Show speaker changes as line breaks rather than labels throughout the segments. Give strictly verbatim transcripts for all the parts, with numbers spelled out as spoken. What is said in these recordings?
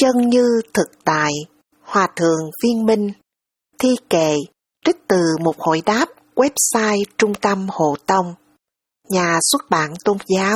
Chân như thực tại, Hòa thượng Viên Minh. Thi kệ, trích từ một hồi đáp website Trung tâm Hộ Tông. Nhà xuất bản Tôn giáo.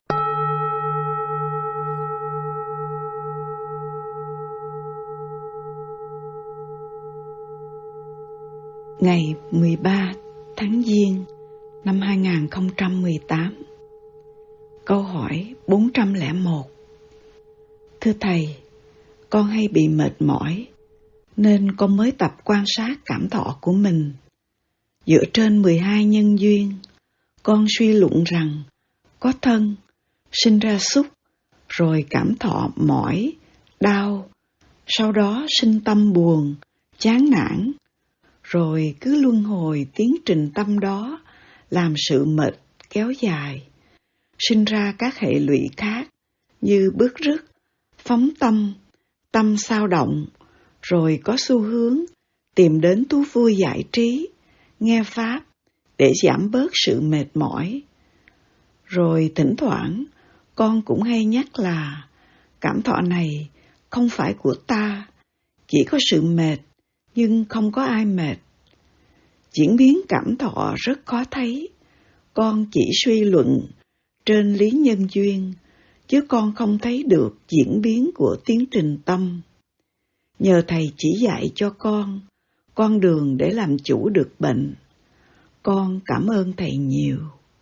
Ngày mười ba tháng Giêng năm hai nghìn không trăm mười tám. Câu hỏi bốn trăm lẻ một. Thưa Thầy, con hay bị mệt mỏi, nên con mới tập quan sát cảm thọ của mình. Dựa trên mười hai nhân duyên, con suy luận rằng có thân, sinh ra xúc, rồi cảm thọ mỏi, đau, sau đó sinh tâm buồn, chán nản, rồi cứ luân hồi tiến trình tâm đó làm sự mệt kéo dài, sinh ra các hệ lụy khác như bứt rứt, phóng tâm, tâm sao động, rồi có xu hướng tìm đến thú vui giải trí, nghe pháp để giảm bớt sự mệt mỏi. Rồi thỉnh thoảng con cũng hay nhắc là cảm thọ này không phải của ta, chỉ có sự mệt nhưng không có ai mệt. Diễn biến cảm thọ rất khó thấy, con chỉ suy luận trên lý nhân duyên, chứ con không thấy được diễn biến của tiến trình tâm. Nhờ Thầy chỉ dạy cho con con đường để làm chủ được bệnh. Con cảm ơn Thầy nhiều.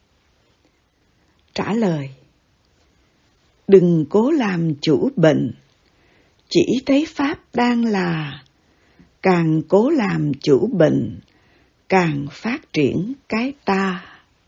Trả lời: đừng cố làm chủ bệnh, chỉ thấy Pháp đang là. Càng cố làm chủ bệnh, càng phát triển cái ta.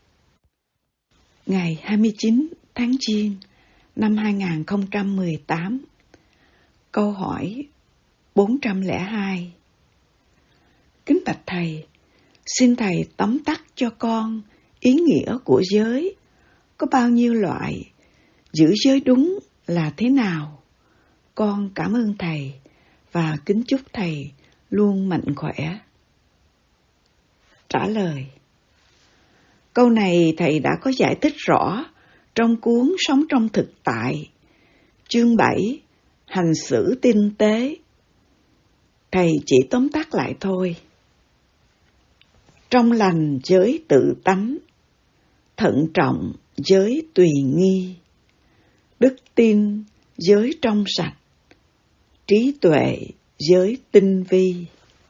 Ngày hai mươi chín tháng Giêng năm hai nghìn không trăm mười tám. Câu hỏi bốn trăm lẻ hai. Kính bạch Thầy, xin Thầy tóm tắt cho con ý nghĩa của giới, có bao nhiêu loại, giữ giới đúng là thế nào? Con cảm ơn Thầy và kính chúc Thầy luôn mạnh khỏe. Trả lời: câu này Thầy đã có giải thích rõ trong cuốn Sống trong thực tại, chương bảy, hành xử tinh tế. Thầy chỉ tóm tắt lại thôi. Trong lành giới tự tánh, thận trọng giới tùy nghi, đức tin giới trong sạch, trí tuệ giới tinh vi.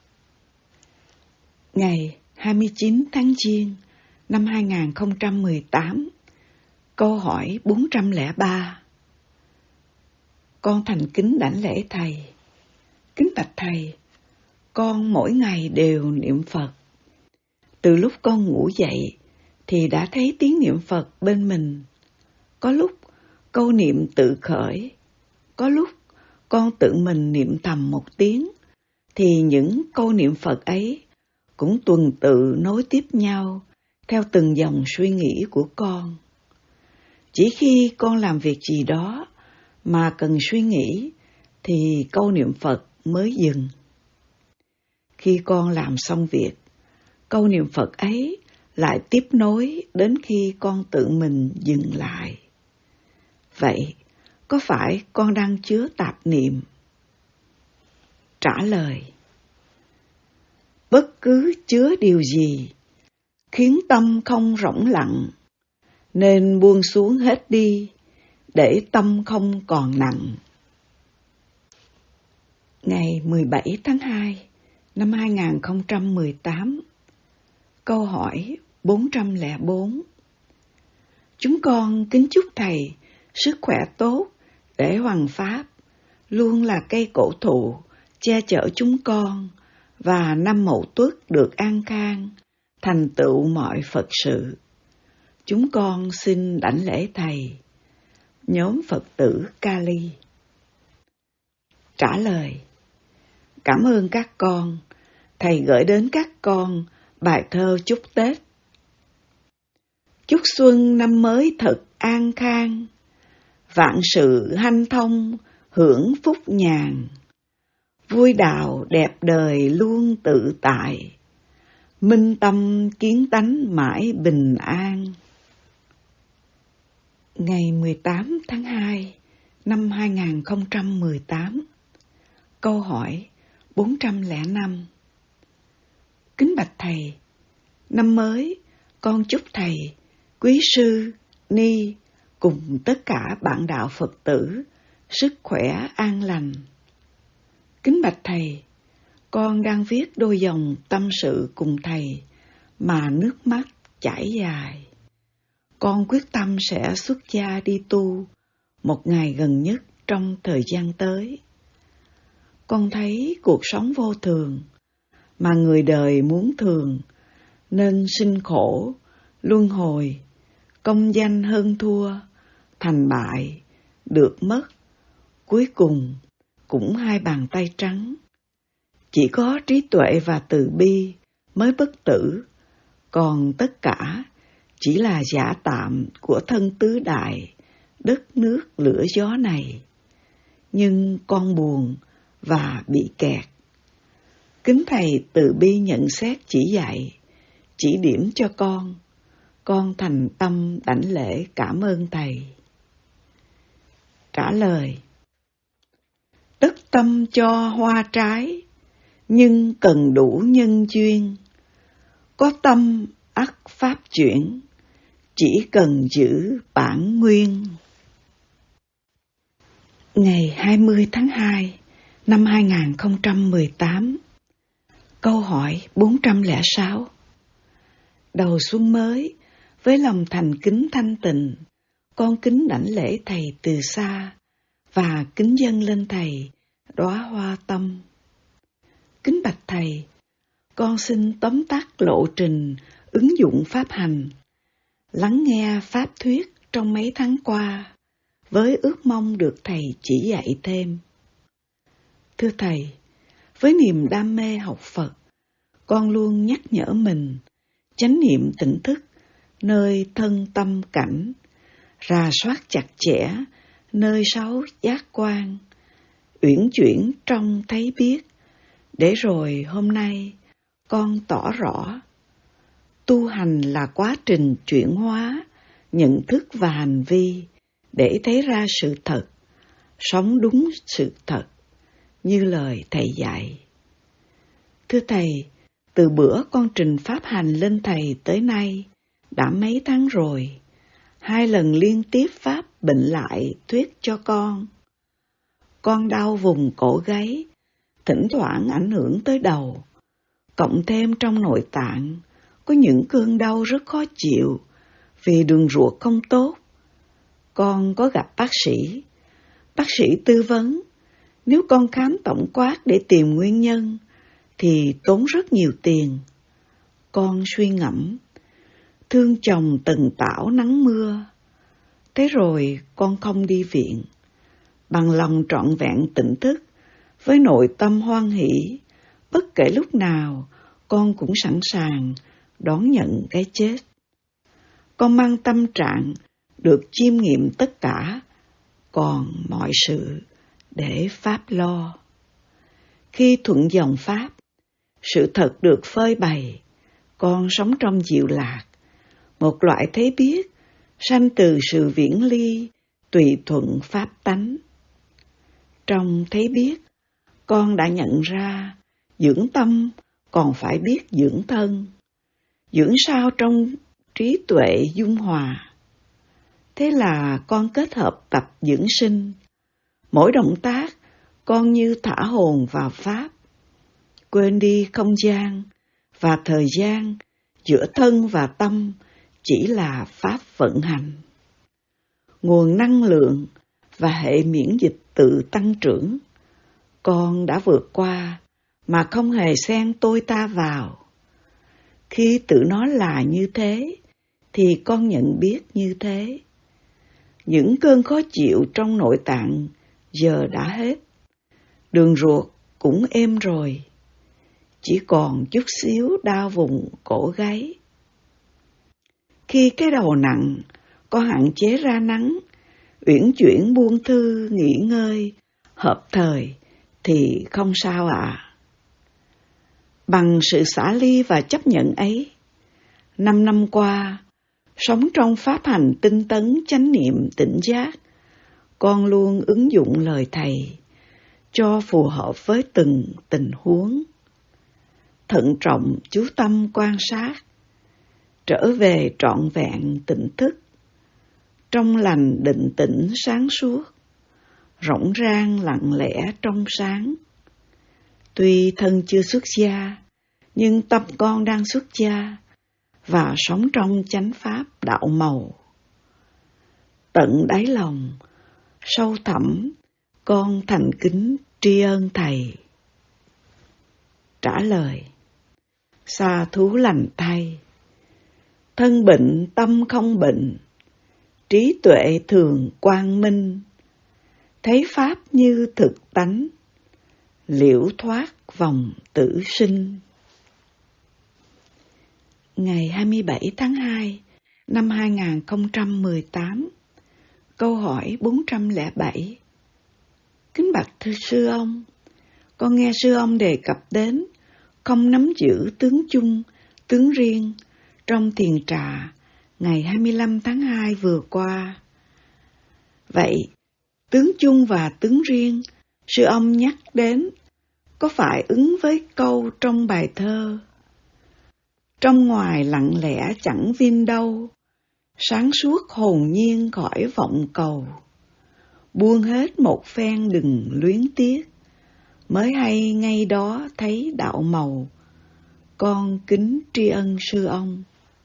Ngày hai mươi chín tháng Giêng năm hai nghìn không trăm mười tám. Câu hỏi bốn trăm lẻ ba. Con thành kính đảnh lễ Thầy. Kính bạch Thầy, con mỗi ngày đều niệm Phật. Từ lúc con ngủ dậy thì đã thấy tiếng niệm Phật bên mình. Có lúc câu niệm tự khởi, có lúc con tự mình niệm thầm một tiếng, thì những câu niệm Phật ấy cũng tuần tự nối tiếp nhau theo từng dòng suy nghĩ của con. Chỉ khi con làm việc gì đó mà cần suy nghĩ thì câu niệm Phật mới dừng. Khi con làm xong việc, câu niệm Phật ấy lại tiếp nối đến khi con tự mình dừng lại. Vậy, có phải con đang chứa tạp niệm? Trả lời: bất cứ chứa điều gì khiến tâm không rỗng lặng, nên buông xuống hết đi, để tâm không còn nặng. Ngày mười bảy tháng hai năm hai nghìn không trăm mười tám. Câu hỏi bốn trăm lẻ bốn. Chúng con kính chúc Thầy sức khỏe tốt để hoằng pháp luôn là cây cổ thụ che chở chúng con, và năm Mậu Tuất được an khang, thành tựu mọi Phật sự. Chúng con xin đảnh lễ Thầy. Nhóm Phật tử Cali. Trả lời: cảm ơn các con. Thầy gửi đến các con bài thơ chúc Tết. Chúc xuân năm mới thật an khang, vạn sự hanh thông hưởng phúc nhàn, vui đạo đẹp đời luôn tự tại, minh tâm kiến tánh mãi bình an. Ngày mười tám tháng hai năm hai nghìn không trăm mười tám. Câu hỏi bốn trăm lẻ năm. Kính bạch Thầy, năm mới con chúc Thầy, quý sư, ni cùng tất cả bạn đạo Phật tử sức khỏe an lành. Kính bạch Thầy, con đang viết đôi dòng tâm sự cùng Thầy mà nước mắt chảy dài. Con quyết tâm sẽ xuất gia đi tu một ngày gần nhất trong thời gian tới. Con thấy cuộc sống vô thường, mà người đời muốn thường, nên sinh khổ, luân hồi, công danh hơn thua, thành bại, được mất, cuối cùng cũng hai bàn tay trắng. Chỉ có trí tuệ và từ bi mới bất tử, còn tất cả chỉ là giả tạm của thân tứ đại, đất nước lửa gió này. Nhưng con buồn và bị kẹt. Kính Thầy từ bi nhận xét chỉ dạy, chỉ điểm cho con. Con thành tâm đảnh lễ cảm ơn Thầy. Trả lời: đất tâm cho hoa trái, nhưng cần đủ nhân duyên. Có tâm ắt pháp chuyển, chỉ cần giữ bản nguyên. Ngày hai mươi tháng hai năm hai nghìn không trăm mười tám. Câu hỏi bốn trăm lẻ sáu. Đầu xuân mới, với lòng thành kính thanh tịnh, con kính đảnh lễ Thầy từ xa và kính dâng lên Thầy đóa hoa tâm. Kính bạch Thầy, con xin tóm tắt lộ trình ứng dụng pháp hành, lắng nghe pháp thuyết trong mấy tháng qua, với ước mong được Thầy chỉ dạy thêm. Thưa Thầy, với niềm đam mê học Phật, con luôn nhắc nhở mình chánh niệm tỉnh thức nơi thân tâm cảnh, rà soát chặt chẽ nơi sáu giác quan, uyển chuyển trong thấy biết, để rồi hôm nay con tỏ rõ. Tu hành là quá trình chuyển hóa nhận thức và hành vi để thấy ra sự thật, sống đúng sự thật, như lời Thầy dạy. Thưa Thầy, từ bữa con trình pháp hành lên Thầy tới nay đã mấy tháng rồi, hai lần liên tiếp pháp bệnh lại thuyết cho con. Con đau vùng cổ gáy, thỉnh thoảng ảnh hưởng tới đầu, cộng thêm trong nội tạng có những cơn đau rất khó chịu vì đường ruột không tốt. Con có gặp bác sĩ, bác sĩ tư vấn nếu con khám tổng quát để tìm nguyên nhân thì tốn rất nhiều tiền. Con suy ngẫm, thương chồng từng tảo nắng mưa. Thế rồi con không đi viện, bằng lòng trọn vẹn tỉnh thức, với nội tâm hoan hỷ, bất kể lúc nào con cũng sẵn sàng đón nhận cái chết. Con mang tâm trạng được chiêm nghiệm tất cả, còn mọi sự để Pháp lo. Khi thuận dòng Pháp, sự thật được phơi bày, con sống trong diệu lạc, một loại thấy biết, sanh từ sự viễn ly, tùy thuận Pháp tánh. Trong thấy biết, con đã nhận ra, dưỡng tâm còn phải biết dưỡng thân, dưỡng sao trong trí tuệ dung hòa. Thế là con kết hợp tập dưỡng sinh, mỗi động tác con như thả hồn vào Pháp, quên đi không gian và thời gian giữa thân và tâm chỉ là Pháp vận hành. Nguồn năng lượng và hệ miễn dịch tự tăng trưởng, con đã vượt qua mà không hề xen tôi ta vào. Khi tự nó là như thế, thì con nhận biết như thế. Những cơn khó chịu trong nội tạng giờ đã hết, đường ruột cũng êm rồi, chỉ còn chút xíu đau vùng cổ gáy. Khi cái đầu nặng, con hạn chế ra nắng, uyển chuyển buông thư nghỉ ngơi, hợp thời thì không sao ạ. À. Bằng sự xả ly và chấp nhận ấy, năm năm qua, sống trong pháp hành tinh tấn chánh niệm tỉnh giác, con luôn ứng dụng lời Thầy, cho phù hợp với từng tình huống. Thận trọng chú tâm quan sát, trở về trọn vẹn tỉnh thức, trong lành định tĩnh sáng suốt, rỗng rang lặng lẽ trong sáng. Tuy thân chưa xuất gia, nhưng tâm con đang xuất gia và sống trong chánh pháp đạo màu. Tận đáy lòng, sâu thẳm, con thành kính tri ân Thầy. Trả lời: xa thú lành thay, thân bệnh tâm không bệnh, trí tuệ thường quang minh, thấy pháp như thực tánh, liễu thoát vòng tử sinh. Ngày hai mươi bảy tháng hai năm hai nghìn không trăm mười tám, câu hỏi bốn trăm lẻ bảy. Kính bạch thưa sư ông, con nghe sư ông đề cập đến không nắm giữ tướng chung, tướng riêng trong thiền trà ngày hai mươi lăm tháng hai vừa qua. Vậy, tướng chung và tướng riêng sư ông nhắc đến có phải ứng với câu trong bài thơ: trong ngoài lặng lẽ chẳng viên đâu, sáng suốt hồn nhiên khỏi vọng cầu, buông hết một phen đừng luyến tiếc, mới hay ngay đó thấy đạo màu, con kính tri ân sư ông.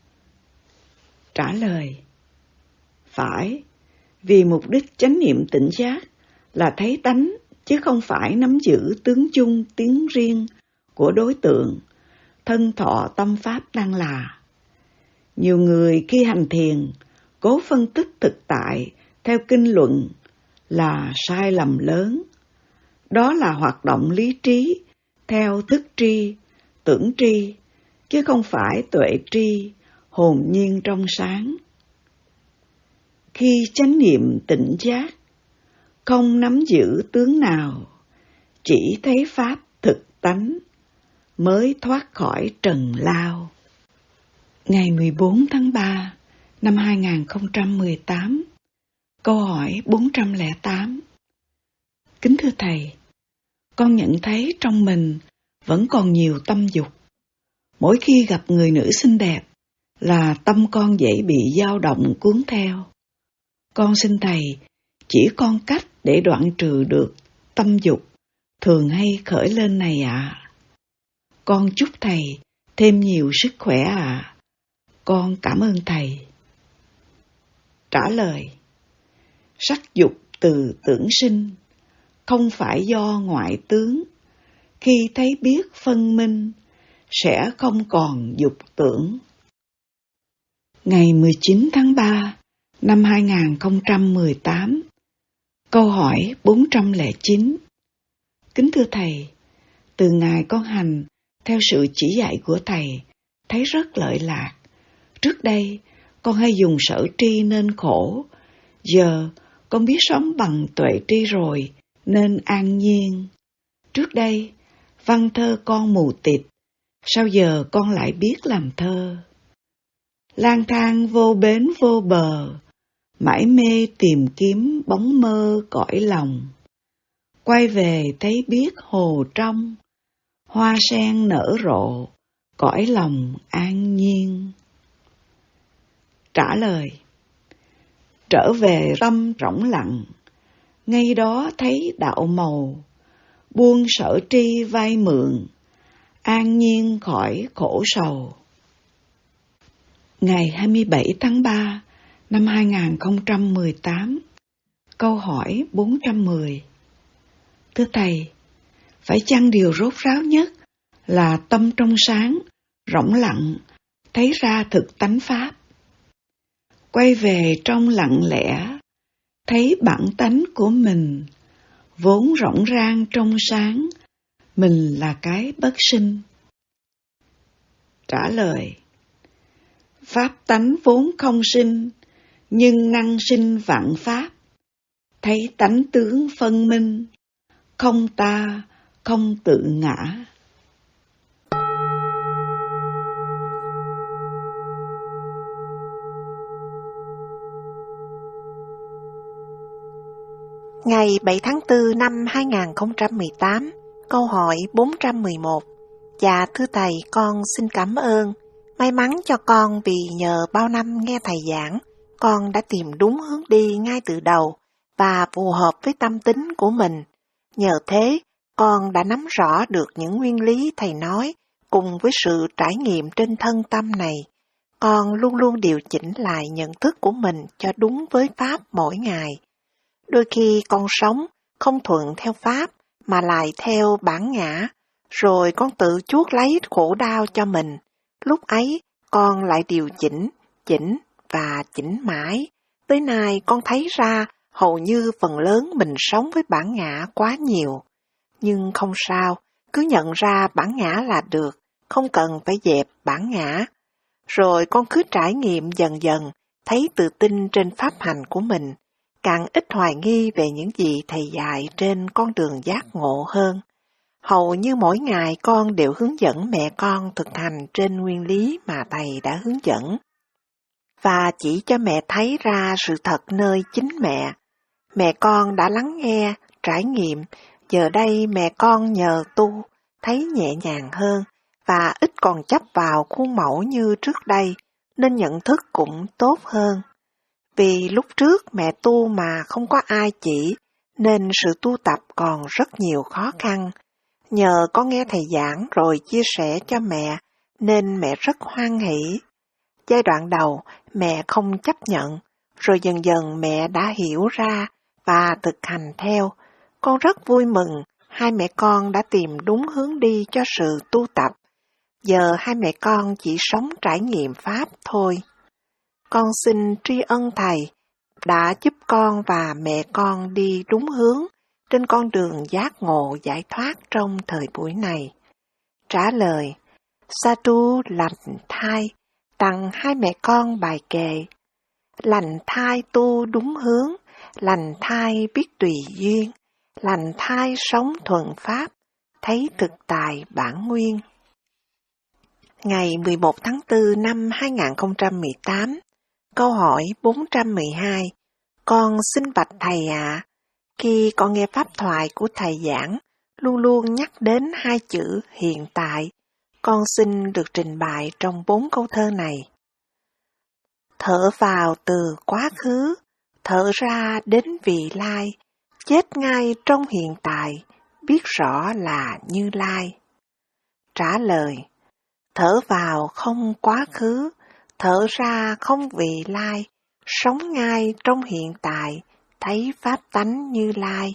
Trả lời: phải, vì mục đích chánh niệm tỉnh giác là thấy tánh, chứ không phải nắm giữ tướng chung tiếng riêng của đối tượng, thân thọ tâm pháp đang là. Nhiều người khi hành thiền, cố phân tích thực tại theo kinh luận là sai lầm lớn. Đó là hoạt động lý trí theo thức tri, tưởng tri, chứ không phải tuệ tri, hồn nhiên trong sáng. Khi chánh niệm tỉnh giác, không nắm giữ tướng nào, chỉ thấy pháp thực tánh, mới thoát khỏi trần lao. Ngày mười bốn tháng ba năm hai nghìn không trăm mười tám, câu hỏi bốn trăm lẻ tám. Kính thưa Thầy, con nhận thấy trong mình vẫn còn nhiều tâm dục. Mỗi khi gặp người nữ xinh đẹp là tâm con dễ bị dao động cuốn theo. Con xin Thầy chỉ con cách để đoạn trừ được tâm dục thường hay khởi lên này ạ. À. Con chúc Thầy thêm nhiều sức khỏe ạ. À. Con cảm ơn Thầy. Trả lời: sắc dục từ tưởng sinh, không phải do ngoại tướng. Khi thấy biết phân minh, sẽ không còn dục tưởng. Ngày mười chín tháng ba năm hai nghìn không trăm mười tám, câu hỏi bốn trăm lẻ chín. Kính thưa Thầy, từ ngày con hành theo sự chỉ dạy của Thầy, thấy rất lợi lạc. Trước đây, con hay dùng sở tri nên khổ. Giờ, con biết sống bằng tuệ tri rồi, nên an nhiên. Trước đây, văn thơ con mù tịt, sao giờ con lại biết làm thơ? Lang thang vô bến vô bờ, mãi mê tìm kiếm bóng mơ cõi lòng. Quay về thấy biết hồ trong, hoa sen nở rộ, cõi lòng an nhiên. Trả lời: trở về tâm rỗng lặng, ngay đó thấy đạo màu, buông sở tri vay mượn, an nhiên khỏi khổ sầu. Ngày hai mươi bảy tháng ba năm hai nghìn không trăm mười tám, câu hỏi bốn trăm mười. Thưa Thầy, phải chăng điều rốt ráo nhất là tâm trong sáng, rỗng lặng, thấy ra thực tánh pháp? Quay về trong lặng lẽ, thấy bản tánh của mình, vốn rỗng rang trong sáng, mình là cái bất sinh. Trả lời: pháp tánh vốn không sinh, nhưng năng sinh vạn pháp. Thấy tánh tướng phân minh, không ta, không tự ngã.
Ngày bảy tháng tư năm hai không một tám, câu hỏi bốn trăm mười một. Dạ thưa Thầy, con xin cảm ơn. May mắn cho con vì nhờ bao năm nghe Thầy giảng, con đã tìm đúng hướng đi ngay từ đầu và phù hợp với tâm tính của mình. Nhờ thế, con đã nắm rõ được những nguyên lý Thầy nói cùng với sự trải nghiệm trên thân tâm này. Con luôn luôn điều chỉnh lại nhận thức của mình cho đúng với Pháp mỗi ngày. Đôi khi con sống không thuận theo Pháp mà lại theo bản ngã, rồi con tự chuốc lấy khổ đau cho mình. Lúc ấy con lại điều chỉnh, chỉnh và chỉnh mãi. Tới nay con thấy ra hầu như phần lớn mình sống với bản ngã quá nhiều. Nhưng không sao, cứ nhận ra bản ngã là được, không cần phải dẹp bản ngã. Rồi con cứ trải nghiệm dần dần, thấy tự tin trên pháp hành của mình, càng ít hoài nghi về những gì Thầy dạy trên con đường giác ngộ hơn. Hầu như mỗi ngày con đều hướng dẫn mẹ con thực hành trên nguyên lý mà Thầy đã hướng dẫn. Và chỉ cho mẹ thấy ra sự thật nơi chính mẹ. Mẹ con đã lắng nghe, trải nghiệm, giờ đây mẹ con nhờ tu, thấy nhẹ nhàng hơn và ít còn chấp vào khuôn mẫu như trước đây, nên nhận thức cũng tốt hơn. Vì lúc trước mẹ tu mà không có ai chỉ, nên sự tu tập còn rất nhiều khó khăn. Nhờ có nghe Thầy giảng rồi chia sẻ cho mẹ, nên mẹ rất hoan hỷ. Giai đoạn đầu, mẹ không chấp nhận, rồi dần dần mẹ đã hiểu ra và thực hành theo. Con rất vui mừng, hai mẹ con đã tìm đúng hướng đi cho sự tu tập. Giờ hai mẹ con chỉ sống trải nghiệm Pháp thôi. Con xin tri ân Thầy đã giúp con và mẹ con đi đúng hướng trên con đường giác ngộ giải thoát trong thời buổi này. Trả lời, Sadhu lành thai, tặng hai mẹ con bài kệ. Lành thai tu đúng hướng, lành thai biết tùy duyên, lành thai sống thuận Pháp, thấy thực tại bản nguyên. Ngày mười một tháng tư năm hai không một tám, câu hỏi bốn trăm mười hai. Con xin bạch Thầy ạ, à, khi con nghe pháp thoại của Thầy giảng, luôn luôn nhắc đến hai chữ hiện tại. Con xin được trình bày trong bốn câu thơ này. Thở vào từ quá khứ, thở ra đến vị lai, chết ngay trong hiện tại, biết rõ là Như Lai. Trả lời, thở vào không quá khứ, thở ra không vị lai, sống ngay trong hiện tại, thấy pháp tánh Như Lai.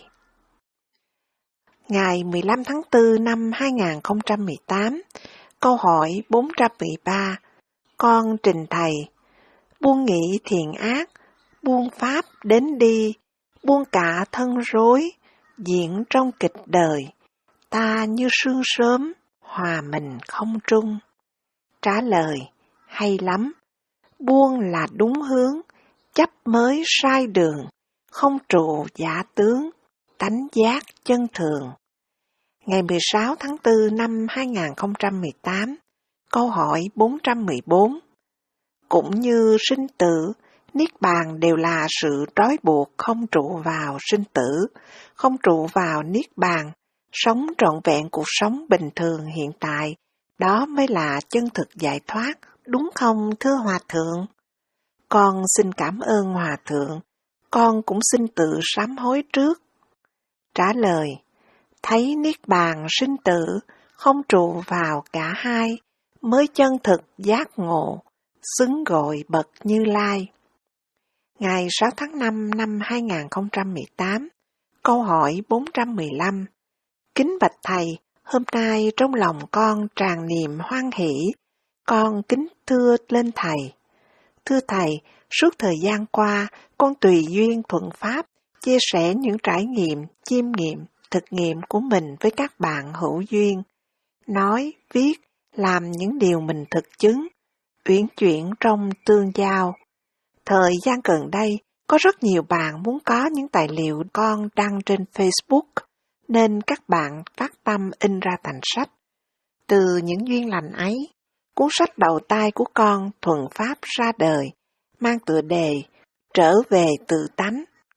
Ngày mười lăm tháng tư năm hai không một tám, câu hỏi bốn trăm mười ba, con trình Thầy, buông nghĩ thiện ác, buông pháp đến đi, buông cả thân rối, diễn trong kịch đời, ta như sương sớm, hòa mình không trung. Trả lời, hay lắm, buông là đúng hướng, chấp mới sai đường, không trụ giả tướng, tánh giác chân thường. Ngày mười sáu tháng tư năm hai không một tám, câu hỏi bốn trăm mười bốn. Cũng như sinh tử, Niết Bàn đều là sự trói buộc không trụ vào sinh tử, không trụ vào Niết Bàn, sống trọn vẹn cuộc sống bình thường hiện tại, đó mới là chân thực giải thoát, đúng không thưa Hòa Thượng? Con xin cảm ơn Hòa Thượng, con cũng xin tự sám hối trước. Trả lời, thấy Niết Bàn sinh tử, không trụ vào cả hai, mới chân thực giác ngộ, xứng gọi bậc Như Lai. Ngày sáu tháng năm năm hai không một tám, câu hỏi bốn trăm mười lăm. Kính bạch Thầy, hôm nay trong lòng con tràn niềm hoan hỷ, con kính thưa lên Thầy. Thưa Thầy, suốt thời gian qua, con tùy duyên thuận Pháp, chia sẻ những trải nghiệm, chiêm nghiệm, thực nghiệm của mình với các bạn hữu duyên. Nói, viết, làm những điều mình thực chứng, uyển chuyển trong tương giao. Thời gian gần đây, có rất nhiều bạn muốn có những tài liệu con đăng trên Facebook, nên các bạn phát tâm in ra thành sách. Từ những duyên lành ấy, cuốn sách đầu tay của con Thuận Pháp ra đời, mang tựa đề Trở về tự tánh,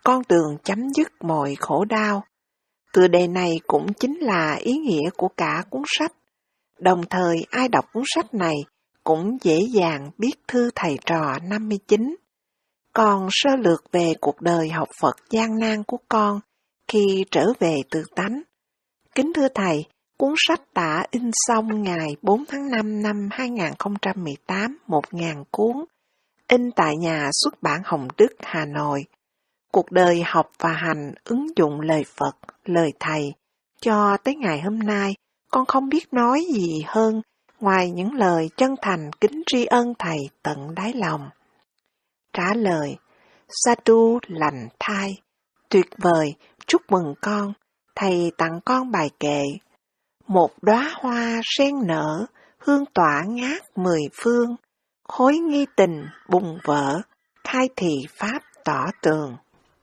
con đường chấm dứt mọi khổ đau. Tựa đề này cũng chính là ý nghĩa của cả cuốn sách. Đồng thời ai đọc cuốn sách này cũng dễ dàng biết thư thầy trò năm mươi chín. Con sơ lược về cuộc đời học Phật gian nan của con khi trở về tự tánh. Kính thưa thầy, cuốn sách đã in xong ngày bốn tháng năm năm hai nghìn không trăm mười tám, một nghìn cuốn, in tại nhà xuất bản Hồng Đức, Hà Nội. Cuộc đời học và hành ứng dụng lời Phật, lời Thầy, cho tới ngày hôm nay, con không biết nói gì hơn ngoài những lời chân thành kính tri ân Thầy tận đáy lòng. Trả lời: Sadhu lành thai, tuyệt vời, chúc mừng con, Thầy tặng con bài kệ. Một đóa hoa sen nở, hương tỏa ngát mười phương, khối nghi tình bùng vỡ, khai thị pháp tỏ tường.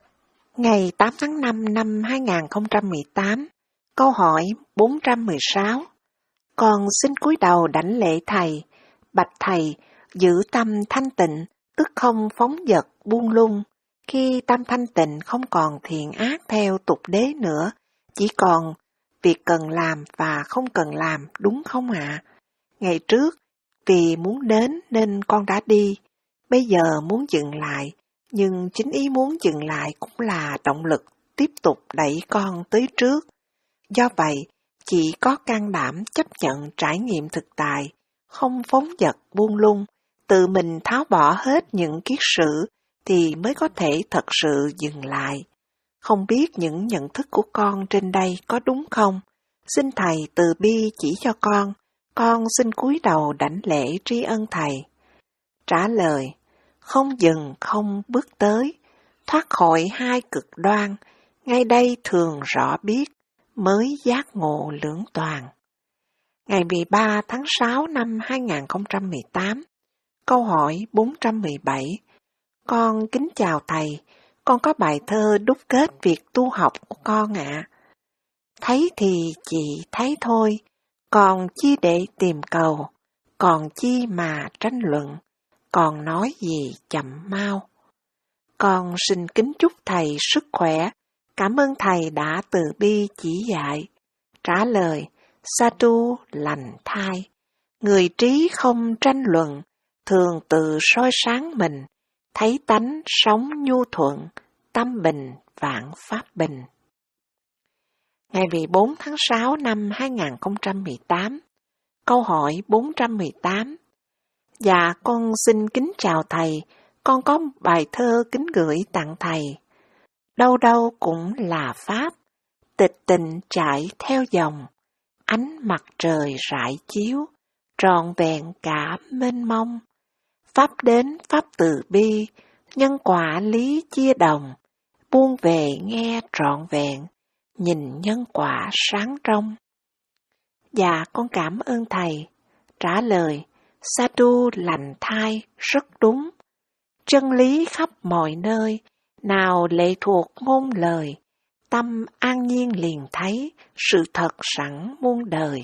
Ngày tám tháng năm năm hai nghìn không trăm mười tám, câu hỏi bốn trăm mười sáu. Con xin cúi đầu đảnh lễ Thầy, bạch Thầy giữ tâm thanh tịnh, tức không phóng dật buông lung. Khi tâm thanh tịnh không còn thiện ác theo tục đế nữa, chỉ còn việc cần làm và không cần làm, đúng không ạ? Ngày trước, vì muốn đến nên con đã đi, bây giờ muốn dừng lại, nhưng chính ý muốn dừng lại cũng là động lực tiếp tục đẩy con tới trước. Do vậy, chỉ có can đảm chấp nhận trải nghiệm thực tại, không phóng dật buông lung, tự mình tháo bỏ hết những kiết sử thì mới có thể thật sự dừng lại. Không biết những nhận thức của con trên đây có đúng không? Xin Thầy từ bi chỉ cho con, con xin cúi đầu đảnh lễ tri ân Thầy. Trả lời: không dừng không bước tới, thoát khỏi hai cực đoan, ngay đây thường rõ biết, mới giác ngộ lưỡng toàn. Ngày mười ba tháng sáu năm hai nghìn không trăm mười tám, câu hỏi bốn trăm mười bảy. Con kính chào Thầy, con có bài thơ đúc kết việc tu học của con ạ. À. Thấy thì chỉ thấy thôi, còn chi để tìm cầu, còn chi mà tranh luận, còn nói gì chậm mau. Con xin kính chúc Thầy sức khỏe, cảm ơn Thầy đã từ bi chỉ dạy. Trả lời: Sadhu lành thai, người trí không tranh luận, thường tự soi sáng mình, thấy tánh sống nhu thuận, tâm bình vạn pháp bình. Ngày mười bốn tháng sáu năm hai nghìn không trăm mười tám, câu hỏi bốn trăm mười tám. Dạ, con xin kính chào Thầy, con có bài thơ kính gửi tặng Thầy. Đâu đâu cũng là Pháp, tịch tịnh chảy theo dòng, ánh mặt trời rải chiếu, tròn vẹn cả mênh mông. Pháp đến Pháp từ bi, nhân quả lý chia đồng, buông về nghe trọn vẹn, nhìn nhân quả sáng trong. Dạ, con cảm ơn Thầy. Trả lời: Sadhu lành thai, rất đúng. Chân lý khắp mọi nơi, nào lệ thuộc ngôn lời, tâm an nhiên liền thấy, sự thật sẵn muôn đời.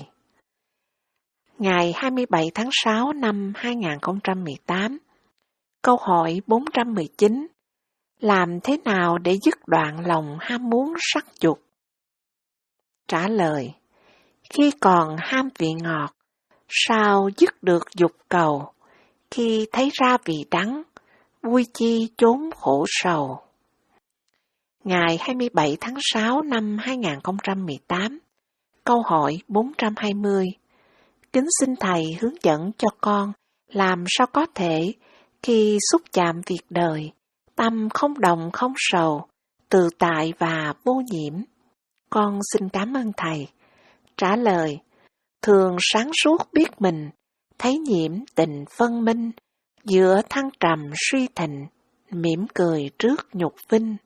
Ngày hai mươi bảy tháng sáu năm hai nghìn không trăm mười tám, câu hỏi bốn trăm mười chín. Làm thế nào để dứt đoạn lòng ham muốn sắc dục? Trả lời: khi còn ham vị ngọt, sao dứt được dục cầu? Khi thấy ra vị đắng, vui chi chốn khổ sầu. Ngày hai mươi bảy tháng sáu năm hai nghìn không trăm mười tám, câu hỏi bốn trăm hai mươi. Kính xin Thầy hướng dẫn cho con làm sao có thể khi xúc chạm việc đời, tâm không động không sầu, tự tại và vô nhiễm. Con xin cảm ơn Thầy. Trả lời: thường sáng suốt biết mình, thấy nhiễm tình phân minh, giữa thăng trầm suy thịnh, mỉm cười trước nhục vinh.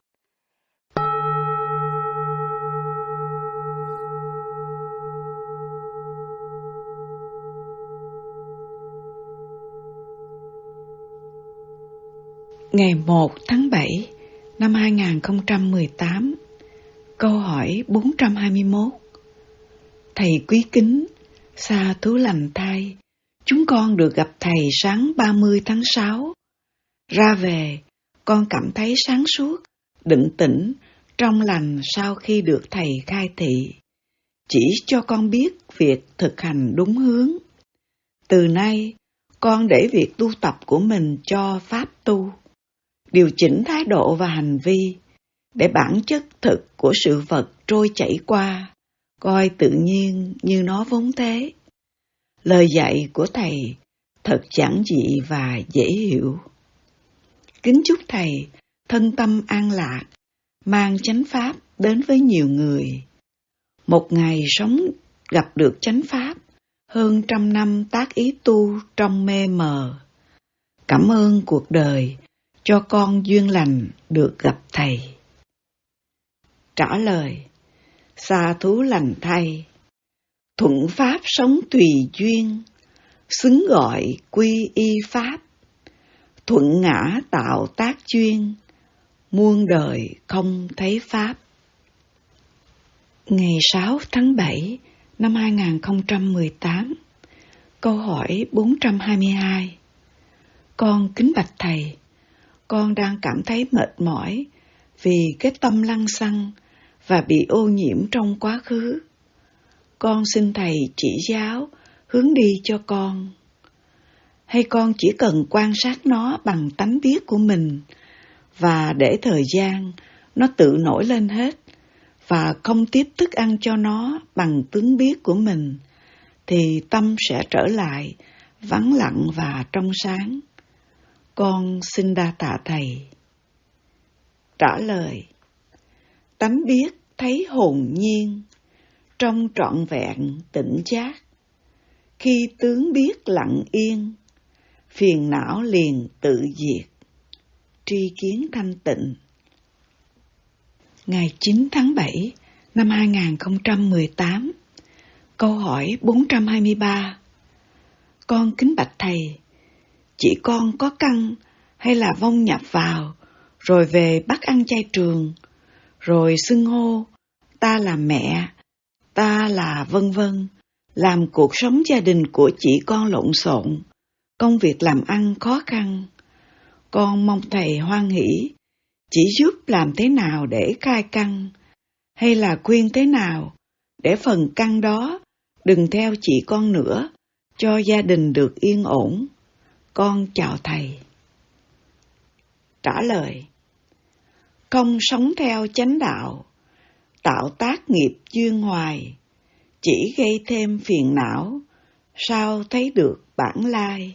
Ngày một tháng bảy năm hai nghìn không trăm mười tám, câu hỏi bốn trăm hai mươi mốt. Thầy quý kính, xa thú lành thai, chúng con được gặp Thầy sáng ba mươi tháng sáu. Ra về, con cảm thấy sáng suốt, định tĩnh, trong lành sau khi được thầy khai thị, chỉ cho con biết việc thực hành đúng hướng. Từ nay, con để việc tu tập của mình cho pháp tu, điều chỉnh thái độ và hành vi, để bản chất thực của sự vật trôi chảy qua, coi tự nhiên như nó vốn thế. Lời dạy của thầy thật giản dị và dễ hiểu. Kính chúc thầy thân tâm an lạc, mang chánh pháp đến với nhiều người. Một ngày sống gặp được chánh pháp, hơn trăm năm tác ý tu trong mê mờ. Cảm ơn cuộc đời cho con duyên lành được gặp thầy. Trả lời: xa thú lành thay, thuận pháp sống tùy duyên, xứng gọi quy y pháp, thuận ngã tạo tác chuyên, muôn đời không thấy pháp. Ngày sáu tháng bảy năm hai nghìn không trăm mười tám, câu hỏi bốn trăm hai mươi hai. Con kính bạch thầy, con đang cảm thấy mệt mỏi vì cái tâm lăng xăng và bị ô nhiễm trong quá khứ. Con xin thầy chỉ giáo, hướng đi cho con. Hay con chỉ cần quan sát nó bằng tánh biết của mình và để thời gian nó tự nổi lên hết, và không tiếp thức ăn cho nó bằng tướng biết của mình, thì tâm sẽ trở lại vắng lặng và trong sáng. Con xin đa tạ thầy. Trả lời: tánh biết thấy hồn nhiên, trong trọn vẹn tỉnh giác. Khi tướng biết lặng yên, phiền não liền tự diệt. Tri kiến thanh tịnh. Ngày chín tháng bảy năm hai nghìn không trăm mười tám, câu hỏi bốn trăm hai mươi ba. Con kính bạch thầy, chỉ con có căn hay là vong nhập vào, rồi về bắt ăn chay trường, rồi xưng hô ta là mẹ, ta là vân vân, làm cuộc sống gia đình của chỉ con lộn xộn, công việc làm ăn khó khăn. Con mong thầy hoan hỷ chỉ giúp làm thế nào để khai căn, hay là khuyên thế nào để phần căn đó đừng theo chị con nữa, cho gia đình được yên ổn. Con chào thầy. Trả lời: không sống theo chánh đạo, tạo tác nghiệp duyên hoài, chỉ gây thêm phiền não, sao thấy được bản lai.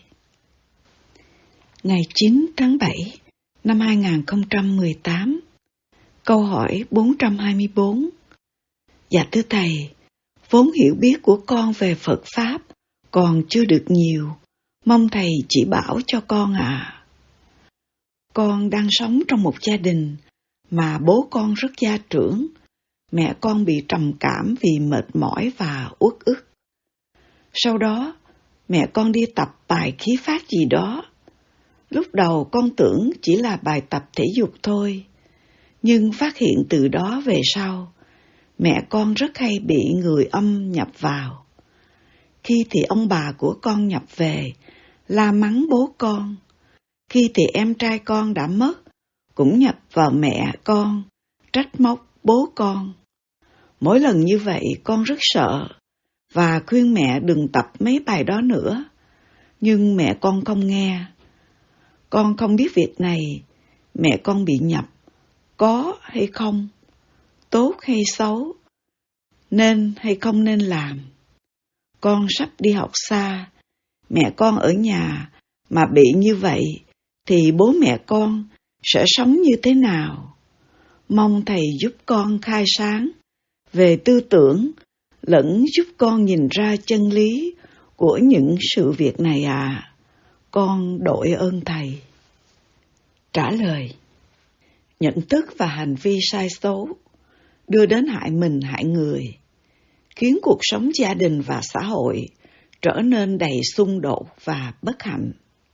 Ngày chín tháng bảy năm hai nghìn không trăm mười tám, câu hỏi bốn trăm hai mươi bốn. Dạ thưa thầy, vốn hiểu biết của con về Phật Pháp còn chưa được nhiều, mong thầy chỉ bảo cho con ạ. À. Con đang sống trong một gia đình mà bố con rất gia trưởng, mẹ con bị trầm cảm vì mệt mỏi và uất ức. Sau đó, mẹ con đi tập bài khí phát gì đó. Lúc đầu con tưởng chỉ là bài tập thể dục thôi, nhưng phát hiện từ đó về sau, mẹ con rất hay bị người âm nhập vào. Khi thì ông bà của con nhập về, la mắng bố con. Khi thì em trai con đã mất, cũng nhập vào mẹ con, trách móc bố con. Mỗi lần như vậy con rất sợ, và khuyên mẹ đừng tập mấy bài đó nữa. Nhưng mẹ con không nghe. Con không biết việc này, mẹ con bị nhập, có hay không, tốt hay xấu, nên hay không nên làm. Con sắp đi học xa, mẹ con ở nhà mà bị như vậy, thì bố mẹ con sẽ sống như thế nào? Mong thầy giúp con khai sáng về tư tưởng, lẫn giúp con nhìn ra chân lý của những sự việc này à. Con đội ơn thầy. Trả lời: nhận thức và hành vi sai xấu đưa đến hại mình hại người, khiến cuộc sống gia đình và xã hội trở nên đầy xung đột và bất hạnh.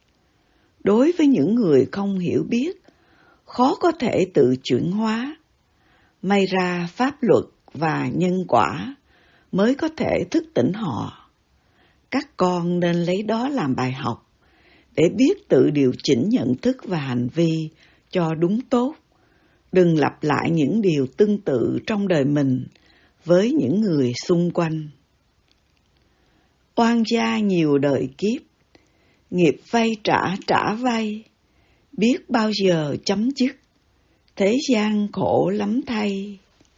Đối với những người không hiểu biết, khó có thể tự chuyển hóa. May ra pháp luật và nhân quả mới có thể thức tỉnh họ. Các con nên lấy đó làm bài học, để biết tự điều chỉnh nhận thức và hành vi cho đúng tốt, Đừng lặp lại những điều tương tự trong đời mình với những người xung quanh. Oan gia nhiều đời kiếp, nghiệp vay trả trả vay, biết bao giờ chấm dứt, thế gian khổ lắm thay.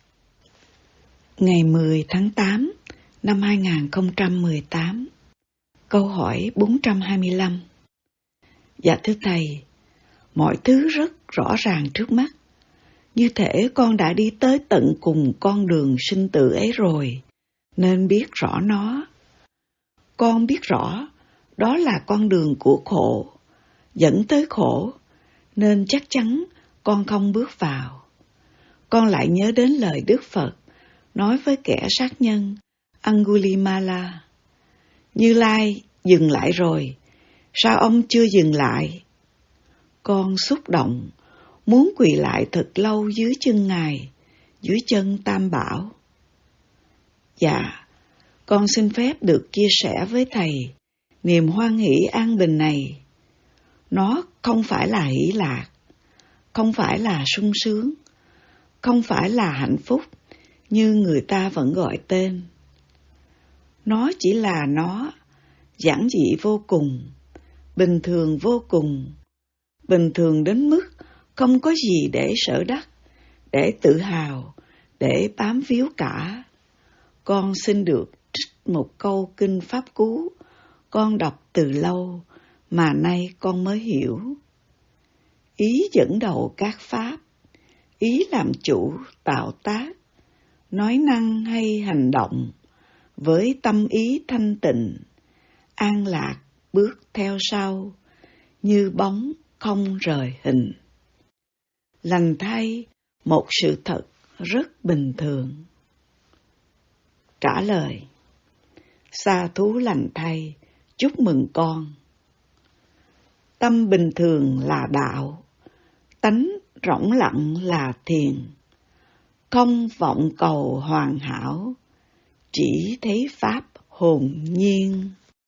Ngày mười tháng tám năm hai nghìn không trăm mười tám, câu hỏi bốn trăm hai mươi lăm. Dạ thưa Thầy, mọi thứ rất rõ ràng trước mắt. Như thể con đã đi tới tận cùng con đường sinh tử ấy rồi, nên biết rõ nó. Con biết rõ, đó là con đường của khổ, dẫn tới khổ, nên chắc chắn con không bước vào. Con lại nhớ đến lời Đức Phật nói với kẻ sát nhân Angulimala: Như Lai dừng lại rồi, sao ông chưa dừng lại? Con xúc động, muốn quỳ lại thật lâu dưới chân Ngài, dưới chân Tam Bảo. Dạ, con xin phép được chia sẻ với Thầy niềm hoan hỷ an bình này. Nó không phải là hỷ lạc, không phải là sung sướng, không phải là hạnh phúc như người ta vẫn gọi tên. Nó chỉ là nó, giản dị vô cùng, bình thường vô cùng, bình thường đến mức không có gì để sở đắc, để tự hào, để bám víu cả. Con xin được trích một câu kinh Pháp Cú con đọc từ lâu mà nay con mới hiểu. Ý dẫn đầu các pháp, ý làm chủ tạo tác, nói năng hay hành động, với tâm ý thanh tịnh, an lạc bước theo sau, như bóng không rời hình. Lành thay, một sự thật rất bình thường. Trả lời: Sa thú lành thay, chúc mừng con. Tâm bình thường là đạo, tánh rỗng lặng là thiền. Không vọng cầu hoàn hảo, chỉ thấy pháp hồn nhiên.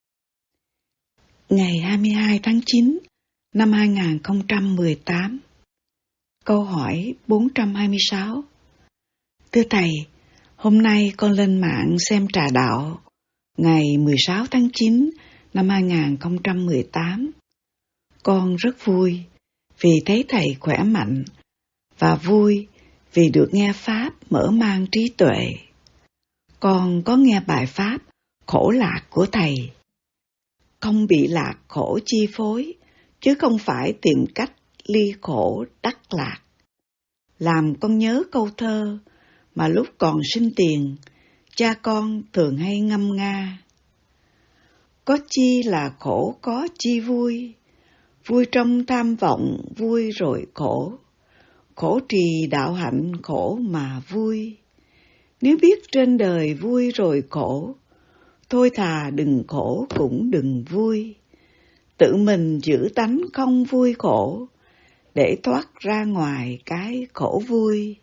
Ngày hai mươi hai tháng chín năm hai nghìn không trăm mười tám, câu hỏi bốn trăm hai mươi sáu. Thưa Thầy, hôm nay con lên mạng xem trà đạo ngày mười sáu tháng chín năm hai nghìn không trăm mười tám. Con rất vui vì thấy Thầy khỏe mạnh và vui vì được nghe Pháp mở mang trí tuệ. Con có nghe bài Pháp khổ lạc của Thầy. Không bị lạc khổ chi phối, chứ không phải tìm cách ly khổ đắc lạc. Làm con nhớ câu thơ mà lúc còn sinh tiền, cha con thường hay ngâm nga: Có chi là khổ, có chi vui, vui trong tham vọng, vui rồi khổ. Khổ trì đạo hạnh, khổ mà vui. Nếu biết trên đời vui rồi khổ, thôi thà đừng khổ cũng đừng vui. Tự mình giữ tánh không vui khổ, để thoát ra ngoài cái khổ vui.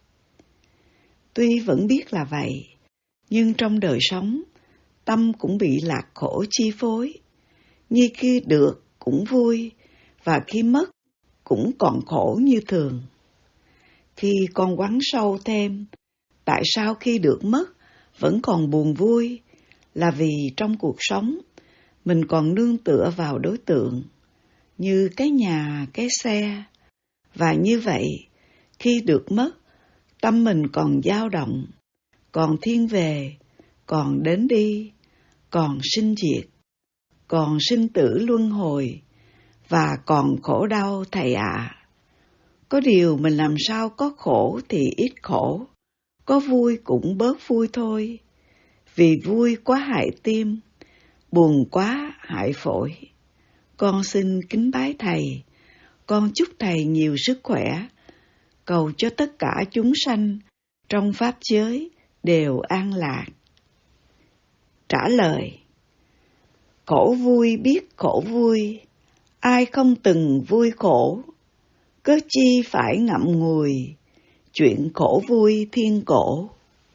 Tuy vẫn biết là vậy, nhưng trong đời sống, tâm cũng bị lạc khổ chi phối. Như khi được cũng vui, và khi mất cũng còn khổ như thường. Khi con quán sâu thêm, tại sao khi được mất vẫn còn buồn vui, là vì trong cuộc sống mình còn nương tựa vào đối tượng, như cái nhà, cái xe. Và như vậy, khi được mất, tâm mình còn dao động, còn thiên về, còn đến đi, còn sinh diệt, còn sinh tử luân hồi, và còn khổ đau Thầy ạ. À. Có điều mình làm sao có khổ thì ít khổ, có vui cũng bớt vui thôi. Vì vui quá hại tim, buồn quá hại phổi. Con xin kính bái Thầy, con chúc Thầy nhiều sức khỏe, cầu cho tất cả chúng sanh trong pháp giới đều an lạc. Trả lời: Khổ vui biết khổ vui, ai không từng vui khổ, cớ chi phải ngậm ngùi, chuyện khổ vui thiên cổ.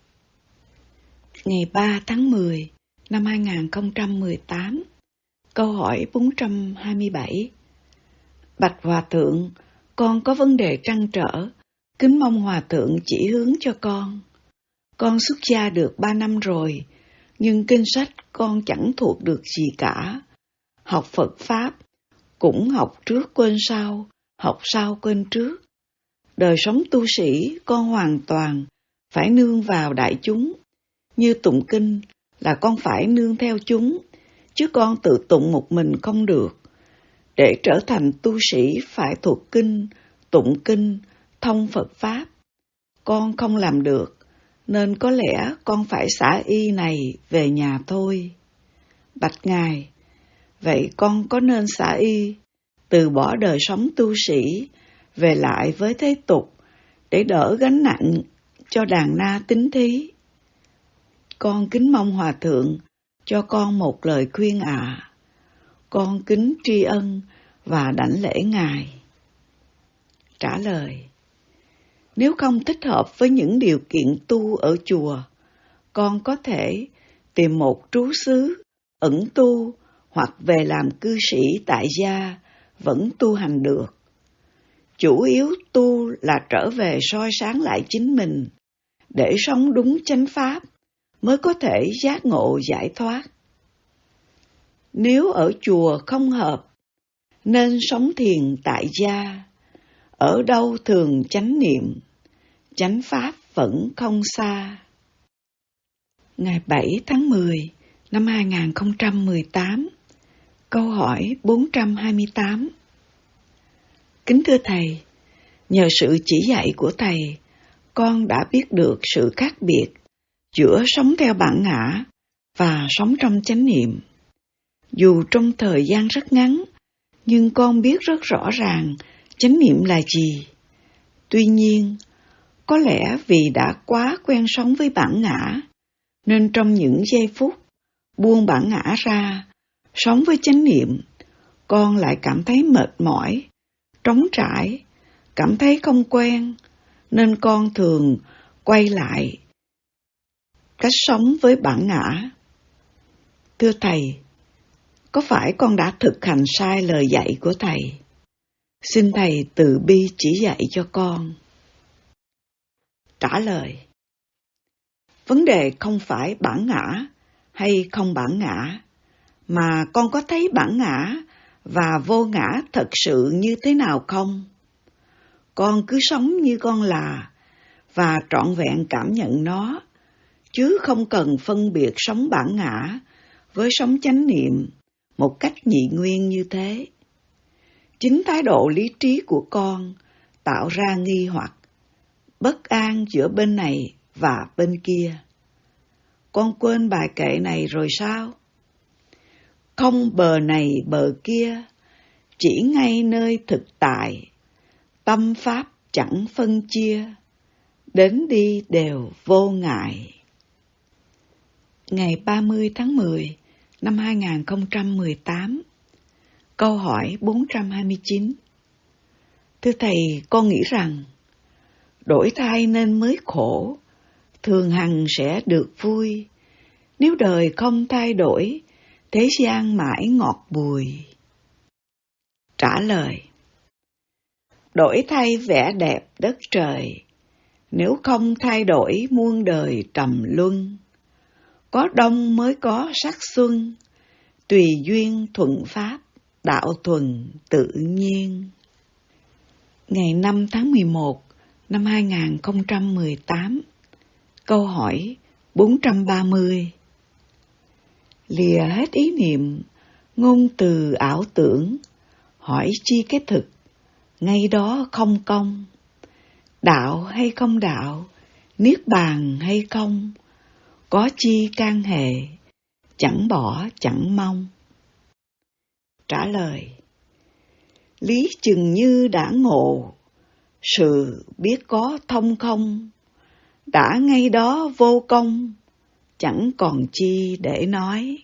Ngày ba tháng mười năm hai nghìn không trăm mười tám, câu hỏi bốn trăm hai mươi bảy. Bạch Hòa Thượng, con có vấn đề trăn trở Kính mong Hòa Thượng chỉ hướng cho con. Con xuất gia được ba năm rồi, nhưng kinh sách con chẳng thuộc được gì cả. Học Phật Pháp, cũng học trước quên sau, học sau quên trước. Đời sống tu sĩ con hoàn toàn phải nương vào đại chúng. Như tụng kinh là con phải nương theo chúng, chứ con tự tụng một mình không được. Để trở thành tu sĩ phải thuộc kinh, tụng kinh, thông Phật Pháp. Con không làm được, nên có lẽ con phải xả y này về nhà thôi. Bạch Ngài, vậy con có nên xả y, từ bỏ đời sống tu sĩ, về lại với thế tục, để đỡ gánh nặng cho đàn na tín thí? Con kính mong Hòa Thượng cho con một lời khuyên ạ. À. Con kính tri ân và đảnh lễ Ngài. Trả lời: Nếu không thích hợp với những điều kiện tu ở chùa, con có thể tìm một trú xứ, ẩn tu hoặc về làm cư sĩ tại gia, vẫn tu hành được. Chủ yếu tu là trở về soi sáng lại chính mình, để sống đúng chánh pháp, mới có thể giác ngộ giải thoát. Nếu ở chùa không hợp, nên sống thiền tại gia, ở đâu thường chánh niệm, chánh pháp vẫn không xa. Ngày bảy tháng mười năm hai nghìn không trăm mười tám, câu hỏi bốn trăm hai mươi tám. Kính thưa Thầy, nhờ sự chỉ dạy của Thầy, con đã biết được sự khác biệt giữa sống theo bản ngã và sống trong chánh niệm. Dù trong thời gian rất ngắn, nhưng con biết rất rõ ràng chánh niệm là gì. Tuy nhiên, có lẽ vì đã quá quen sống với bản ngã, nên trong những giây phút buông bản ngã ra, sống với chánh niệm, con lại cảm thấy mệt mỏi, trống trải, cảm thấy không quen, nên con thường quay lại cách sống với bản ngã. Thưa Thầy, có phải con đã thực hành sai lời dạy của Thầy? Xin Thầy từ bi chỉ dạy cho con. Trả lời: Vấn đề không phải bản ngã hay không bản ngã, mà con có thấy bản ngã và vô ngã thật sự như thế nào không? Con cứ sống như con là, và trọn vẹn cảm nhận nó, chứ không cần phân biệt sống bản ngã với sống chánh niệm một cách nhị nguyên như thế. Chính thái độ lý trí của con tạo ra nghi hoặc, bất an giữa bên này và bên kia. Con quên bài kệ này rồi sao? Không bờ này bờ kia, chỉ ngay nơi thực tại, tâm pháp chẳng phân chia, đến đi đều vô ngại. Ngày ba mươi tháng mười năm hai nghìn không trăm mười tám, câu hỏi bốn trăm hai mươi chín. Thưa Thầy, con nghĩ rằng đổi thay nên mới khổ, thường hằng sẽ được vui. Nếu đời không thay đổi, thế gian mãi ngọt bùi. Trả lời: Đổi thay vẻ đẹp đất trời, nếu không thay đổi muôn đời trầm luân. Có đông mới có sắc xuân, tùy duyên thuận pháp, đạo thuần tự nhiên. Ngày năm tháng mười một năm hai nghìn không trăm mười tám, câu hỏi bốn trăm ba mươi. Lìa hết ý niệm, ngôn từ ảo tưởng, hỏi chi cái thực, ngay đó không công. Đạo hay không đạo, niết bàn hay không, có chi can hệ, chẳng bỏ chẳng mong. Trả lời: Lý chừng như đã ngộ, sự biết có thông không, đã ngay đó vô công, chẳng còn chi để nói.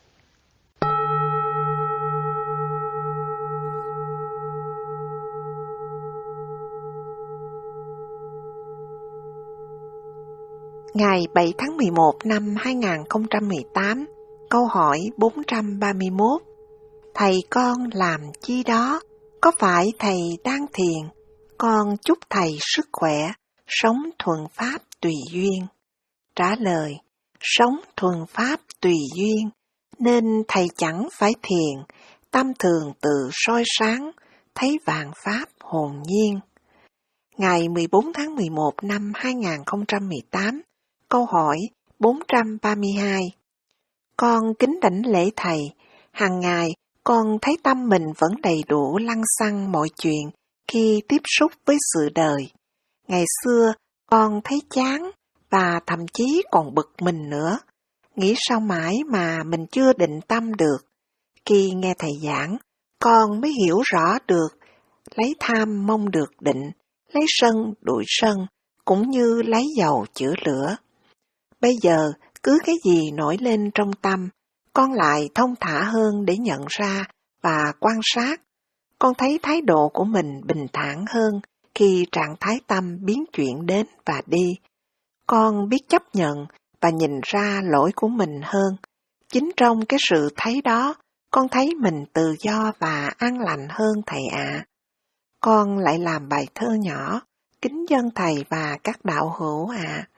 Ngày bảy tháng mười một năm hai nghìn không trăm mười tám, câu hỏi bốn trăm ba mươi mốt. Thầy con làm chi đó? Có phải thầy đang thiền? con chúc thầy sức khỏe, sống thuận pháp tùy duyên. Trả lời, sống thuận pháp tùy duyên, nên thầy chẳng phải thiền, tâm thường tự soi sáng, thấy vạn pháp hồn nhiên. Ngày mười bốn tháng mười một năm hai nghìn không trăm mười tám, câu hỏi bốn trăm ba mươi hai. Con kính đảnh lễ thầy, hàng ngày con thấy tâm mình vẫn đầy đủ lăng xăng mọi chuyện khi tiếp xúc với sự đời. Ngày xưa con thấy chán và thậm chí còn bực mình nữa, nghĩ sao mãi mà mình chưa định tâm được. Khi nghe thầy giảng, con mới hiểu rõ được lấy tham mong được định, lấy sân đuổi sân, cũng như lấy dầu chữa lửa. Bây giờ, cứ cái gì nổi lên trong tâm, con lại thông thả hơn để nhận ra và quan sát. Con thấy thái độ của mình bình thản hơn khi trạng thái tâm biến chuyển đến và đi. Con biết chấp nhận và nhìn ra lỗi của mình hơn. Chính trong cái sự thấy đó, con thấy mình tự do và an lành hơn thầy ạ. Con lại làm bài thơ nhỏ, kính dâng thầy và các đạo hữu ạ.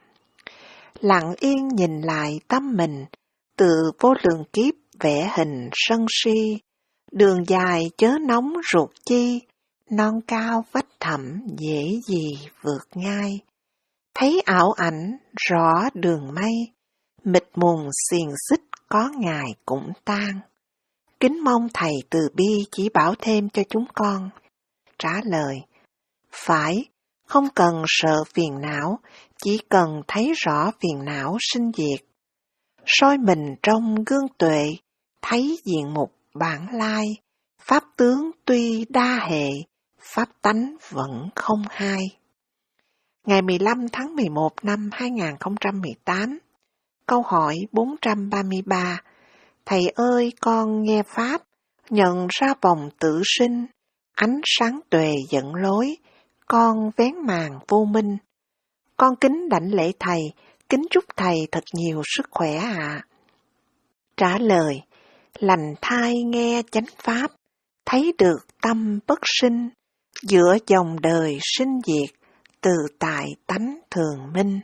Lặng yên nhìn lại tâm mình, từ vô lượng kiếp vẽ hình sân si, đường dài chớ nóng ruột chi, non cao vách thẳm dễ gì vượt ngai. Thấy ảo ảnh rõ đường mây, mịt mùng xiềng xích có ngày cũng tan. Kính mong thầy từ bi chỉ bảo thêm cho chúng con. Trả lời, phải, không cần sợ phiền não, chỉ cần thấy rõ phiền não sinh diệt. Soi mình trong gương tuệ, thấy diện mục bản lai, pháp tướng tuy đa hệ, pháp tánh vẫn không hai. Ngày mười lăm tháng mười một năm hai nghìn không trăm mười tám, câu hỏi bốn trăm ba mươi ba. Thầy ơi, con nghe pháp, nhận ra vòng tự sinh, ánh sáng tuệ dẫn lối, con vén màn vô minh. Con kính đảnh lễ thầy, kính chúc thầy thật nhiều sức khỏe ạ. À. Trả lời, lành thai nghe chánh pháp, thấy được tâm bất sinh, giữa dòng đời sinh diệt, từ tại tánh thường minh.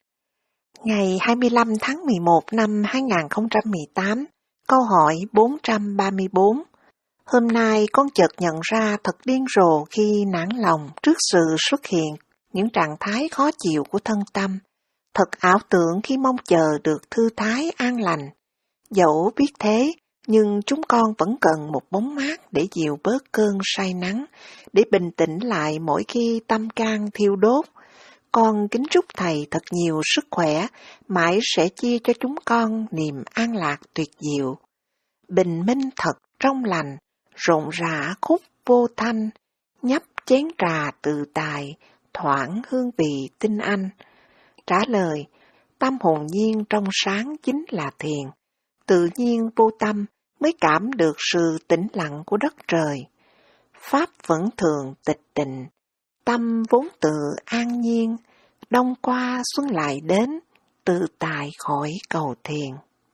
Ngày hai mươi lăm tháng mười một năm hai nghìn không trăm mười tám, câu hỏi bốn trăm ba mươi bốn. Hôm nay con chợt nhận ra thật điên rồ khi nản lòng trước sự xuất hiện những trạng thái khó chịu của thân tâm, thật ảo tưởng khi mong chờ được thư thái an lành. Dẫu biết thế, nhưng chúng con vẫn cần một bóng mát để dịu bớt cơn say nắng, để bình tĩnh lại mỗi khi tâm can thiêu đốt. Con kính chúc thầy thật nhiều sức khỏe, mãi sẽ chia cho chúng con niềm an lạc tuyệt diệu. Bình minh thật trong lành, rộn rã khúc vô thanh, nhấp chén trà tự tài, thoảng hương vị tinh anh. Trả lời, tâm hồn nhiên trong sáng chính là thiền. Tự nhiên vô tâm mới cảm được sự tĩnh lặng của đất trời. Pháp vẫn thường tịch tịnh, tâm vốn tự an nhiên, đông qua xuân lại đến, tự tại khỏi cầu thiền.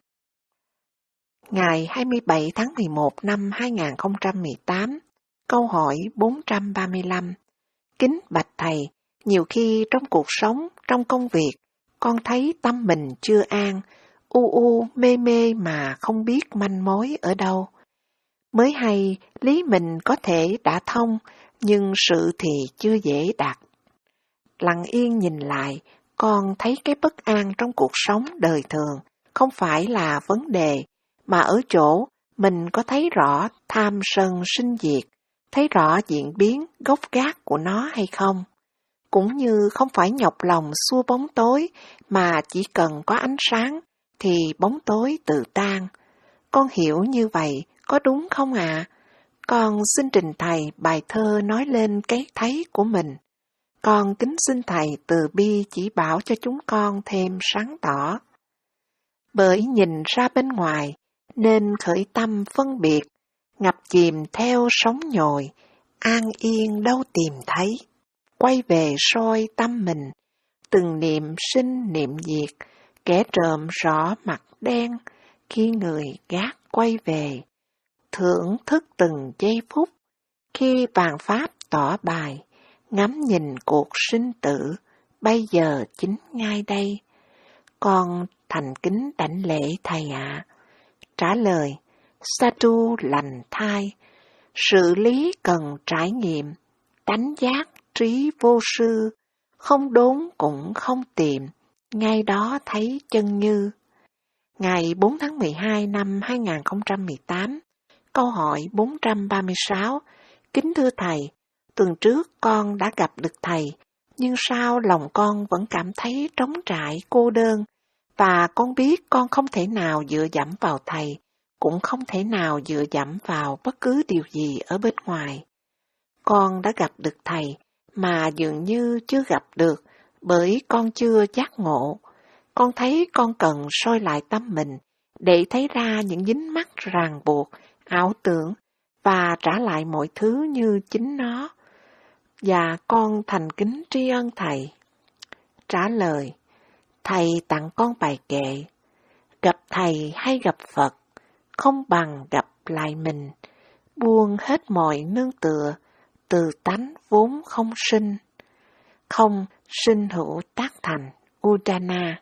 Ngày hai mươi bảy tháng mười một năm hai nghìn không trăm mười tám, câu hỏi bốn trăm ba mươi lăm. Kính bạch thầy, nhiều khi trong cuộc sống, trong công việc, con thấy tâm mình chưa an, u u mê mê mà không biết manh mối ở đâu. Mới hay lý mình có thể đã thông, nhưng sự thì chưa dễ đạt. Lặng yên nhìn lại, con thấy cái bất an trong cuộc sống đời thường không phải là vấn đề, mà ở chỗ mình có thấy rõ tham sân sinh diệt, thấy rõ diễn biến gốc gác của nó hay không. Cũng như không phải nhọc lòng xua bóng tối, mà chỉ cần có ánh sáng thì bóng tối tự tan. Con hiểu như vậy có đúng không ạ? À? Con xin trình thầy bài thơ nói lên cái thấy của mình. Con kính xin thầy từ bi chỉ bảo cho chúng con thêm sáng tỏ. Bởi nhìn ra bên ngoài, nên khởi tâm phân biệt, ngập chìm theo sóng nhồi, an yên đâu tìm thấy. Quay về soi tâm mình, từng niệm sinh niệm diệt, kẻ trộm rõ mặt đen, khi người gác quay về. Thưởng thức từng giây phút, khi vạn pháp tỏ bài, ngắm nhìn cuộc sinh tử, bây giờ chính ngay đây. Con thành kính đảnh lễ thầy ạ. Trả lời, Sadhu lành thai, sự lý cần trải nghiệm, đánh giác trí vô sư, không đốn cũng không tìm, ngay đó thấy chân như. Ngày bốn tháng mười hai năm hai nghìn không trăm mười tám, câu hỏi bốn trăm ba mươi sáu, kính thưa thầy, tuần trước con đã gặp được thầy, nhưng sao lòng con vẫn cảm thấy trống trải cô đơn, và con biết con không thể nào dựa dẫm vào thầy, cũng không thể nào dựa dẫm vào bất cứ điều gì ở bên ngoài. Con đã gặp được thầy, mà dường như chưa gặp được, bởi con chưa giác ngộ. Con thấy con cần soi lại tâm mình, để thấy ra những dính mắc ràng buộc, ảo tưởng, và trả lại mọi thứ như chính nó. Và con thành kính tri ân thầy. Trả lời, thầy tặng con bài kệ, gặp thầy hay gặp Phật, không bằng gặp lại mình, buông hết mọi nương tựa, từ tánh vốn không sinh, không sinh hữu tác thành, Udana.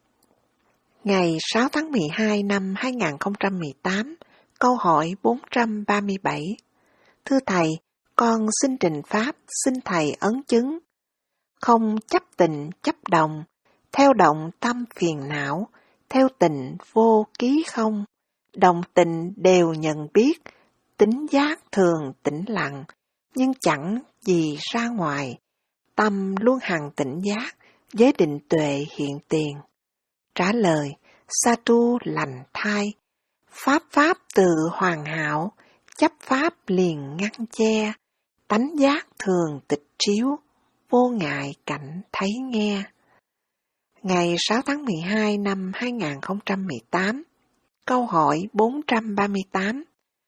Ngày sáu tháng mười hai năm hai nghìn không trăm mười tám, câu hỏi bốn trăm ba mươi bảy. Thưa thầy, con xin trình pháp, xin thầy ấn chứng. Không chấp tình chấp đồng, theo động tâm phiền não, theo tình vô ký không, đồng tình đều nhận biết, tính giác thường tĩnh lặng, nhưng chẳng gì ra ngoài, tâm luôn hằng tỉnh giác, với định tuệ hiện tiền. Trả lời, Sadhu lành thai, pháp pháp tự hoàn hảo, chấp pháp liền ngăn che, tánh giác thường tịch chiếu, vô ngại cảnh thấy nghe. Ngày sáu tháng mười hai năm hai nghìn không trăm mười tám, câu hỏi bốn trăm ba mươi tám.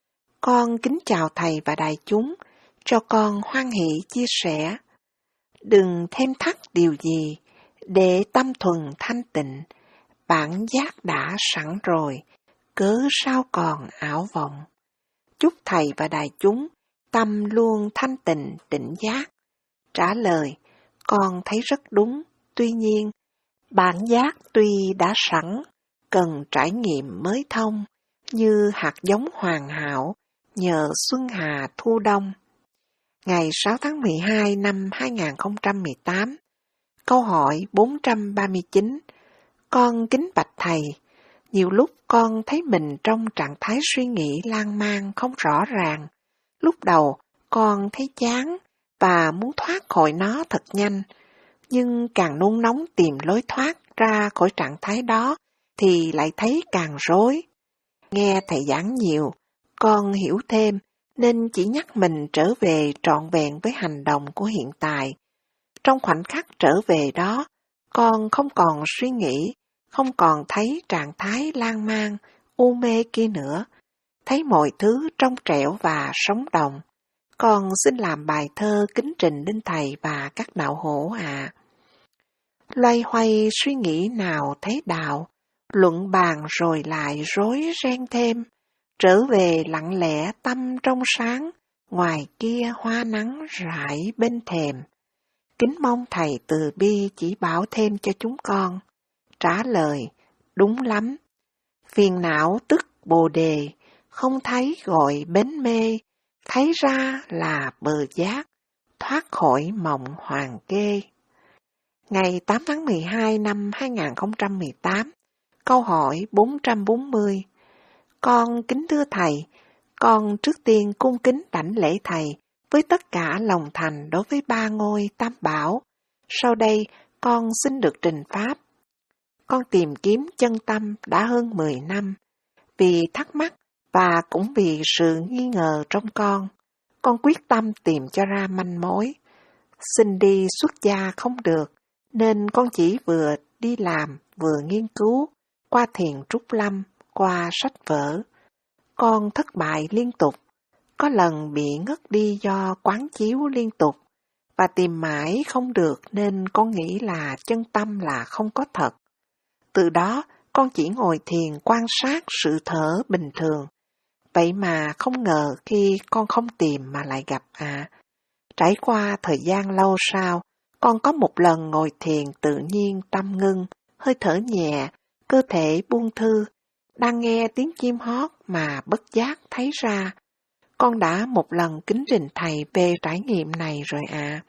Con kính chào thầy và đại chúng, cho con hoan hỷ chia sẻ. Đừng thêm thắt điều gì, để tâm thuần thanh tịnh, bản giác đã sẵn rồi, cớ sao còn ảo vọng. Chúc thầy và đại chúng tâm luôn thanh tịnh tỉnh giác. Trả lời, con thấy rất đúng, tuy nhiên, bản giác tuy đã sẵn, cần trải nghiệm mới thông, như hạt giống hoàn hảo, nhờ xuân hà thu đông. Ngày sáu tháng mười hai năm hai nghìn không trăm mười tám, câu hỏi bốn trăm ba mươi chín. Con kính bạch thầy, nhiều lúc con thấy mình trong trạng thái suy nghĩ lan man không rõ ràng. Lúc đầu con thấy chán và muốn thoát khỏi nó thật nhanh, nhưng càng nôn nóng tìm lối thoát ra khỏi trạng thái đó thì lại thấy càng rối. Nghe thầy giảng nhiều, con hiểu thêm nên chỉ nhắc mình trở về trọn vẹn với hành động của hiện tại. Trong khoảnh khắc trở về đó, con không còn suy nghĩ, không còn thấy trạng thái lan man, u mê kia nữa, thấy mọi thứ trong trẻo và sống động. Con xin làm bài thơ kính trình đến thầy và các đạo hữu ạ. À. Loay hoay suy nghĩ nào thấy đạo, luận bàn rồi lại rối ren thêm, trở về lặng lẽ tâm trong sáng, ngoài kia hoa nắng rải bên thềm. Kính mong thầy từ bi chỉ bảo thêm cho chúng con. Trả lời, đúng lắm. Phiền não tức bồ đề, không thấy gọi bến mê, thấy ra là bờ giác, thoát khỏi mộng hoàng kê. Ngày tám tháng mười hai năm hai nghìn không trăm mười tám, câu hỏi bốn trăm bốn mươi. Con kính thưa thầy, con trước tiên cung kính đảnh lễ thầy với tất cả lòng thành đối với ba ngôi tam bảo. Sau đây, con xin được trình pháp. Con tìm kiếm chân tâm đã hơn mười năm, vì thắc mắc và cũng vì sự nghi ngờ trong con. Con quyết tâm tìm cho ra manh mối. Xin đi xuất gia không được, nên con chỉ vừa đi làm vừa nghiên cứu, qua thiền trúc lâm, qua sách vở. Con thất bại liên tục, có lần bị ngất đi do quán chiếu liên tục, và tìm mãi không được nên con nghĩ là chân tâm là không có thật. Từ đó, con chỉ ngồi thiền quan sát sự thở bình thường. Vậy mà không ngờ khi con không tìm mà lại gặp à. Trải qua thời gian lâu sau, con có một lần ngồi thiền tự nhiên tâm ngưng, hơi thở nhẹ, cơ thể buông thư, đang nghe tiếng chim hót mà bất giác thấy ra. Con đã một lần kính trình thầy về trải nghiệm này rồi ạ. À.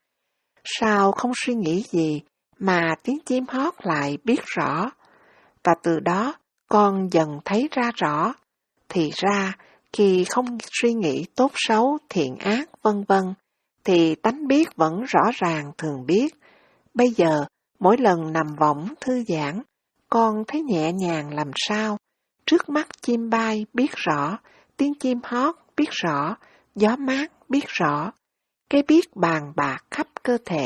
Sao không suy nghĩ gì mà tiếng chim hót lại biết rõ, và từ đó con dần thấy ra rõ. Thì ra, khi không suy nghĩ tốt xấu, thiện ác, vân vân, thì tánh biết vẫn rõ ràng thường biết. Bây giờ, mỗi lần nằm võng thư giãn, con thấy nhẹ nhàng làm sao. Trước mắt chim bay biết rõ, tiếng chim hót biết rõ, gió mát biết rõ. Cái biết bàn bạc khắp cơ thể.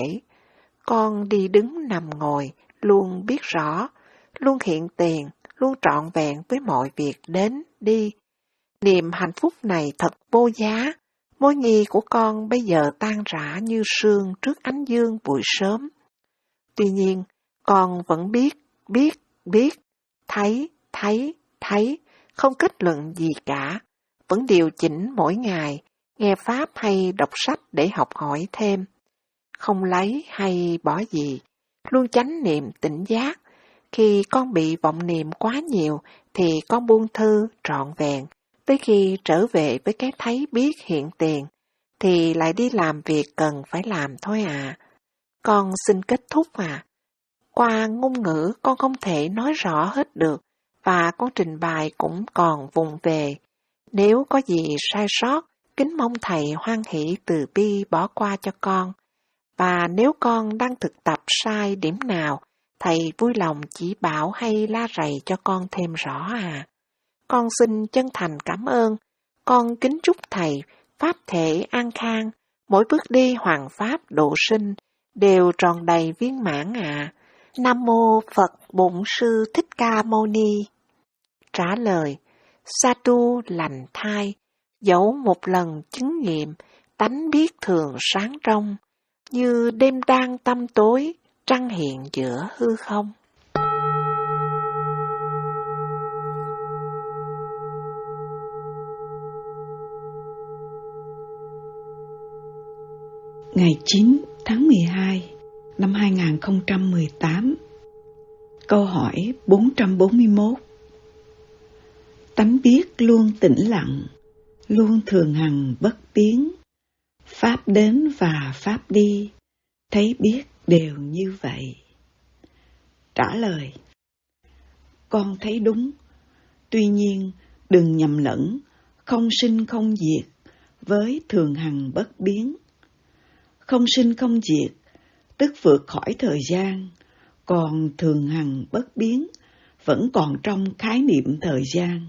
Con đi đứng nằm ngồi, luôn biết rõ, luôn hiện tiền, luôn trọn vẹn với mọi việc đến, đi. Niềm hạnh phúc này thật vô giá. Mối nghi của con bây giờ tan rã như sương trước ánh dương buổi sớm. Tuy nhiên, con vẫn biết, biết, biết, thấy, thấy, thấy, không kết luận gì cả. Vẫn điều chỉnh mỗi ngày, nghe Pháp hay đọc sách để học hỏi thêm. Không lấy hay bỏ gì, luôn chánh niệm tỉnh giác. Khi con bị vọng niệm quá nhiều, thì con buông thư trọn vẹn. Tới khi trở về với cái thấy biết hiện tiền, thì lại đi làm việc cần phải làm thôi à. Con xin kết thúc à. Qua ngôn ngữ con không thể nói rõ hết được, và con trình bày cũng còn vùng về. Nếu có gì sai sót, kính mong thầy hoan hỷ từ bi bỏ qua cho con. Và nếu con đang thực tập sai điểm nào, thầy vui lòng chỉ bảo hay la rầy cho con thêm rõ à. Con xin chân thành cảm ơn. Con kính chúc thầy pháp thể an khang, mỗi bước đi hoàng pháp độ sinh đều tròn đầy viên mãn ạ. À. Nam mô Phật Bổn Sư Thích Ca Mâu Ni. Trả lời: Sa tu lành thai, dẫu một lần chứng nghiệm, tánh biết thường sáng trong, như đêm đang tăm tối, trăng hiện giữa hư không.
Ngày chín tháng mười hai năm hai nghìn không trăm mười tám. Câu hỏi bốn trăm bốn mươi mốt. Tánh biết luôn tĩnh lặng, luôn thường hằng bất biến. Pháp đến và Pháp đi, thấy biết đều như vậy. Trả lời: Con thấy đúng. Tuy nhiên, đừng nhầm lẫn không sinh không diệt với thường hằng bất biến. Không sinh không diệt, tức vượt khỏi thời gian, còn thường hằng bất biến vẫn còn trong khái niệm thời gian.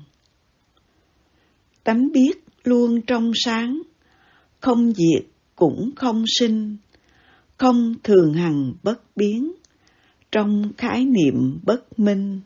Tánh biết luôn trong sáng, không diệt cũng không sinh, không thường hằng bất biến, trong khái niệm bất minh.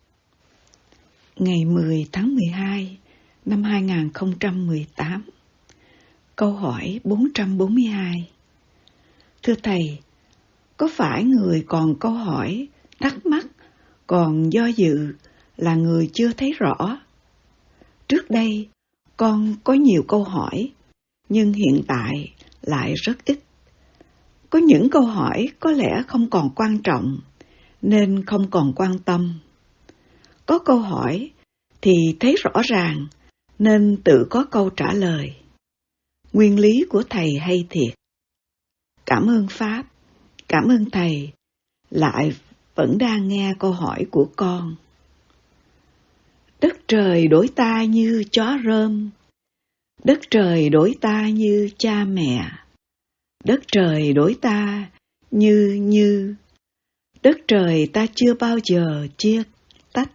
Ngày mười tháng mười hai năm hai nghìn không trăm mười tám. Câu hỏi bốn trăm bốn mươi hai. Thưa Thầy, có phải người còn câu hỏi, thắc mắc, còn do dự là người chưa thấy rõ? Trước đây, con có nhiều câu hỏi, nhưng hiện tại lại rất ít. Có những câu hỏi có lẽ không còn quan trọng, nên không còn quan tâm. Có câu hỏi thì thấy rõ ràng, nên tự có câu trả lời. Nguyên lý của Thầy hay thiệt. Cảm ơn Pháp, cảm ơn Thầy, lại vẫn đang nghe câu hỏi của con. Đất trời đối ta như chó rơm, đất trời đối ta như cha mẹ, đất trời đối ta như như, đất trời ta chưa bao giờ chia tách.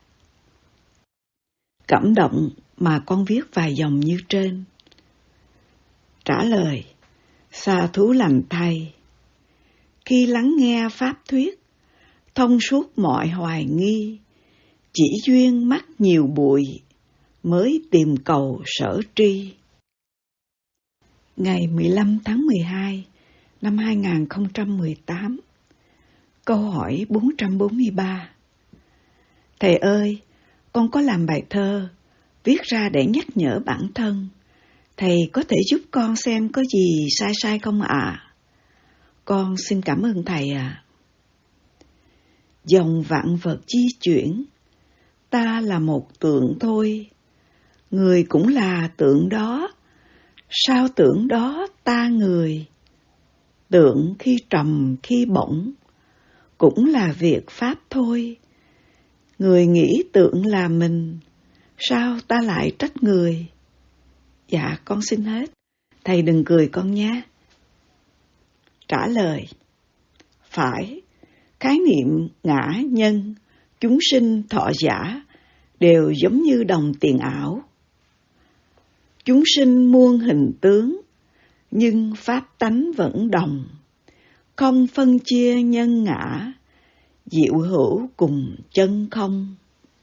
Cảm động mà con viết vài dòng như trên. Trả lời: Sa thú lành thay. Khi lắng nghe Pháp thuyết, thông suốt mọi hoài nghi, chỉ duyên mắc nhiều bụi, mới tìm cầu sở tri. Ngày mười lăm tháng mười hai năm hai nghìn không trăm mười tám. Câu hỏi bốn trăm bốn mươi ba. Thầy ơi, con có làm bài thơ, viết ra để nhắc nhở bản thân. Thầy có thể giúp con xem có gì sai sai không ạ? À? Con xin cảm ơn thầy ạ. À. Dòng vạn vật di chuyển, ta là một tượng thôi, người cũng là tượng đó, sao tượng đó ta người? Tượng khi trầm khi bổng, cũng là việc pháp thôi. Người nghĩ tượng là mình, sao ta lại trách người? Dạ, con xin hết. Thầy đừng cười con nhé. Trả lời: phải, khái niệm ngã nhân, chúng sinh thọ giả đều giống như đồng tiền ảo. Chúng sinh muôn hình tướng, nhưng pháp tánh vẫn đồng, không phân chia nhân ngã, diệu hữu cùng chân không.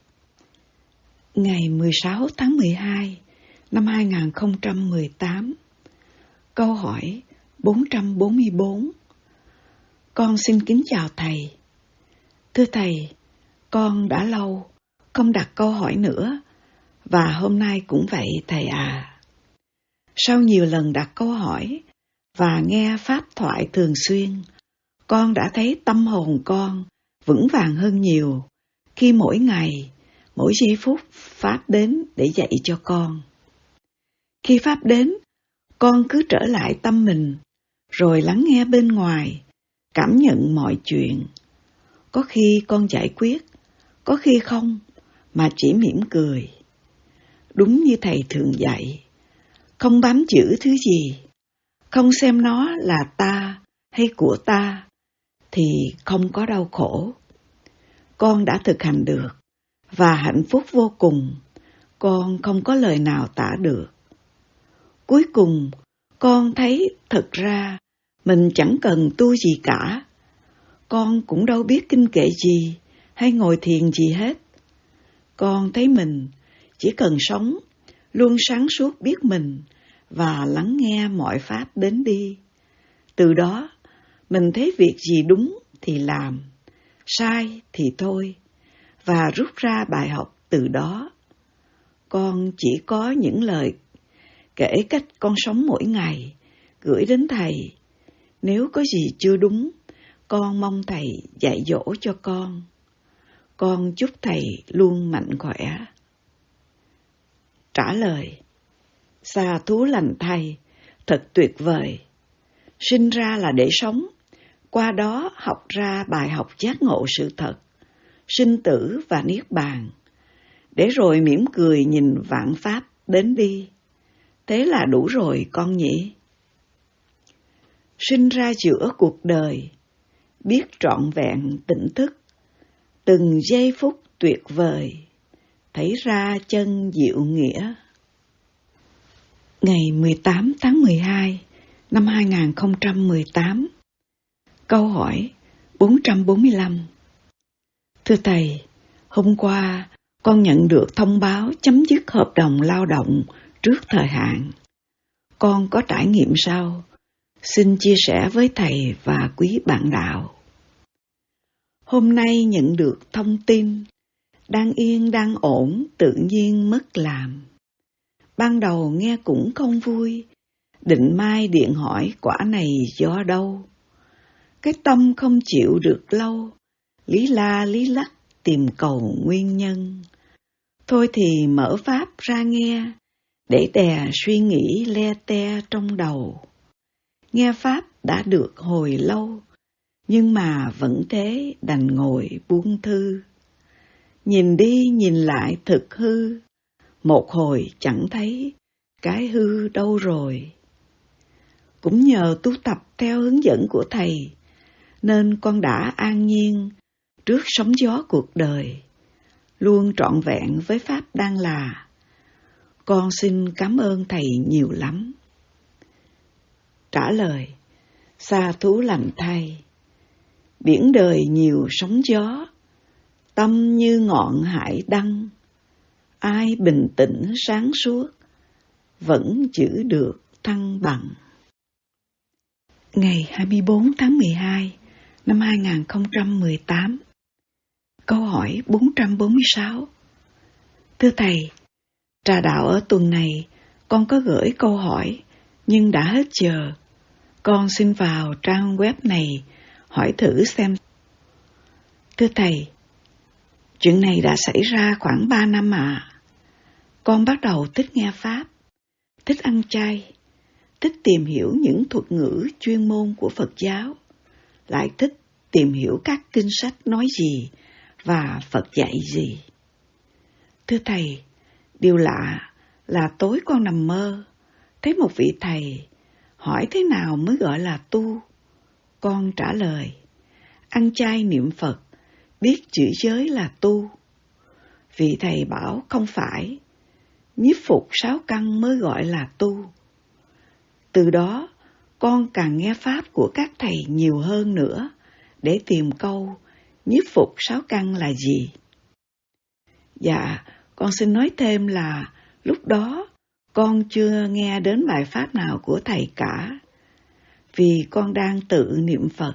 Ngày mười sáu tháng mười hai năm hai nghìn không trăm mười tám, câu hỏi bốn trăm bốn mươi bốn. Con xin kính chào thầy. Thưa thầy, con đã lâu không đặt câu hỏi nữa, và hôm nay cũng vậy thầy à. Sau nhiều lần đặt câu hỏi và nghe pháp thoại thường xuyên, con đã thấy tâm hồn con vững vàng hơn nhiều khi mỗi ngày, mỗi giây phút pháp đến để dạy cho con. Khi pháp đến, con cứ trở lại tâm mình, rồi lắng nghe bên ngoài, cảm nhận mọi chuyện. Có khi con giải quyết, có khi không, mà chỉ mỉm cười. Đúng như thầy thường dạy, không bám giữ thứ gì, không xem nó là ta hay của ta, thì không có đau khổ. Con đã thực hành được, và hạnh phúc vô cùng, con không có lời nào tả được. Cuối cùng, con thấy thật ra mình chẳng cần tu gì cả. Con cũng đâu biết kinh kệ gì hay ngồi thiền gì hết. Con thấy mình chỉ cần sống, luôn sáng suốt biết mình và lắng nghe mọi pháp đến đi. Từ đó, mình thấy việc gì đúng thì làm, sai thì thôi, và rút ra bài học từ đó. Con chỉ có những lời kể cách con sống mỗi ngày, gửi đến thầy. Nếu có gì chưa đúng, con mong thầy dạy dỗ cho con. Con chúc thầy luôn mạnh khỏe. Trả lời: Xà thú lành thầy, thật tuyệt vời. Sinh ra là để sống, qua đó học ra bài học giác ngộ sự thật, sinh tử và niết bàn, để rồi mỉm cười nhìn vạn pháp đến đi. Thế là đủ rồi con nhỉ? Sinh ra giữa cuộc đời, biết trọn vẹn tỉnh thức, từng giây phút tuyệt vời, thấy ra chân diệu nghĩa. Ngày mười tám tháng mười hai năm hai nghìn không trăm mười tám, câu hỏi bốn trăm bốn mươi lăm. Thưa thầy, hôm qua con nhận được thông báo chấm dứt hợp đồng lao động trước thời hạn. Con có trải nghiệm sao? Xin chia sẻ với thầy và quý bạn đạo. Hôm nay nhận được thông tin, đang yên đang ổn tự nhiên mất làm. Ban đầu nghe cũng không vui, định mai điện hỏi quả này do đâu. Cái tâm không chịu được lâu, lý la lý lắc tìm cầu nguyên nhân. Thôi thì mở pháp ra nghe, để đè suy nghĩ le te trong đầu. Nghe pháp đã được hồi lâu, nhưng mà vẫn thế đành ngồi buông thư. Nhìn đi nhìn lại thực hư, một hồi chẳng thấy cái hư đâu rồi. Cũng nhờ tu tập theo hướng dẫn của thầy, nên con đã an nhiên trước sóng gió cuộc đời, luôn trọn vẹn với pháp đang là. Con xin cảm ơn thầy nhiều lắm. Trả lời: Sa thú lành thay, biển đời nhiều sóng gió, tâm như ngọn hải đăng, ai bình tĩnh sáng suốt, vẫn giữ được thăng bằng. Ngày hai mươi bốn tháng mười hai năm hai nghìn không trăm mười tám, câu hỏi bốn trăm bốn mươi sáu. Thưa thầy, trà đạo ở tuần này con có gửi câu hỏi, nhưng đã hết giờ. Con xin vào trang web này hỏi thử xem. Thưa Thầy, chuyện này đã xảy ra khoảng ba năm ạ. À. Con bắt đầu thích nghe Pháp, thích ăn chay, thích tìm hiểu những thuật ngữ chuyên môn của Phật giáo, lại thích tìm hiểu các kinh sách nói gì và Phật dạy gì. Thưa Thầy, điều lạ là tối con nằm mơ, thấy một vị thầy hỏi thế nào mới gọi là tu. Con trả lời, ăn chay niệm Phật, biết chữ giới là tu. Vị thầy bảo không phải, nhiếp phục sáu căn mới gọi là tu. Từ đó, con càng nghe Pháp của các thầy nhiều hơn nữa để tìm câu nhiếp phục sáu căn là gì. Dạ, con xin nói thêm là lúc đó con chưa nghe đến bài Pháp nào của thầy cả, vì con đang tự niệm Phật.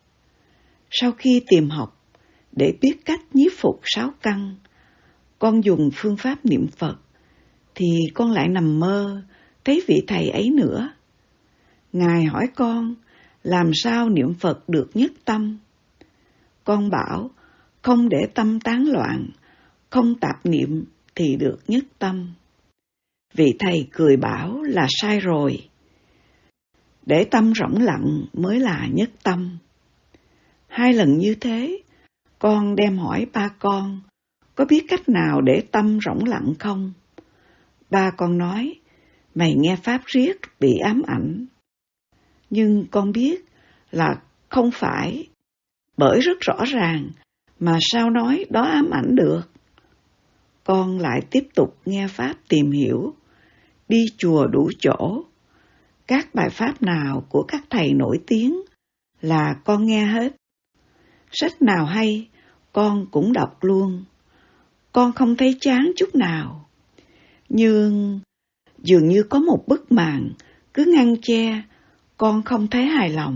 Sau khi tìm học để biết cách nhiếp phục sáu căn, con dùng phương pháp niệm Phật, thì con lại nằm mơ thấy vị thầy ấy nữa. Ngài hỏi con làm sao niệm Phật được nhất tâm. Con bảo không để tâm tán loạn, không tạp niệm thì được nhất tâm. Vị thầy cười bảo là sai rồi. Để tâm rỗng lặng mới là nhất tâm. Hai lần như thế, con đem hỏi ba con, có biết cách nào để tâm rỗng lặng không? Ba con nói, mày nghe Pháp riết bị ám ảnh. Nhưng con biết là không phải, bởi rất rõ ràng, mà sao nói đó ám ảnh được. Con lại tiếp tục nghe Pháp tìm hiểu, đi chùa đủ chỗ. Các bài Pháp nào của các thầy nổi tiếng là con nghe hết. Sách nào hay, con cũng đọc luôn. Con không thấy chán chút nào. Nhưng dường như có một bức màn cứ ngăn che, con không thấy hài lòng.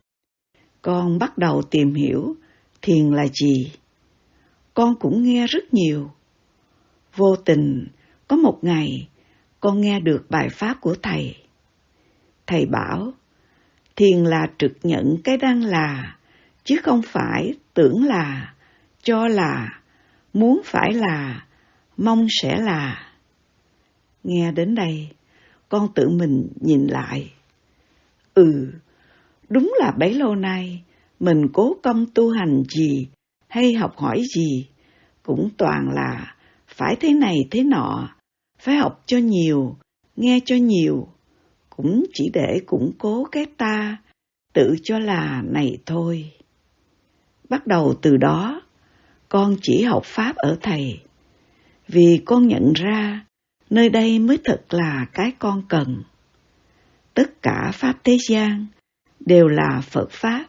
Con bắt đầu tìm hiểu thiền là gì. Con cũng nghe rất nhiều. Vô tình, có một ngày, con nghe được bài Pháp của thầy. Thầy bảo, thiền là trực nhận cái đang là, chứ không phải tưởng là, cho là, muốn phải là, mong sẽ là. Nghe đến đây, con tự mình nhìn lại. Ừ, đúng là bấy lâu nay, mình cố công tu hành gì hay học hỏi gì, cũng toàn là phải thế này thế nọ, phải học cho nhiều, nghe cho nhiều, cũng chỉ để củng cố cái ta, tự cho là này thôi. Bắt đầu từ đó, con chỉ học Pháp ở thầy, vì con nhận ra nơi đây mới thật là cái con cần. Tất cả Pháp thế gian đều là Phật Pháp.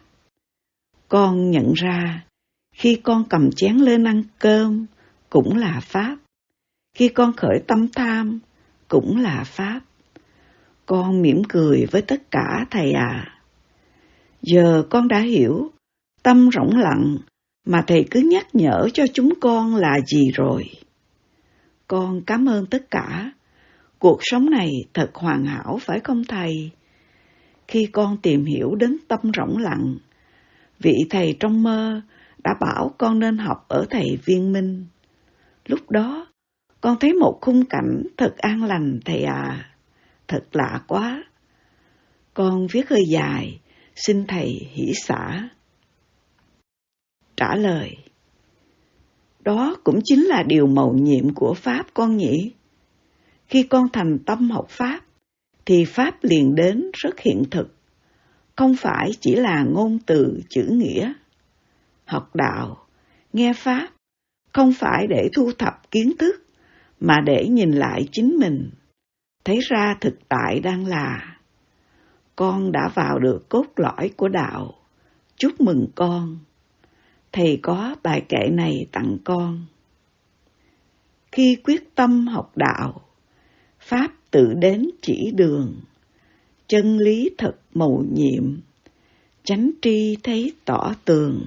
Con nhận ra khi con cầm chén lên ăn cơm cũng là Pháp. Khi con khởi tâm tham cũng là Pháp. Con mỉm cười với tất cả thầy à. Giờ con đã hiểu tâm rỗng lặng mà thầy cứ nhắc nhở cho chúng con là gì rồi. Con cảm ơn tất cả. Cuộc sống này thật hoàn hảo phải không thầy? Khi con tìm hiểu đến tâm rỗng lặng, vị thầy trong mơ đã bảo con nên học ở thầy Viên Minh. Lúc đó, con thấy một khung cảnh thật an lành thầy à, thật lạ quá. Con viết hơi dài, xin thầy hỷ xả. Trả lời, đó cũng chính là điều mầu nhiệm của Pháp con nhỉ. Khi con thành tâm học Pháp, thì Pháp liền đến rất hiện thực, không phải chỉ là ngôn từ chữ nghĩa. Học đạo, nghe Pháp, không phải để thu thập kiến thức, mà để nhìn lại chính mình, thấy ra thực tại đang là. Con đã vào được cốt lõi của đạo, chúc mừng con. Thầy có bài kệ này tặng con. Khi quyết tâm học đạo, Pháp tự đến chỉ đường, chân lý thật mầu nhiệm, chánh tri thấy tỏ tường.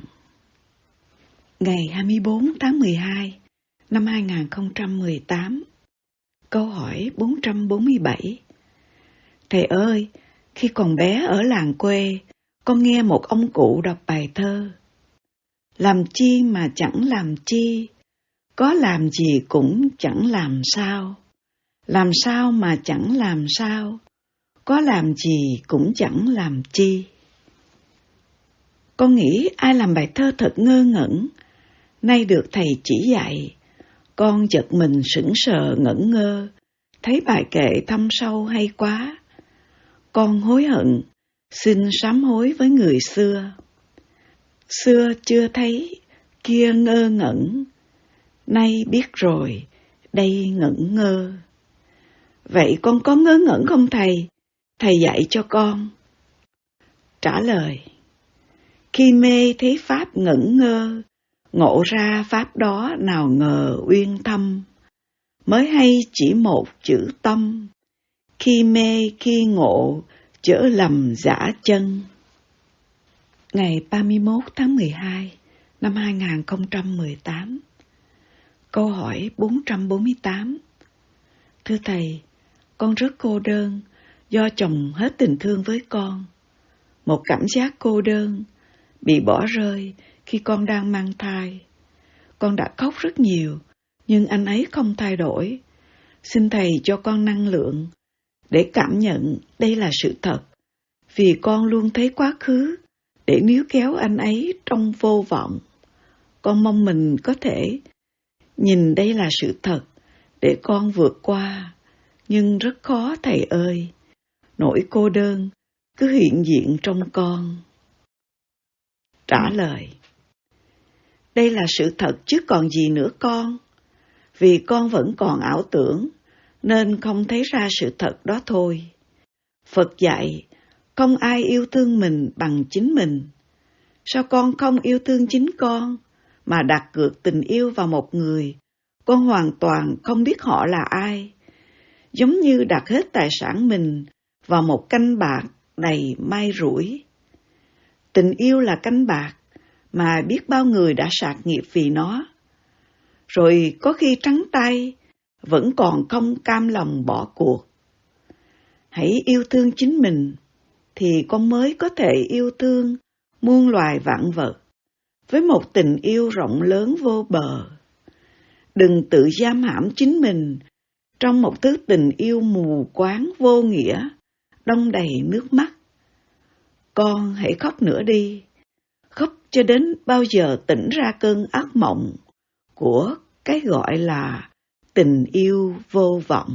Ngày hai mươi bốn tháng mười hai năm hai nghìn không trăm mười tám, Câu hỏi bốn trăm bốn mươi bảy. Thầy ơi, khi còn bé ở làng quê, con nghe một ông cụ đọc bài thơ. Làm chi mà chẳng làm chi, có làm gì cũng chẳng làm sao. Làm sao mà chẳng làm sao, có làm gì cũng chẳng làm chi. Con nghĩ ai làm bài thơ thật ngơ ngẩn, nay được thầy chỉ dạy. Con giật mình sững sờ ngẩn ngơ, thấy bài kệ thâm sâu hay quá. Con hối hận, xin sám hối với người xưa. Xưa chưa thấy, kia ngơ ngẩn, nay biết rồi, đây ngẩn ngơ. Vậy con có ngớ ngẩn không thầy? Thầy dạy cho con. Trả lời: khi mê thấy pháp ngẩn ngơ, ngộ ra pháp đó nào ngờ uyên thâm. Mới hay chỉ một chữ tâm, khi mê khi ngộ chữa lầm giả chân. Ngày ba mươi mốt tháng mười hai năm hai nghìn không trăm mười tám. Câu hỏi bốn trăm bốn mươi tám. Thưa thầy, con rất cô đơn do chồng hết tình thương với con. Một cảm giác cô đơn, bị bỏ rơi khi con đang mang thai. Con đã khóc rất nhiều, nhưng anh ấy không thay đổi. Xin thầy cho con năng lượng để cảm nhận đây là sự thật, vì con luôn thấy quá khứ để níu kéo anh ấy trong vô vọng. Con mong mình có thể nhìn đây là sự thật để con vượt qua, nhưng rất khó thầy ơi. Nỗi cô đơn cứ hiện diện trong con. Trả lời: đây là sự thật chứ còn gì nữa con. Vì con vẫn còn ảo tưởng nên không thấy ra sự thật đó thôi. Phật dạy không ai yêu thương mình bằng chính mình. Sao con không yêu thương chính con mà đặt cược tình yêu vào một người con hoàn toàn không biết họ là ai? Giống như đặt hết tài sản mình vào một canh bạc đầy may rủi. Tình yêu là canh bạc mà biết bao người đã sạc nghiệp vì nó. Rồi có khi trắng tay, vẫn còn không cam lòng bỏ cuộc. Hãy yêu thương chính mình, thì con mới có thể yêu thương muôn loài vạn vật, với một tình yêu rộng lớn vô bờ. Đừng tự giam hãm chính mình trong một thứ tình yêu mù quáng vô nghĩa, đong đầy nước mắt. Con hãy khóc nữa đi, khóc cho đến bao giờ tỉnh ra cơn ác mộng của cái gọi là tình yêu vô vọng.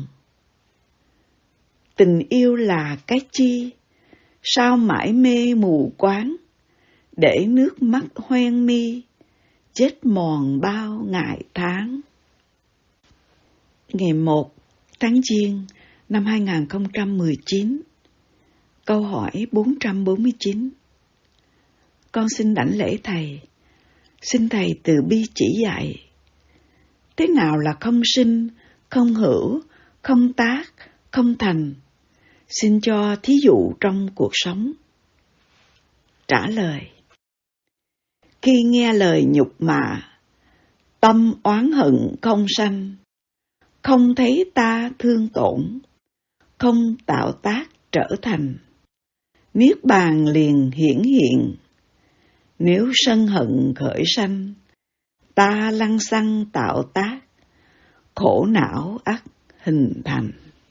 Tình yêu là cái chi? Sao mãi mê mù quáng, để nước mắt hoen mi, chết mòn bao ngày tháng. Ngày một tháng Giêng năm hai nghìn không trăm mười chín. Câu hỏi bốn trăm bốn mươi chín. Con xin đảnh lễ thầy. Xin thầy từ bi chỉ dạy. Thế nào là không sinh, không hữu, không tác, không thành? Xin cho thí dụ trong cuộc sống. Trả lời: khi nghe lời nhục mạ, tâm oán hận không sanh, không thấy ta thương tổn, không tạo tác trở thành, niết bàn liền hiển hiện. Nếu sân hận khởi sanh, ta lăng xăng tạo tác, khổ não ắt hình thành.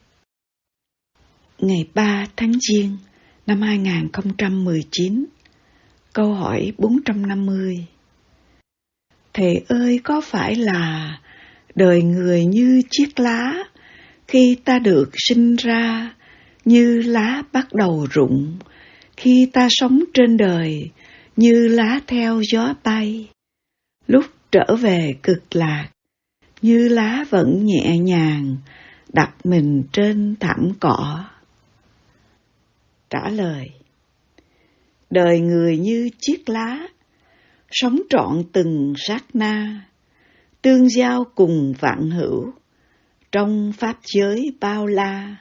Ngày ba tháng Giêng năm hai nghìn không trăm mười chín. Câu hỏi bốn trăm năm mươi. Thầy ơi, có phải là đời người như chiếc lá, khi ta được sinh ra, như lá bắt đầu rụng, khi ta sống trên đời, như lá theo gió bay, lúc trở về cực lạc, như lá vẫn nhẹ nhàng, đặt mình trên thảm cỏ? Trả lời: đời người như chiếc lá, sống trọn từng sát na, tương giao cùng vạn hữu, trong pháp giới bao la.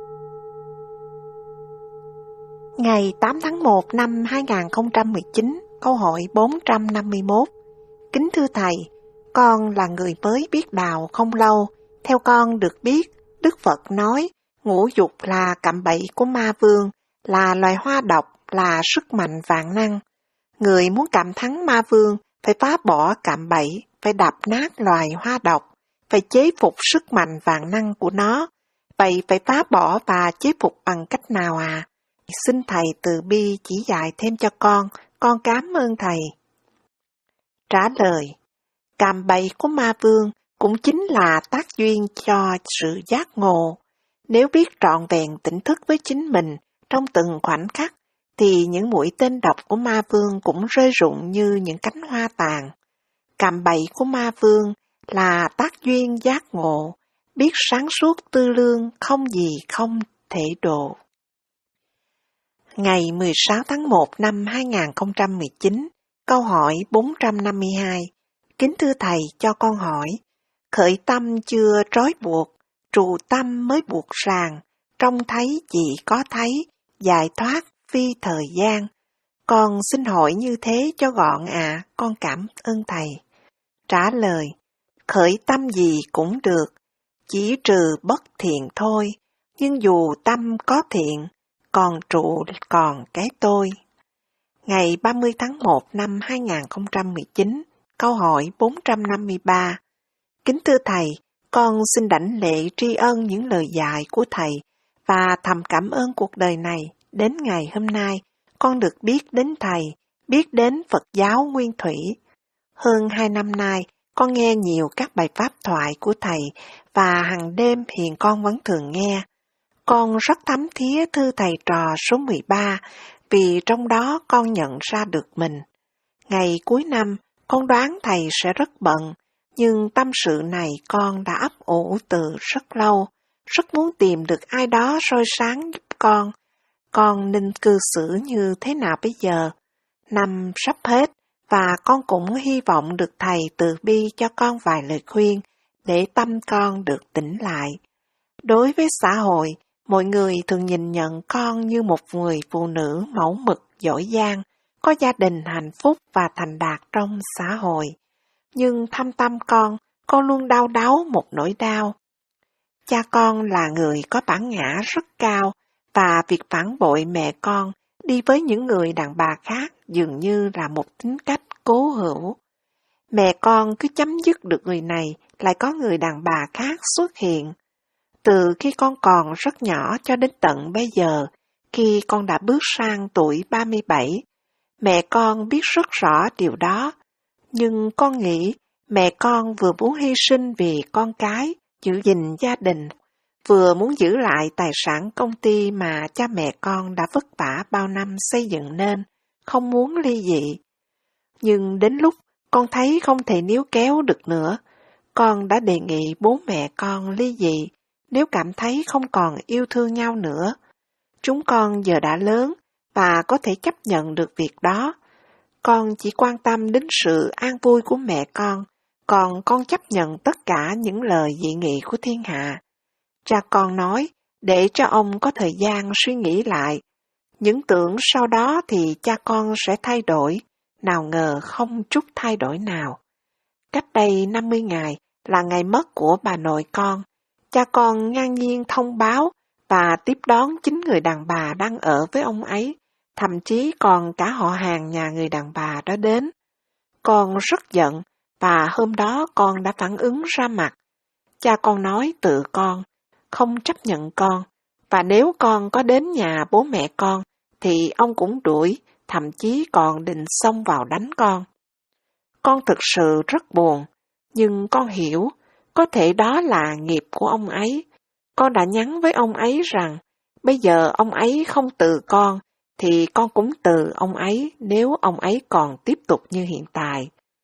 Ngày tám tháng một năm hai nghìn không trăm mười chín, câu hỏi bốn trăm năm mươi mốt. Kính thưa Thầy, con là người mới biết đạo không lâu. Theo con được biết, Đức Phật nói ngũ dục là cạm bẫy của ma vương, là loài hoa độc, là sức mạnh vạn năng. Người muốn cạm thắng ma vương phải phá bỏ cạm bẫy, phải đập nát loài hoa độc, phải chế phục sức mạnh vạn năng của nó. Vậy phải phá bỏ và chế phục bằng cách nào à? Xin Thầy từ bi chỉ dạy thêm cho con, con cảm ơn Thầy. Trả lời, cạm bẫy của ma vương cũng chính là tác duyên cho sự giác ngộ. Nếu biết trọn vẹn tỉnh thức với chính mình trong từng khoảnh khắc, thì những mũi tên độc của ma vương cũng rơi rụng như những cánh hoa tàn. Cạm bẫy của ma vương là tác duyên giác ngộ, biết sáng suốt tư lương, không gì không thể độ. Ngày mười sáu tháng một năm hai nghìn không trăm mười chín, câu hỏi bốn trăm năm mươi hai. Kính thưa Thầy, cho con hỏi, khởi tâm chưa trói buộc, trụ tâm mới buộc ràng, trông thấy chỉ có thấy, giải thoát phi thời gian. Con xin hỏi như thế cho gọn ạ, à, con cảm ơn Thầy. Trả lời, khởi tâm gì cũng được, chỉ trừ bất thiện thôi, nhưng dù tâm có thiện, còn trụ còn cái tôi. Ngày ba mươi tháng một năm hai nghìn không trăm mười chín, câu hỏi bốn trăm năm mươi ba. Kính thưa Thầy, con xin đảnh lễ tri ân những lời dạy của Thầy và thầm cảm ơn cuộc đời này. Đến ngày hôm nay, con được biết đến Thầy, biết đến Phật giáo Nguyên Thủy. Hơn hai năm nay, con nghe nhiều các bài pháp thoại của Thầy và hàng đêm hiện con vẫn thường nghe. Con rất thấm thía thư Thầy trò số mười ba vì trong đó con nhận ra được mình. Ngày cuối năm, con đoán Thầy sẽ rất bận, nhưng tâm sự này con đã ấp ủ từ rất lâu, rất muốn tìm được ai đó soi sáng giúp con. Con nên cư xử như thế nào bây giờ? Năm sắp hết, và con cũng hy vọng được Thầy từ bi cho con vài lời khuyên để tâm con được tỉnh lại. Đối với xã hội, mọi người thường nhìn nhận con như một người phụ nữ mẫu mực, giỏi giang, có gia đình hạnh phúc và thành đạt trong xã hội. Nhưng thâm tâm con, con luôn đau đáu một nỗi đau. Cha con là người có bản ngã rất cao, và việc phản bội mẹ con đi với những người đàn bà khác dường như là một tính cách cố hữu. Mẹ con cứ chấm dứt được người này, lại có người đàn bà khác xuất hiện. Từ khi con còn rất nhỏ cho đến tận bây giờ, khi con đã bước sang tuổi ba mươi bảy, mẹ con biết rất rõ điều đó. Nhưng con nghĩ mẹ con vừa muốn hy sinh vì con cái, giữ gìn gia đình, vừa muốn giữ lại tài sản công ty mà cha mẹ con đã vất vả bao năm xây dựng nên, không muốn ly dị. Nhưng đến lúc con thấy không thể níu kéo được nữa, con đã đề nghị bố mẹ con ly dị nếu cảm thấy không còn yêu thương nhau nữa. Chúng con giờ đã lớn và có thể chấp nhận được việc đó. Con chỉ quan tâm đến sự an vui của mẹ con, còn con chấp nhận tất cả những lời dị nghị của thiên hạ. Cha con nói, để cho ông có thời gian suy nghĩ lại. Những tưởng sau đó thì cha con sẽ thay đổi, nào ngờ không chút thay đổi nào. Cách đây năm mươi ngày là ngày mất của bà nội con. Cha con ngang nhiên thông báo và tiếp đón chính người đàn bà đang ở với ông ấy, thậm chí còn cả họ hàng nhà người đàn bà đó đến. Con rất giận và hôm đó con đã phản ứng ra mặt. Cha con nói tự con, không chấp nhận con, và nếu con có đến nhà bố mẹ con thì ông cũng đuổi, thậm chí còn định xông vào đánh con. Con thực sự rất buồn, nhưng con hiểu, có thể đó là nghiệp của ông ấy. Con đã nhắn với ông ấy rằng, bây giờ ông ấy không từ con, thì con cũng từ ông ấy nếu ông ấy còn tiếp tục như hiện tại.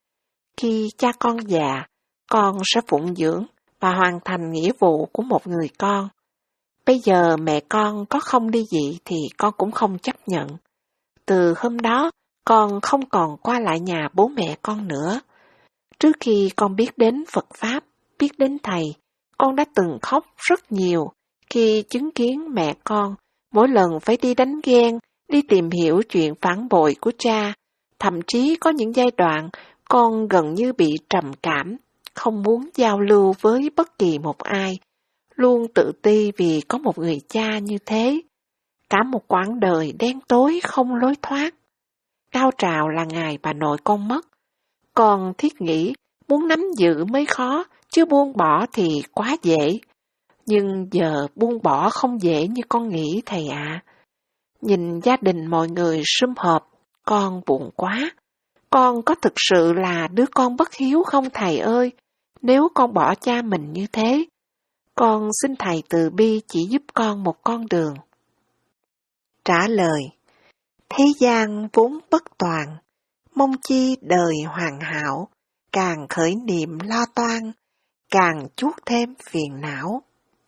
Khi cha con già, con sẽ phụng dưỡng và hoàn thành nghĩa vụ của một người con. Bây giờ mẹ con có không ly dị thì con cũng không chấp nhận. Từ hôm đó, con không còn qua lại nhà bố mẹ con nữa. Trước khi con biết đến Phật Pháp, biết đến Thầy, con đã từng khóc rất nhiều khi chứng kiến mẹ con mỗi lần phải đi đánh ghen, đi tìm hiểu chuyện phản bội của cha, Thậm chí có những giai đoạn con gần như bị trầm cảm, không muốn giao lưu với bất kỳ một ai, luôn tự ti vì có một người cha như thế. Cả một quãng đời đen tối không lối thoát. Cao trào là ngày bà nội con mất. Con thiết nghĩ muốn nắm giữ mới khó, chứ buông bỏ thì quá dễ. Nhưng giờ buông bỏ không dễ như con nghĩ thầy ạ. À. Nhìn gia đình mọi người sum họp, con buồn quá. Con có thực sự là đứa con bất hiếu không thầy ơi, nếu con bỏ cha mình như thế? Con xin thầy từ bi chỉ giúp con một con đường. Trả lời: thế gian vốn bất toàn, mong chi đời hoàn hảo, càng khởi niệm lo toan, càng chuốc thêm phiền não.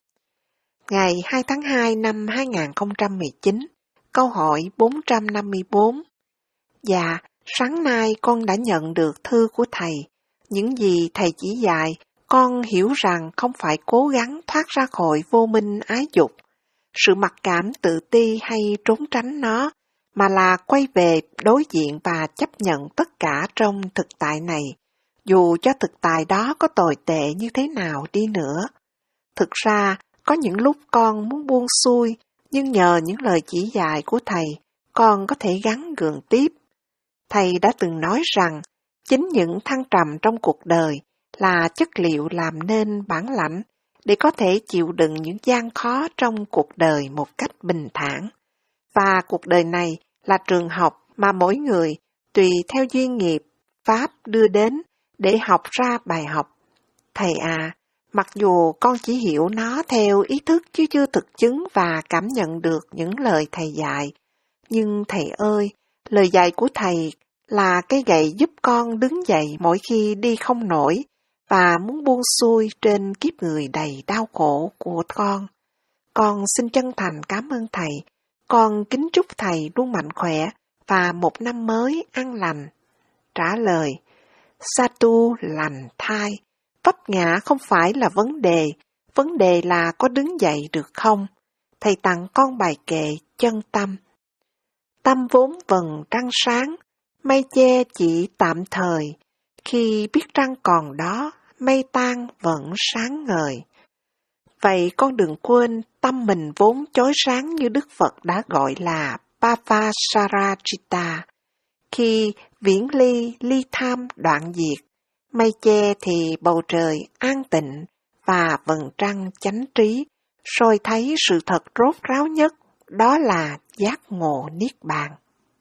Ngày hai tháng hai năm hai nghìn không trăm mười chín, câu hỏi bốn trăm năm mươi bốn. Dạ, sáng nay con đã nhận được thư của thầy. Những gì thầy chỉ dạy, con hiểu rằng không phải cố gắng thoát ra khỏi vô minh ái dục, sự mặc cảm tự ti hay trốn tránh nó, mà là quay về đối diện và chấp nhận tất cả trong thực tại này, dù cho thực tại đó có tồi tệ như thế nào đi nữa. Thực ra, có những lúc con muốn buông xuôi, nhưng nhờ những lời chỉ dạy của thầy, con có thể gắng gượng tiếp. Thầy đã từng nói rằng, chính những thăng trầm trong cuộc đời là chất liệu làm nên bản lãnh để có thể chịu đựng những gian khó trong cuộc đời một cách bình thản. Và cuộc đời này là trường học mà mỗi người, tùy theo duyên nghiệp, pháp đưa đến để học ra bài học. Thầy à, mặc dù con chỉ hiểu nó theo ý thức chứ chưa thực chứng và cảm nhận được những lời thầy dạy, nhưng thầy ơi, lời dạy của thầy là cái gậy giúp con đứng dậy mỗi khi đi không nổi và muốn buông xuôi trên kiếp người đầy đau khổ của con. Con xin chân thành cảm ơn thầy. Con kính chúc thầy luôn mạnh khỏe và một năm mới an lành. Trả lời: Satu lành thai. Vấp ngã không phải là vấn đề, vấn đề là có đứng dậy được không? Thầy tặng con bài kệ chân tâm. Tâm vốn vầng trăng sáng, mây che chỉ tạm thời, khi biết trăng còn đó, mây tan vẫn sáng ngời. Vậy con đừng quên tâm mình vốn chói sáng như Đức Phật đã gọi là Papasarajita. Khi viễn ly, ly tham đoạn diệt, mây che thì bầu trời an tịnh và vầng trăng chánh trí, soi thấy sự thật rốt ráo nhất, đó là giác ngộ niết bàn.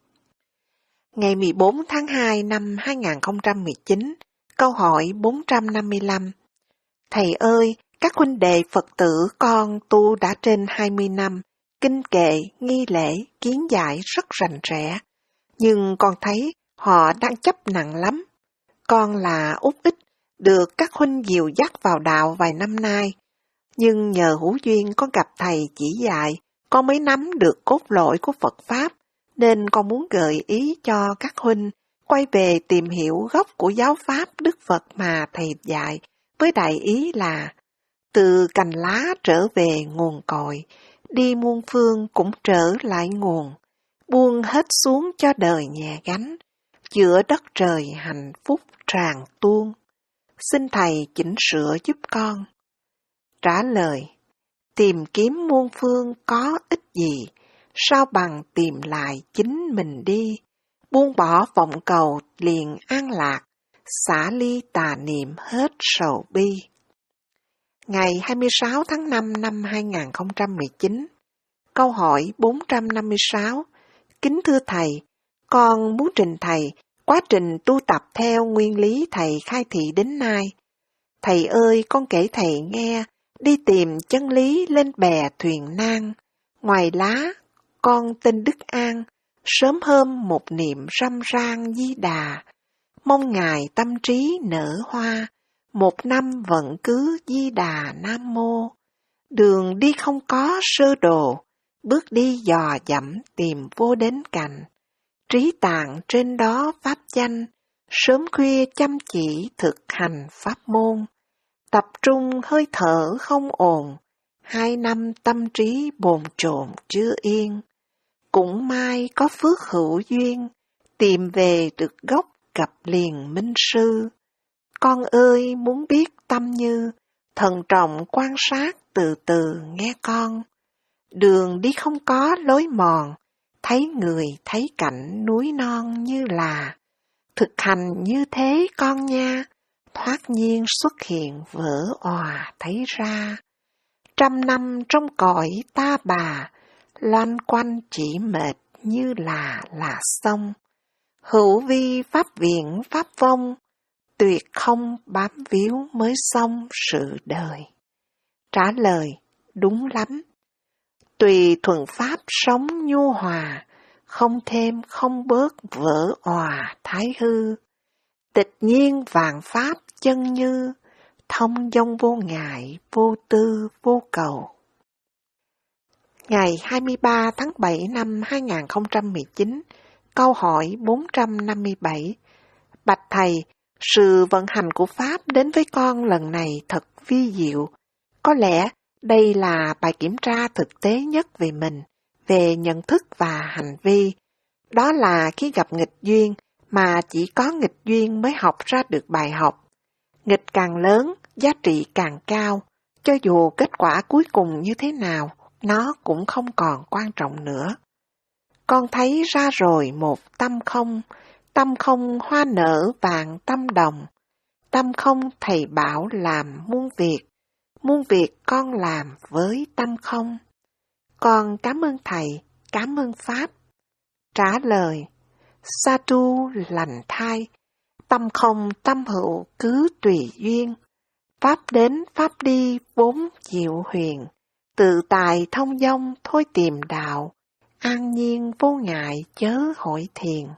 Ngày mười bốn tháng hai năm hai nghìn không trăm mười chín, câu hỏi bốn trăm năm mươi lăm. Thầy ơi, các huynh đệ Phật tử con tu đã trên hai mươi năm, kinh kệ, nghi lễ, kiến giải rất rành rẽ, nhưng con thấy họ đang chấp nặng lắm. Con là út ích, được các huynh dìu dắt vào đạo vài năm nay, nhưng nhờ hữu duyên con gặp thầy chỉ dạy, con mới nắm được cốt lõi của Phật Pháp, nên con muốn gợi ý cho các huynh quay về tìm hiểu gốc của giáo Pháp Đức Phật mà thầy dạy, với đại ý là từ cành lá trở về nguồn cội, đi muôn phương cũng trở lại nguồn, buông hết xuống cho đời nhẹ gánh, giữa đất trời hạnh phúc tràn tuôn. Xin thầy chỉnh sửa giúp con. Trả lời: tìm kiếm muôn phương có ích gì, sao bằng tìm lại chính mình đi, buông bỏ vọng cầu liền an lạc, xả ly tà niệm hết sầu bi. Ngày hai mươi sáu tháng năm năm hai nghìn không trăm mười chín, câu hỏi bốn trăm năm mươi sáu. Kính thưa thầy, con muốn trình thầy quá trình tu tập theo nguyên lý thầy khai thị đến nay. Thầy ơi, con kể thầy nghe, đi tìm chân lý lên bè thuyền nan. Ngoài lá, con tên Đức An, sớm hôm một niệm râm ran Di Đà. Mong Ngài tâm trí nở hoa, một năm vẫn cứ Di Đà Nam Mô. Đường đi không có sơ đồ, bước đi dò dẫm tìm vô đến cành. Trí tạng trên đó pháp danh, sớm khuya chăm chỉ thực hành pháp môn. Tập trung hơi thở không ồn, hai năm tâm trí bồn chồn chưa yên. Cũng may có phước hữu duyên, tìm về được gốc gặp liền minh sư. Con ơi muốn biết tâm như, thận trọng quan sát từ từ nghe con. Đường đi không có lối mòn, thấy người thấy cảnh núi non như là. Thực hành như thế con nha, thoát nhiên xuất hiện vỡ òa thấy ra. Trăm năm trong cõi ta bà, loanh quanh chỉ mệt như là là sông. Hữu vi pháp viện pháp vong, tuyệt không bám víu mới xong sự đời. Trả lời, đúng lắm. Tùy thuận pháp sống nhu hòa, không thêm không bớt vỡ òa thái hư. Tịch nhiên vạn pháp chân như, thông dong vô ngại, vô tư, vô cầu. Ngày hai mươi ba tháng bảy năm hai nghìn không trăm mười chín, câu hỏi bốn trăm năm mươi bảy. Bạch Thầy, sự vận hành của Pháp đến với con lần này thật vi diệu. Có lẽ đây là bài kiểm tra thực tế nhất về mình, về nhận thức và hành vi. Đó là khi gặp nghịch duyên mà chỉ có nghịch duyên mới học ra được bài học. Nghịch càng lớn, giá trị càng cao, cho dù kết quả cuối cùng như thế nào, nó cũng không còn quan trọng nữa. Con thấy ra rồi một tâm không, tâm không hoa nở vạn tâm đồng. Tâm không thầy bảo làm muôn việc, muôn việc con làm với tâm không. Con cảm ơn thầy, cảm ơn Pháp. Trả lời, sa tu lành thai, tâm không tâm hữu cứ tùy duyên. Pháp đến pháp đi vốn diệu huyền, tự tài thông dong thôi tìm đạo, an nhiên vô ngại chớ hỏi thiền.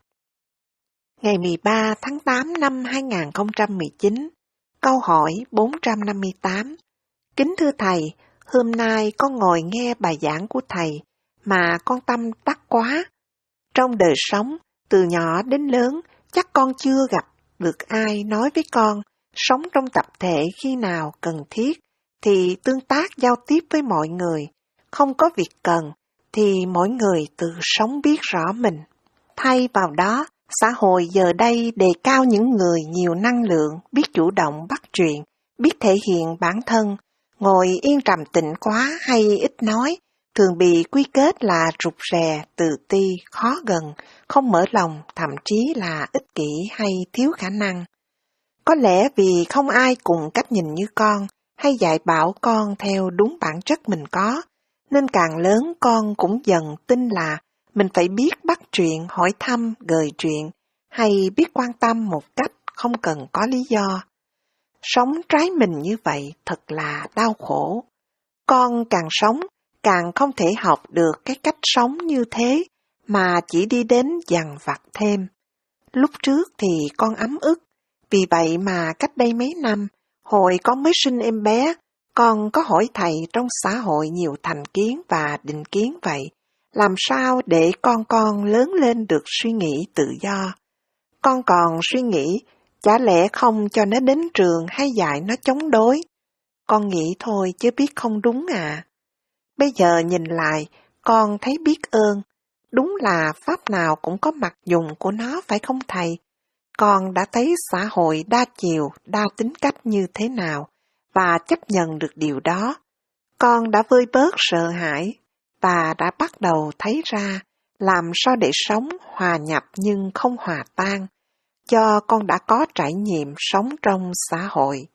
Ngày mười ba tháng tám năm hai nghìn không trăm mười chín, câu hỏi bốn trăm năm mươi tám. Kính thưa Thầy, hôm nay con ngồi nghe bài giảng của Thầy mà con tâm đắc quá. Trong đời sống, từ nhỏ đến lớn, chắc con chưa gặp được ai nói với con, sống trong tập thể khi nào cần thiết, thì tương tác giao tiếp với mọi người. Không có việc cần, thì mỗi người tự sống biết rõ mình. Thay vào đó, xã hội giờ đây đề cao những người nhiều năng lượng, biết chủ động bắt chuyện, biết thể hiện bản thân, ngồi yên trầm tĩnh quá hay ít nói, thường bị quy kết là rụt rè, tự ti, khó gần, không mở lòng, thậm chí là ích kỷ hay thiếu khả năng. Có lẽ vì không ai cùng cách nhìn như con, hay dạy bảo con theo đúng bản chất mình có, nên càng lớn con cũng dần tin là mình phải biết bắt chuyện, hỏi thăm, gợi chuyện, hay biết quan tâm một cách không cần có lý do. Sống trái mình như vậy thật là đau khổ. Con càng sống, càng không thể học được cái cách sống như thế, mà chỉ đi đến dằn vặt thêm. Lúc trước thì con ấm ức, vì vậy mà cách đây mấy năm, hồi con mới sinh em bé, con có hỏi thầy trong xã hội nhiều thành kiến và định kiến vậy, làm sao để con con lớn lên được suy nghĩ tự do. Con còn suy nghĩ, chả lẽ không cho nó đến trường hay dạy nó chống đối? Con nghĩ thôi chứ biết không đúng à. Bây giờ nhìn lại, con thấy biết ơn. Đúng là pháp nào cũng có mặt dùng của nó phải không thầy? Con đã thấy xã hội đa chiều, đa tính cách như thế nào, và chấp nhận được điều đó. Con đã vơi bớt sợ hãi, và đã bắt đầu thấy ra làm sao để sống hòa nhập nhưng không hòa tan, do con đã có trải nghiệm sống trong xã hội.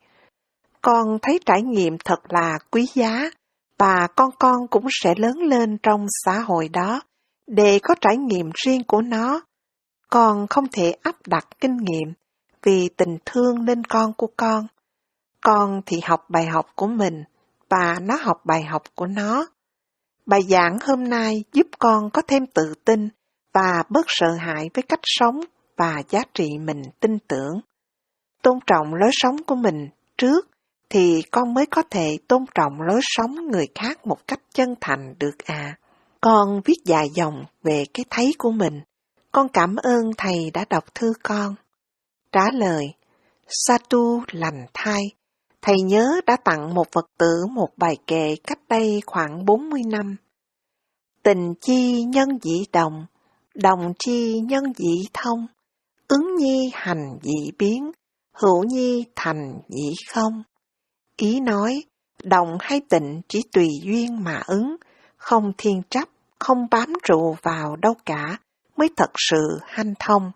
Con thấy trải nghiệm thật là quý giá, và con con cũng sẽ lớn lên trong xã hội đó, để có trải nghiệm riêng của nó. Con không thể áp đặt kinh nghiệm, vì tình thương nên con của con. Con thì học bài học của mình, và nó học bài học của nó. Bài giảng hôm nay giúp con có thêm tự tin, và bớt sợ hãi với cách sống và giá trị mình tin tưởng. Tôn trọng lối sống của mình trước, thì con mới có thể tôn trọng lối sống người khác một cách chân thành được à. Con viết dài dòng về cái thấy của mình. Con cảm ơn thầy đã đọc thư con. Trả lời, Satu lành thai. Thầy nhớ đã tặng một Phật tử một bài kệ cách đây khoảng bốn mươi năm. Tình chi nhân dĩ đồng, đồng chi nhân dị thông, ứng nhi hành dị biến, hữu nhi thành dị không. Ý nói, động hay tịnh chỉ tùy duyên mà ứng, không thiên trách, không bám trụ vào đâu cả, mới thật sự hanh thông.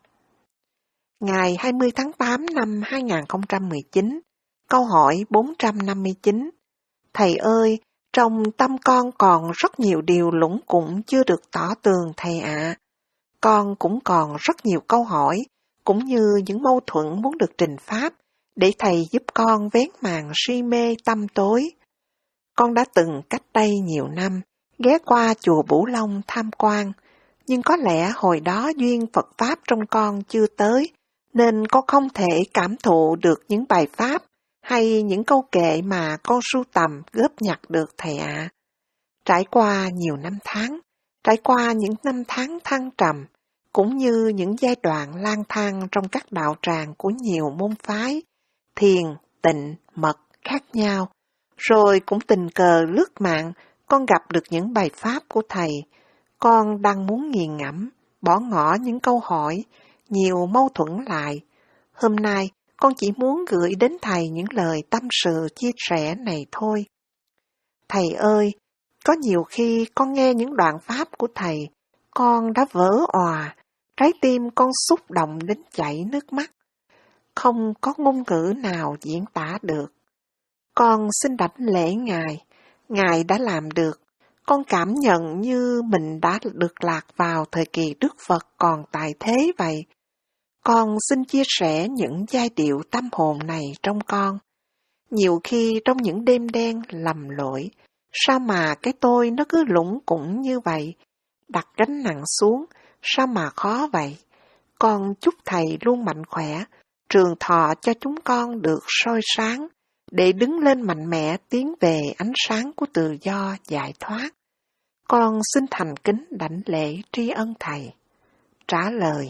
Ngày hai mươi tháng tám năm hai nghìn không trăm mười chín, câu hỏi bốn trăm năm mươi chín. Thầy ơi, trong tâm con còn rất nhiều điều lũng củng chưa được tỏ tường thầy ạ. À. Con cũng còn rất nhiều câu hỏi, cũng như những mâu thuẫn muốn được trình pháp, để thầy giúp con vén màn si mê tâm tối. Con đã từng cách đây nhiều năm, ghé qua chùa Bửu Long tham quan, nhưng có lẽ hồi đó duyên Phật Pháp trong con chưa tới, nên con không thể cảm thụ được những bài pháp hay những câu kệ mà con sưu tầm góp nhặt được thầy ạ. À. Trải qua nhiều năm tháng, trải qua những năm tháng thăng trầm, cũng như những giai đoạn lang thang trong các đạo tràng của nhiều môn phái, thiền, tịnh, mật khác nhau, rồi cũng tình cờ lướt mạng, con gặp được những bài pháp của thầy. Con đang muốn nghiền ngẫm, bỏ ngỏ những câu hỏi, nhiều mâu thuẫn lại. Hôm nay, con chỉ muốn gửi đến thầy những lời tâm sự chia sẻ này thôi. Thầy ơi, có nhiều khi con nghe những đoạn pháp của thầy, con đã vỡ òa, trái tim con xúc động đến chảy nước mắt. Không có ngôn ngữ nào diễn tả được. Con xin đảnh lễ Ngài, Ngài đã làm được. Con cảm nhận như mình đã được lạc vào thời kỳ Đức Phật còn tại thế vậy. Con xin chia sẻ những giai điệu tâm hồn này trong con. Nhiều khi trong những đêm đen lầm lỗi, sao mà cái tôi nó cứ lủng củng như vậy? Đặt gánh nặng xuống, sao mà khó vậy? Con chúc thầy luôn mạnh khỏe, trường thọ cho chúng con được soi sáng, để đứng lên mạnh mẽ tiến về ánh sáng của tự do giải thoát. Con xin thành kính đảnh lễ tri ân thầy. Trả lời: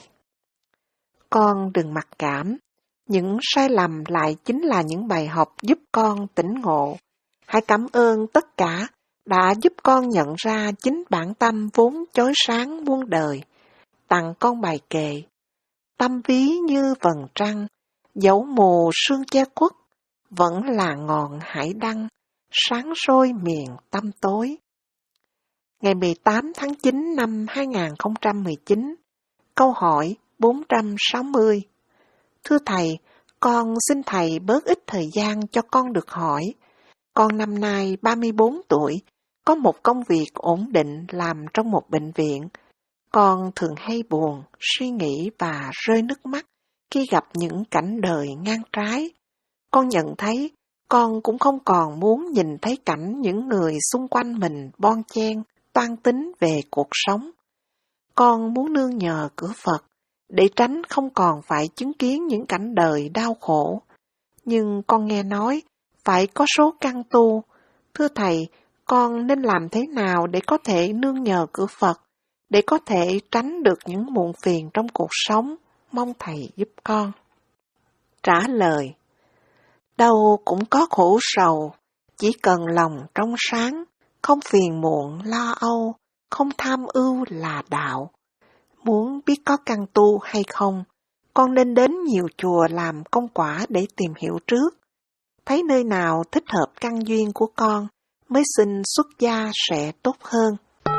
Con đừng mặc cảm, những sai lầm lại chính là những bài học giúp con tỉnh ngộ. Hãy cảm ơn tất cả đã giúp con nhận ra chính bản tâm vốn chói sáng muôn đời. Tặng con bài kệ: tâm ví như vầng trăng, dẫu mù sương che khuất, vẫn là ngọn hải đăng, sáng soi miền tâm tối. Ngày mười tám tháng chín năm hai nghìn không trăm mười chín, câu hỏi bốn trăm sáu mươi. Thưa thầy, con xin thầy bớt ít thời gian cho con được hỏi. Con năm nay ba mươi bốn tuổi, có một công việc ổn định làm trong một bệnh viện. Con thường hay buồn, suy nghĩ và rơi nước mắt khi gặp những cảnh đời ngang trái. Con nhận thấy con cũng không còn muốn nhìn thấy cảnh những người xung quanh mình bon chen, toan tính về cuộc sống. Con muốn nương nhờ cửa Phật để tránh không còn phải chứng kiến những cảnh đời đau khổ. Nhưng con nghe nói phải có số căn tu. Thưa thầy, con nên làm thế nào để có thể nương nhờ cửa Phật, để có thể tránh được những muộn phiền trong cuộc sống? Mong thầy giúp con. Trả lời: đâu cũng có khổ sầu, chỉ cần lòng trong sáng, không phiền muộn lo âu, không tham ưu là đạo. Muốn biết có căn tu hay không, con nên đến nhiều chùa làm công quả để tìm hiểu trước. Thấy nơi nào thích hợp căn duyên của con, mới xin xuất gia sẽ tốt hơn.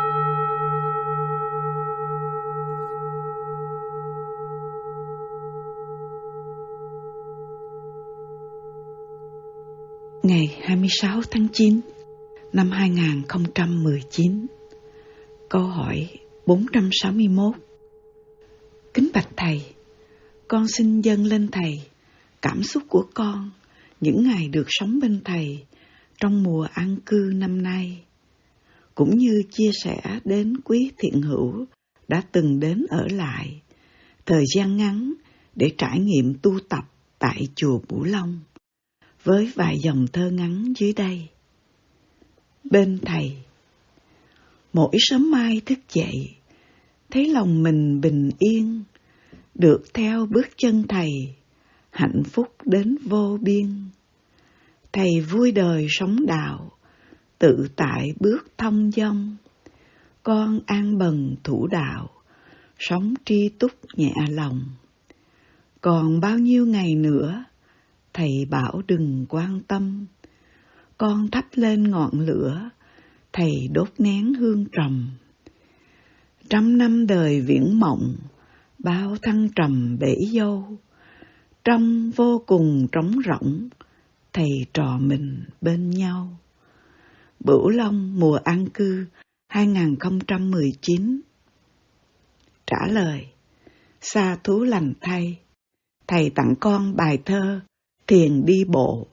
Ngày hai mươi sáu tháng chín năm hai nghìn không trăm mười chín, câu hỏi bốn trăm sáu mươi mốt. Kính bạch thầy, con xin dâng lên thầy cảm xúc của con những ngày được sống bên thầy trong mùa an cư năm nay, cũng như chia sẻ đến quý thiện hữu đã từng đến ở lại thời gian ngắn để trải nghiệm tu tập tại chùa Bửu Long, với vài dòng thơ ngắn dưới đây. Bên thầy. Mỗi sớm mai thức dậy, thấy lòng mình bình yên, được theo bước chân thầy, hạnh phúc đến vô biên. Thầy vui đời sống đạo, tự tại bước thông dong, con an bần thủ đạo, sống tri túc nhẹ lòng. Còn bao nhiêu ngày nữa, thầy bảo đừng quan tâm. Con thắp lên ngọn lửa, thầy đốt nén hương trầm. Trăm năm đời viễn mộng, bao thăng trầm bể dâu. Trong vô cùng trống rỗng, thầy trò mình bên nhau. Bửu Long mùa an cư hai không một chín. Trả lời: Sa thú lành thay, thầy tặng con bài thơ Thiền đi bộ.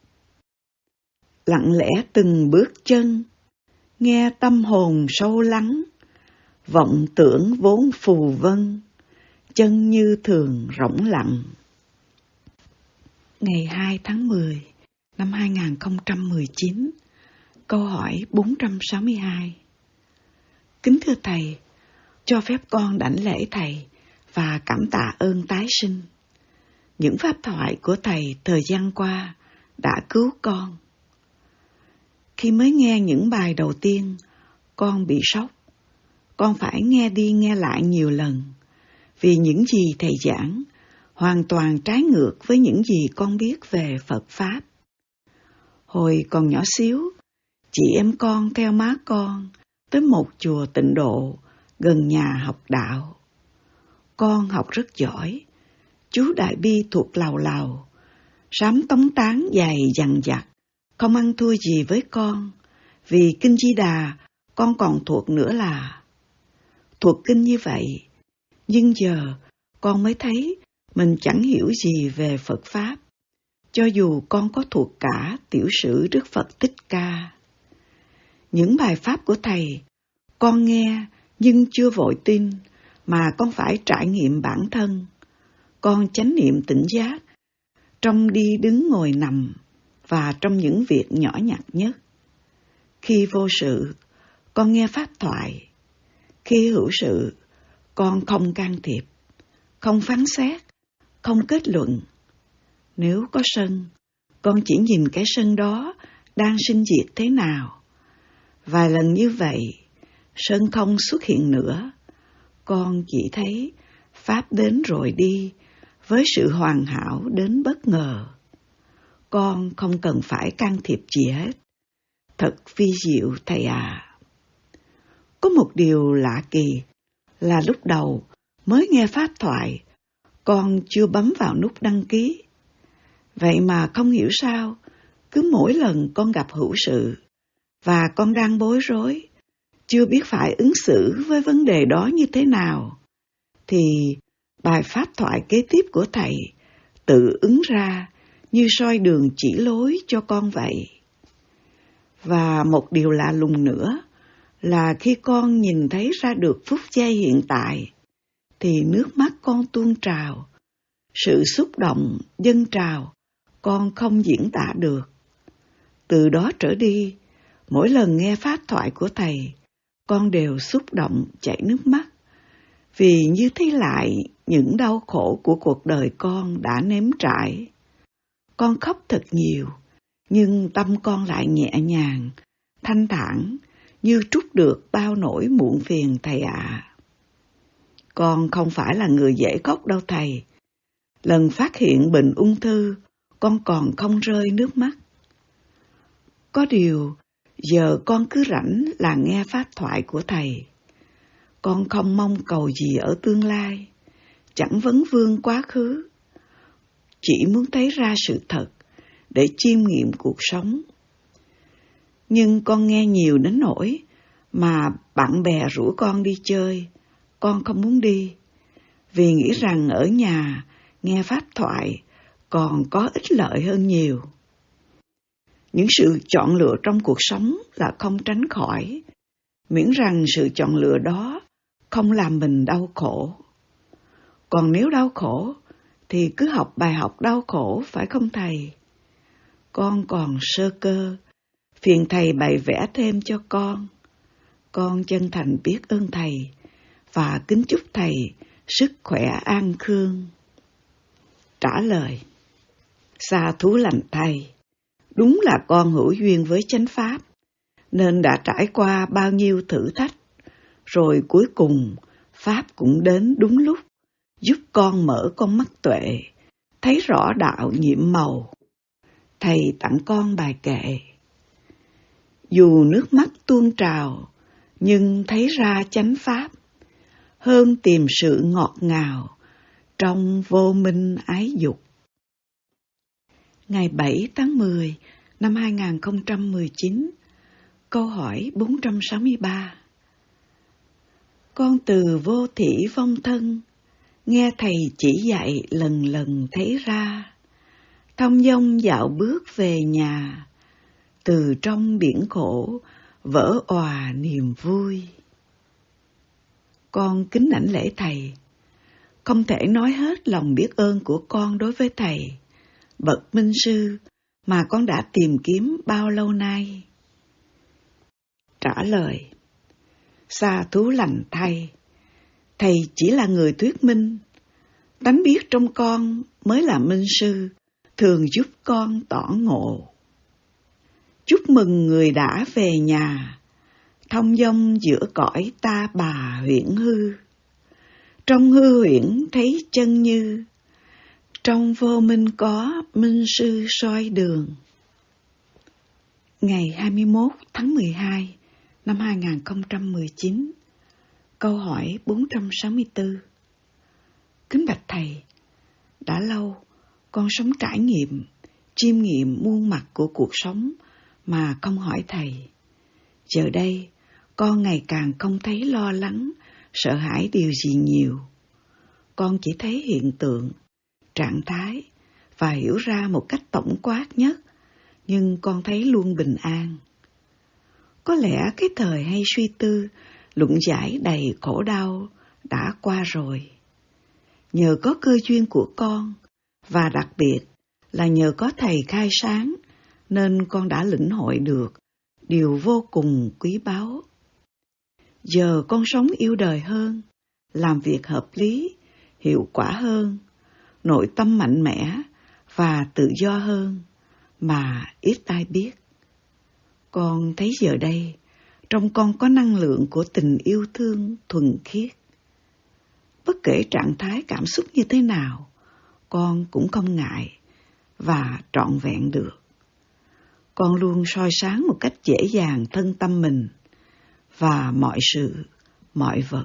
Lặng lẽ từng bước chân, nghe tâm hồn sâu lắng, vọng tưởng vốn phù vân, chân như thường rỗng lặng. Ngày hai tháng mười năm hai không một chín, câu hỏi bốn trăm sáu mươi hai. Kính thưa thầy, cho phép con đảnh lễ thầy và cảm tạ ơn tái sinh. Những pháp thoại của thầy thời gian qua đã cứu con. Khi mới nghe những bài đầu tiên, con bị sốc. Con phải nghe đi nghe lại nhiều lần, vì những gì thầy giảng hoàn toàn trái ngược với những gì con biết về Phật Pháp. Hồi còn nhỏ xíu, chị em con theo má con tới một chùa tịnh độ gần nhà học đạo. Con học rất giỏi, chú Đại Bi thuộc lầu lầu, sám tống tán dày dằng dặc, không ăn thua gì với con, vì Kinh Di Đà con còn thuộc nữa là. Thuộc kinh như vậy, nhưng giờ con mới thấy mình chẳng hiểu gì về Phật Pháp, cho dù con có thuộc cả tiểu sử Đức Phật Thích Ca. Những bài Pháp của thầy, con nghe nhưng chưa vội tin, mà con phải trải nghiệm bản thân. Con chánh niệm tỉnh giác, trong đi đứng ngồi nằm, và trong những việc nhỏ nhặt nhất. Khi vô sự, con nghe pháp thoại. Khi hữu sự, con không can thiệp, không phán xét, không kết luận. Nếu có sân, con chỉ nhìn cái sân đó đang sinh diệt thế nào. Vài lần như vậy, sân không xuất hiện nữa. Con chỉ thấy Pháp đến rồi đi, với sự hoàn hảo đến bất ngờ. Con không cần phải can thiệp gì hết. Thật vi diệu thầy à. Có một điều lạ kỳ là lúc đầu mới nghe pháp thoại, con chưa bấm vào nút đăng ký. Vậy mà không hiểu sao, cứ mỗi lần con gặp hữu sự và con đang bối rối, chưa biết phải ứng xử với vấn đề đó như thế nào, thì bài pháp thoại kế tiếp của thầy tự ứng ra như soi đường chỉ lối cho con vậy. Và một điều lạ lùng nữa là khi con nhìn thấy ra được phút giây hiện tại, thì nước mắt con tuôn trào. Sự xúc động, dâng trào, con không diễn tả được. Từ đó trở đi, mỗi lần nghe pháp thoại của thầy, con đều xúc động chảy nước mắt, vì như thấy lại những đau khổ của cuộc đời con đã nếm trải. Con khóc thật nhiều, nhưng tâm con lại nhẹ nhàng, thanh thản, như trút được bao nỗi muộn phiền thầy ạ. À. Con không phải là người dễ khóc đâu thầy. Lần phát hiện bệnh ung thư, con còn không rơi nước mắt. Có điều, giờ con cứ rảnh là nghe pháp thoại của thầy. Con không mong cầu gì ở tương lai, chẳng vấn vương quá khứ. Chỉ muốn thấy ra sự thật để chiêm nghiệm cuộc sống. Nhưng con nghe nhiều đến nỗi mà bạn bè rủ con đi chơi, con không muốn đi, vì nghĩ rằng ở nhà nghe pháp thoại còn có ích lợi hơn nhiều. Những sự chọn lựa trong cuộc sống là không tránh khỏi, miễn rằng sự chọn lựa đó không làm mình đau khổ. Còn nếu đau khổ, thì cứ học bài học đau khổ, phải không thầy? Con còn sơ cơ, phiền thầy bày vẽ thêm cho con. Con chân thành biết ơn thầy, và kính chúc thầy sức khỏe an khương. Trả lời: Sa thú lành thay, đúng là con hữu duyên với chánh pháp, nên đã trải qua bao nhiêu thử thách, rồi cuối cùng Pháp cũng đến đúng lúc, giúp con mở con mắt tuệ, thấy rõ đạo nhiệm màu. Thầy tặng con bài kệ. Dù nước mắt tuôn trào, nhưng thấy ra chánh Pháp, hơn tìm sự ngọt ngào trong vô minh ái dục. Ngày bảy tháng mười năm hai nghìn không trăm mười chín, câu hỏi bốn trăm sáu mươi ba. Con từ vô thỉ vong thân, nghe thầy chỉ dạy lần lần thấy ra, thong dong dạo bước về nhà, từ trong biển khổ vỡ òa niềm vui. Con kính đảnh lễ thầy, không thể nói hết lòng biết ơn của con đối với thầy, bậc minh sư mà con đã tìm kiếm bao lâu nay. Trả lời: Sa thú lành thay, thầy chỉ là người thuyết minh, tánh biết trong con mới là minh sư, thường giúp con tỏ ngộ. Chúc mừng người đã về nhà, thong dong giữa cõi ta bà huyễn hư. Trong hư huyễn thấy chân như, trong vô minh có minh sư soi đường. Ngày hai mươi mốt tháng mười hai năm hai nghìn không trăm mười chín, câu hỏi bốn trăm sáu mươi tư. Kính bạch thầy, đã lâu con sống trải nghiệm, chiêm nghiệm muôn mặt của cuộc sống mà không hỏi thầy. Giờ đây, con ngày càng không thấy lo lắng, sợ hãi điều gì nhiều. Con chỉ thấy hiện tượng, trạng thái và hiểu ra một cách tổng quát nhất, nhưng con thấy luôn bình an. Có lẽ cái thời hay suy tư, luận giải đầy khổ đau đã qua rồi. Nhờ có cơ duyên của con, và đặc biệt là nhờ có thầy khai sáng, nên con đã lĩnh hội được điều vô cùng quý báu. Giờ con sống yêu đời hơn, làm việc hợp lý, hiệu quả hơn, nội tâm mạnh mẽ và tự do hơn mà ít ai biết. Con thấy giờ đây, trong con có năng lượng của tình yêu thương thuần khiết. Bất kể trạng thái cảm xúc như thế nào, con cũng không ngại và trọn vẹn được. Con luôn soi sáng một cách dễ dàng thân tâm mình và mọi sự, mọi vật.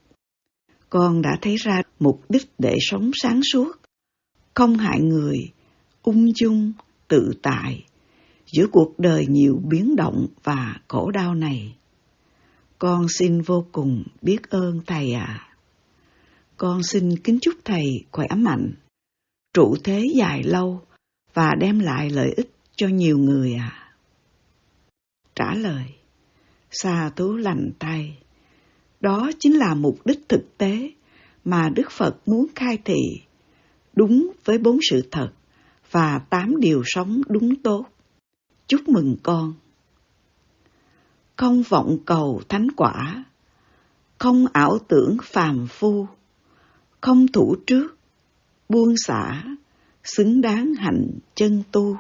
Con đã thấy ra mục đích để sống sáng suốt, không hại người, ung dung, tự tại, giữa cuộc đời nhiều biến động và khổ đau này. Con xin vô cùng biết ơn thầy ạ. À. Con xin kính chúc thầy khỏe mạnh, trụ thế dài lâu và đem lại lợi ích cho nhiều người ạ. À. Trả lời: Sa thú lành tay. Đó chính là mục đích thực tế mà Đức Phật muốn khai thị, đúng với bốn sự thật và tám điều sống đúng tốt. Chúc mừng con. Không vọng cầu thánh quả, không ảo tưởng phàm phu, không thủ trước, buông xả, xứng đáng hạnh chân tu.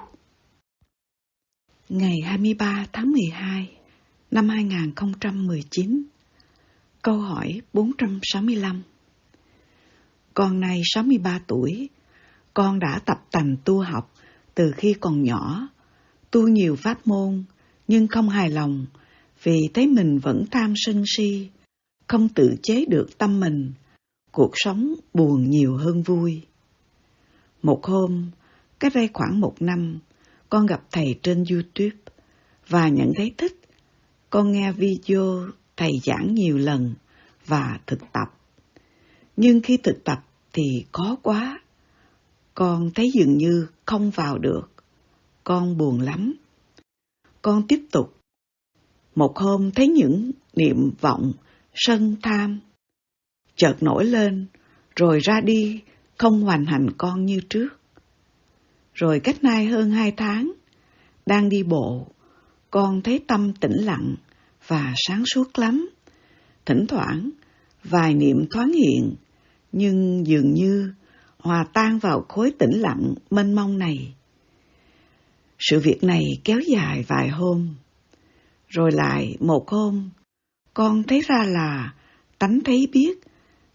Ngày hai mươi ba tháng mười hai năm hai nghìn không trăm mười chín, câu hỏi bốn trăm sáu mươi lăm. Con nay sáu mươi ba tuổi, con đã tập tành tu học từ khi còn nhỏ, tu nhiều pháp môn nhưng không hài lòng vì thấy mình vẫn tham sân si, không tự chế được tâm mình, cuộc sống buồn nhiều hơn vui. Một hôm, cách đây khoảng một năm, con gặp thầy trên YouTube và nhận thấy thích. Con nghe video thầy giảng nhiều lần và thực tập. Nhưng khi thực tập thì khó quá. Con thấy dường như không vào được. Con buồn lắm. Con tiếp tục. Một hôm thấy những niệm vọng, sân tham chợt nổi lên, rồi ra đi, không hoành hành con như trước. Rồi cách nay hơn hai tháng, đang đi bộ, con thấy tâm tĩnh lặng và sáng suốt lắm. Thỉnh thoảng, vài niệm thoáng hiện, nhưng dường như hòa tan vào khối tĩnh lặng mênh mông này. Sự việc này kéo dài vài hôm. Rồi lại một hôm, con thấy ra là tánh thấy biết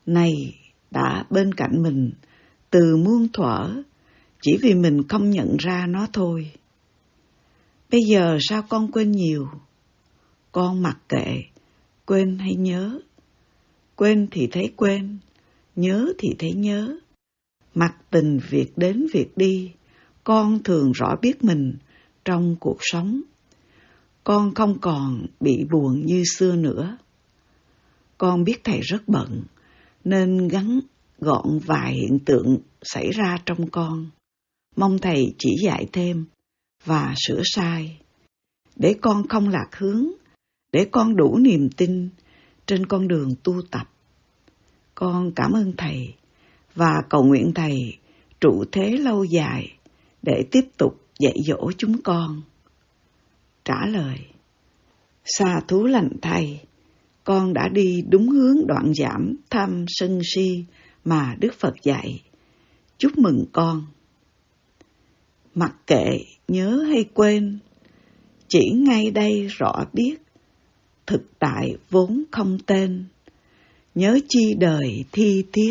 này đã bên cạnh mình từ muôn thuở, chỉ vì mình không nhận ra nó thôi. Bây giờ sao con quên nhiều? Con mặc kệ, quên hay nhớ. Quên thì thấy quên, nhớ thì thấy nhớ. Mặc tình việc đến việc đi, con thường rõ biết mình trong cuộc sống. Con không còn bị buồn như xưa nữa. Con biết thầy rất bận, nên gắn gọn vài hiện tượng xảy ra trong con. Mong thầy chỉ dạy thêm và sửa sai, để con không lạc hướng, để con đủ niềm tin trên con đường tu tập. Con cảm ơn thầy và cầu nguyện thầy trụ thế lâu dài để tiếp tục dạy dỗ chúng con. Trả lời: Sa thú lành thầy, con đã đi đúng hướng đoạn giảm tham sân si mà Đức Phật dạy. Chúc mừng con. Mặc kệ nhớ hay quên, chỉ ngay đây rõ biết, thực tại vốn không tên, nhớ chi đời thi thiết.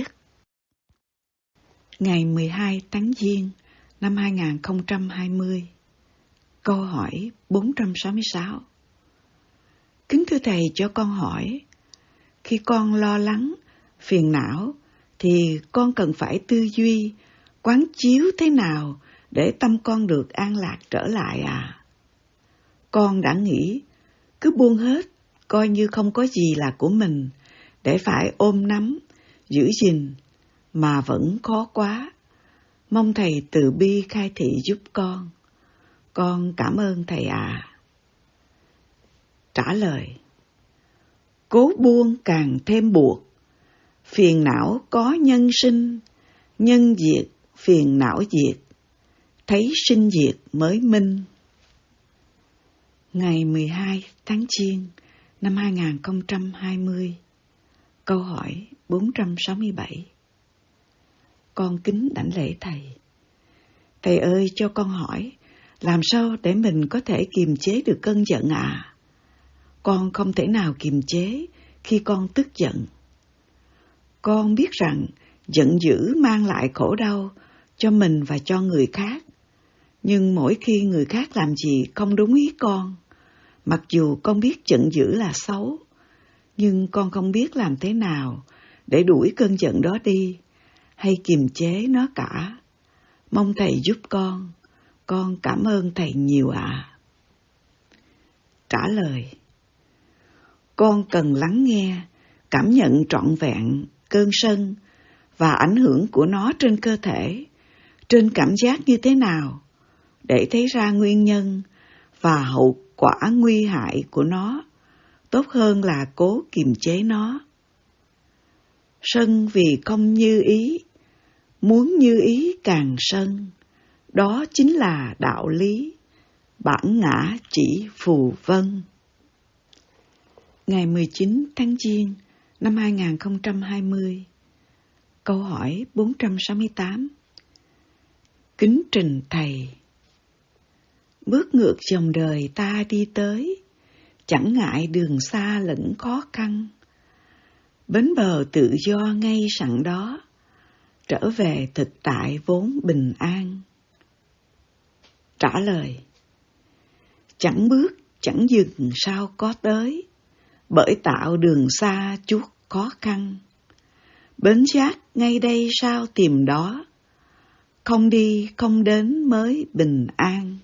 Ngày mười hai tháng Giêng năm hai nghìn không trăm hai mươi. Câu hỏi bốn trăm sáu mươi sáu. Kính thưa thầy, cho con hỏi, khi con lo lắng, phiền não, thì con cần phải tư duy, quán chiếu thế nào để tâm con được an lạc trở lại à? Con đã nghĩ, cứ buông hết, coi như không có gì là của mình, để phải ôm nắm, giữ gìn, mà vẫn khó quá. Mong thầy từ bi khai thị giúp con. Con cảm ơn thầy ạ. À. Trả lời: Cố buông càng thêm buộc, phiền não có nhân sinh, nhân diệt, phiền não diệt, thấy sinh diệt mới minh. Ngày mười hai tháng Giêng năm hai nghìn không trăm hai mươi. Câu hỏi bốn trăm sáu mươi bảy. Con kính đảnh lễ thầy. Thầy ơi, cho con hỏi, làm sao để mình có thể kiềm chế được cơn giận à? Con không thể nào kiềm chế khi con tức giận. Con biết rằng giận dữ mang lại khổ đau cho mình và cho người khác. Nhưng mỗi khi người khác làm gì không đúng ý con, mặc dù con biết giận dữ là xấu, nhưng con không biết làm thế nào để đuổi cơn giận đó đi, hay kiềm chế nó cả. Mong thầy giúp con. Con cảm ơn thầy nhiều ạ. À. Trả lời: Con cần lắng nghe, cảm nhận trọn vẹn cơn sân và ảnh hưởng của nó trên cơ thể, trên cảm giác như thế nào, để thấy ra nguyên nhân và hậu quả nguy hại của nó, tốt hơn là cố kiềm chế nó. Sân vì không như ý, muốn như ý càng sân, đó chính là đạo lý, bản ngã chỉ phù vân. Ngày mười chín tháng Giêng năm hai nghìn không trăm hai mươi. Câu hỏi bốn trăm sáu mươi tám. Kính trình thầy. Bước ngược dòng đời ta đi tới, chẳng ngại đường xa lẫn khó khăn. Bến bờ tự do ngay sẵn đó, trở về thực tại vốn bình an. Trả lời: Chẳng bước, chẳng dừng sao có tới, bởi tạo đường xa chuốc khó khăn. Bến giác ngay đây sao tìm đó, không đi không đến mới bình an.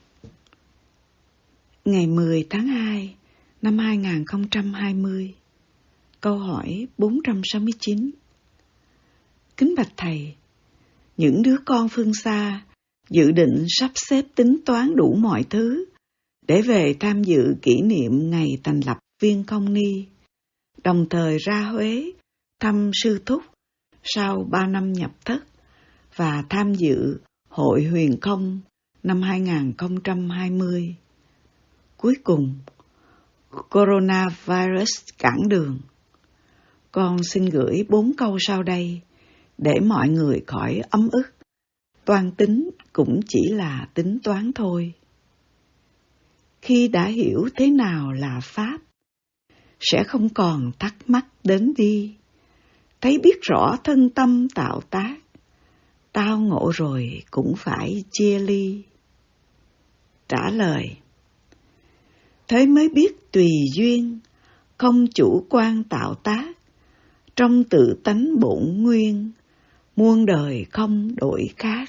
Ngày mười tháng hai năm hai nghìn không trăm hai mươi. Câu hỏi bốn trăm sáu mươi chín. Kính bạch thầy, những đứa con phương xa dự định sắp xếp tính toán đủ mọi thứ để về tham dự kỷ niệm ngày thành lập Viên Không Ni, đồng thời ra Huế thăm sư thúc sau ba năm nhập thất và tham dự Hội Huyền Không năm hai nghìn không trăm hai mươi. Cuối cùng, coronavirus cản đường. Con xin gửi bốn câu sau đây để mọi người khỏi ấm ức. Toan tính cũng chỉ là tính toán thôi. Khi đã hiểu thế nào là Pháp, sẽ không còn thắc mắc đến đi. thấy biết rõ thân tâm tạo tác, tao ngộ rồi cũng phải chia ly. Trả lời: thế mới biết tùy duyên, không chủ quan tạo tác, trong tự tánh bổn nguyên, muôn đời không đổi khác.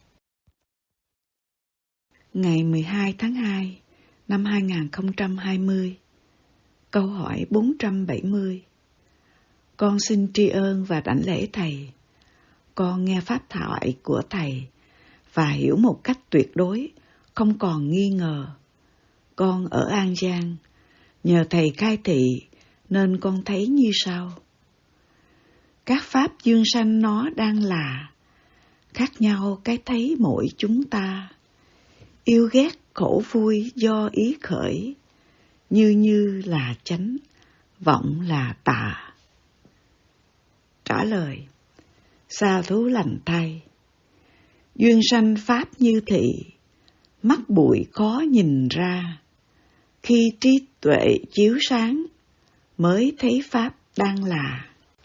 Ngày mười hai tháng hai năm hai nghìn không trăm hai mươi, câu hỏi bốn trăm bảy mươi. Con xin tri ân và đảnh lễ Thầy. Con nghe pháp thoại của Thầy và hiểu một cách tuyệt đối, không còn nghi ngờ. Con ở An Giang, nhờ Thầy khai thị nên con thấy như sau. Các pháp dương sanh nó đang là khác nhau cái thấy mỗi chúng ta. Yêu ghét khổ vui do ý khởi, như như là chánh, vọng là tà. Trả lời: sa thú lành thay. Duyên sanh pháp như thị, mắt bụi khó nhìn ra. Khi trí tuệ chiếu sáng, mới thấy pháp đang là.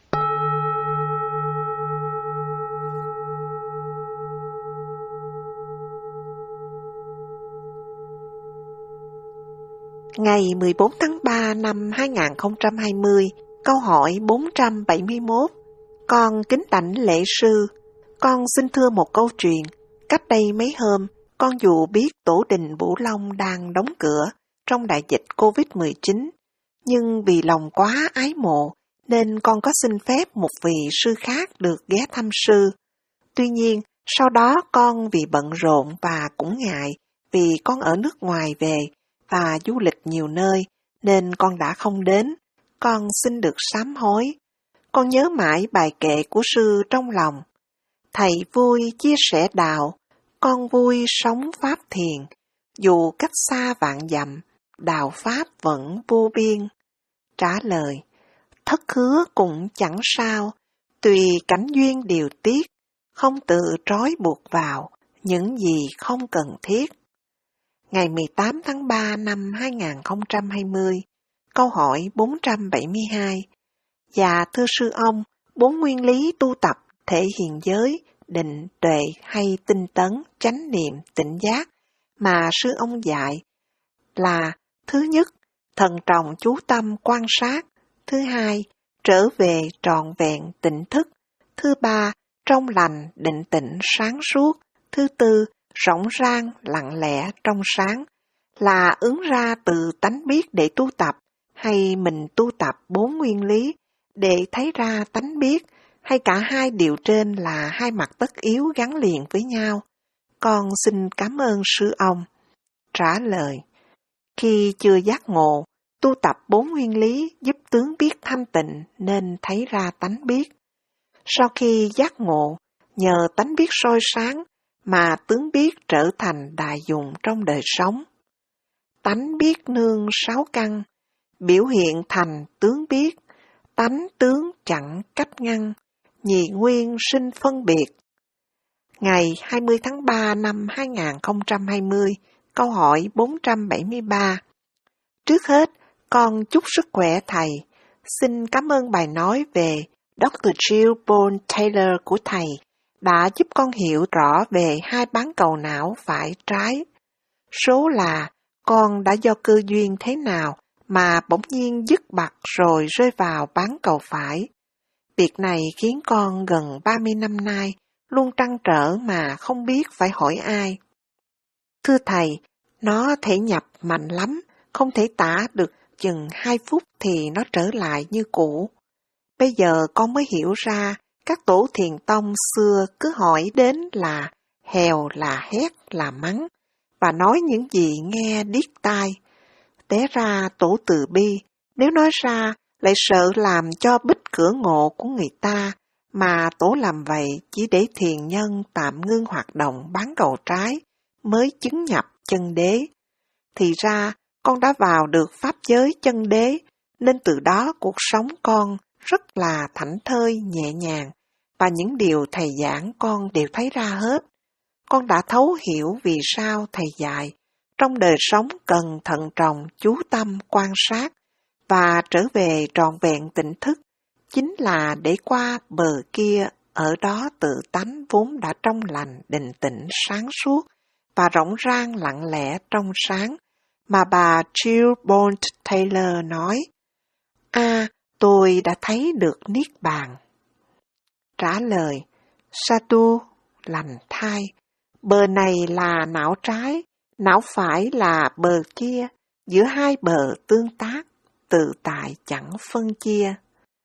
Ngày mười bốn tháng ba năm hai nghìn không trăm hai mươi, câu hỏi bốn trăm bảy mươi mốt. Con kính đảnh lễ sư, con xin thưa một câu chuyện. Cách đây mấy hôm, con dù biết tổ đình Bửu Long đang đóng cửa trong đại dịch covid mười chín, nhưng vì lòng quá ái mộ nên con có xin phép một vị sư khác được ghé thăm sư. Tuy nhiên, sau đó con vì bận rộn và cũng ngại vì con ở nước ngoài về và du lịch nhiều nơi nên con đã không đến. Con xin được sám hối. Con nhớ mãi bài kệ của sư trong lòng. Thầy vui chia sẻ đạo, con vui sống pháp thiền. Dù cách xa vạn dặm, đạo pháp vẫn vô biên. Trả lời: thất hứa cũng chẳng sao, tùy cảnh duyên điều tiết, không tự trói buộc vào những gì không cần thiết. Ngày mười tám tháng ba năm hai nghìn không trăm hai mươi, câu hỏi bốn trăm bảy mươi hai. Dạ thưa sư ông, bốn nguyên lý tu tập thể hiện giới, định, tuệ hay tinh tấn, chánh niệm, tỉnh giác mà sư ông dạy là: thứ nhất, thận trọng chú tâm quan sát; thứ hai, trở về trọn vẹn tỉnh thức; thứ ba, trong lành định tĩnh sáng suốt; thứ tư, rộng rang lặng lẽ trong sáng. Là ứng ra từ tánh biết để tu tập, hay mình tu tập bốn nguyên lý để thấy ra tánh biết, hay cả hai điều trên là hai mặt tất yếu gắn liền với nhau? Con xin cảm ơn sư ông. Trả lời: khi chưa giác ngộ, tu tập bốn nguyên lý giúp tướng biết thanh tịnh nên thấy ra tánh biết. Sau khi giác ngộ, nhờ tánh biết soi sáng mà tướng biết trở thành đại dụng trong đời sống. Tánh biết nương sáu căn, biểu hiện thành tướng biết, tánh tướng chẳng cách ngăn, nhị nguyên sinh phân biệt. Ngày hai mươi tháng ba năm hai nghìn không trăm hai mươi, câu hỏi bốn trăm bảy mươi ba. Trước hết, con chúc sức khỏe Thầy. Xin cảm ơn bài nói về doctor Jill Bolte Taylor của Thầy đã giúp con hiểu rõ về hai bán cầu não phải trái. Số là con đã do cơ duyên thế nào mà bỗng nhiên dứt bặt rồi rơi vào bán cầu phải. Việc này khiến con gần ba mươi năm nay luôn trăn trở mà không biết phải hỏi ai. Thưa Thầy, nó thể nhập mạnh lắm, không thể tả được, chừng hai phút thì nó trở lại như cũ. Bây giờ con mới hiểu ra các tổ thiền tông xưa cứ hỏi đến là hèo, là hét, là mắng, và nói những gì nghe điếc tai. Té ra tổ từ bi, nếu nói ra lại sợ làm cho bích cửa ngộ của người ta, mà tổ làm vậy chỉ để thiền nhân tạm ngưng hoạt động bán cầu trái, mới chứng nhập chân đế. Thì ra con đã vào được pháp giới chân đế, nên từ đó cuộc sống con rất là thảnh thơi, nhẹ nhàng, và những điều Thầy giảng con đều thấy ra hết. Con đã thấu hiểu vì sao Thầy dạy, trong đời sống cần thận trọng, chú tâm, quan sát, và trở về trọn vẹn tỉnh thức, chính là để qua bờ kia, ở đó tự tánh vốn đã trong lành, định tĩnh, sáng suốt và rộng rang lặng lẽ trong sáng, mà bà Jill Bolte Taylor nói, à, tôi đã thấy được Niết Bàn. Trả lời, Satu, lành thai, bờ này là não trái, não phải là bờ kia, giữa hai bờ tương tác, tự tại chẳng phân chia.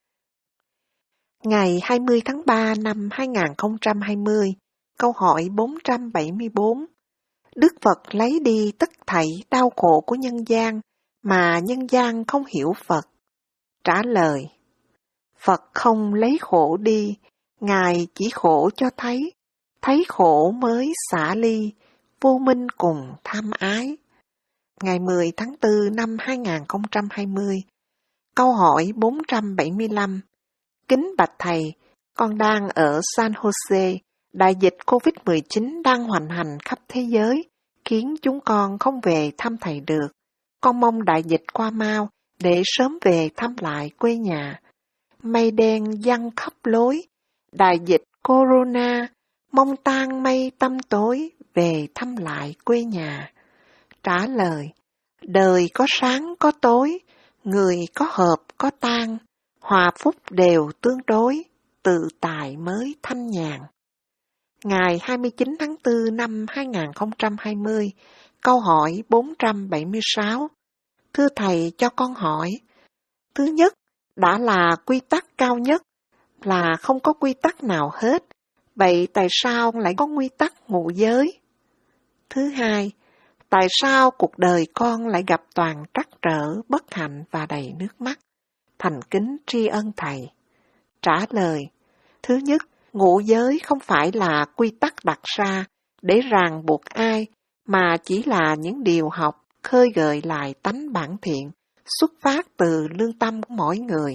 Ngày hai mươi tháng ba năm hai nghìn không trăm hai mươi, câu hỏi bốn trăm bảy mươi bốn. Đức Phật lấy đi tất thảy đau khổ của nhân gian, mà nhân gian không hiểu Phật. Trả lời, Phật không lấy khổ đi, Ngài chỉ khổ cho thấy, thấy khổ mới xả ly, vô minh cùng tham ái. Ngày mười tháng tư năm hai nghìn không trăm hai mươi, câu hỏi bốn trăm bảy mươi lăm. Kính bạch Thầy, con đang ở San Jose, đại dịch covid mười chín đang hoành hành khắp thế giới, khiến chúng con không về thăm Thầy được. Con mong đại dịch qua mau để sớm về thăm lại quê nhà. Mây đen giăng khắp lối, đại dịch corona, mong tan mây tăm tối về thăm lại quê nhà. Trả lời, đời có sáng có tối, người có hợp có tan, hòa phúc đều tương đối, tự tại mới thanh nhàn. Ngày hai mươi chín tháng tư năm hai nghìn không trăm hai mươi, câu hỏi bốn trăm bảy mươi sáu. Thưa Thầy cho con hỏi, thứ nhất, đã là quy tắc cao nhất, là không có quy tắc nào hết, vậy tại sao lại có quy tắc ngũ giới? Thứ hai, tại sao cuộc đời con lại gặp toàn trắc trở, bất hạnh và đầy nước mắt? Thành kính tri ân Thầy. Trả lời, thứ nhất, ngũ giới không phải là quy tắc đặt ra để ràng buộc ai, mà chỉ là những điều học khơi gợi lại tánh bản thiện, xuất phát từ lương tâm của mỗi người.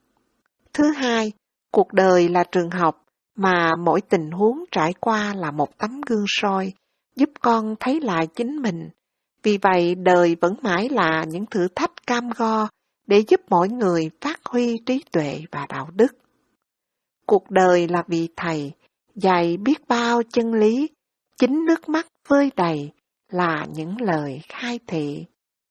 Thứ hai, cuộc đời là trường học, mà mỗi tình huống trải qua là một tấm gương soi, giúp con thấy lại chính mình. Vì vậy, đời vẫn mãi là những thử thách cam go để giúp mỗi người phát huy trí tuệ và đạo đức. Cuộc đời là vị Thầy, dạy biết bao chân lý, chính nước mắt vơi đầy là những lời khai thị.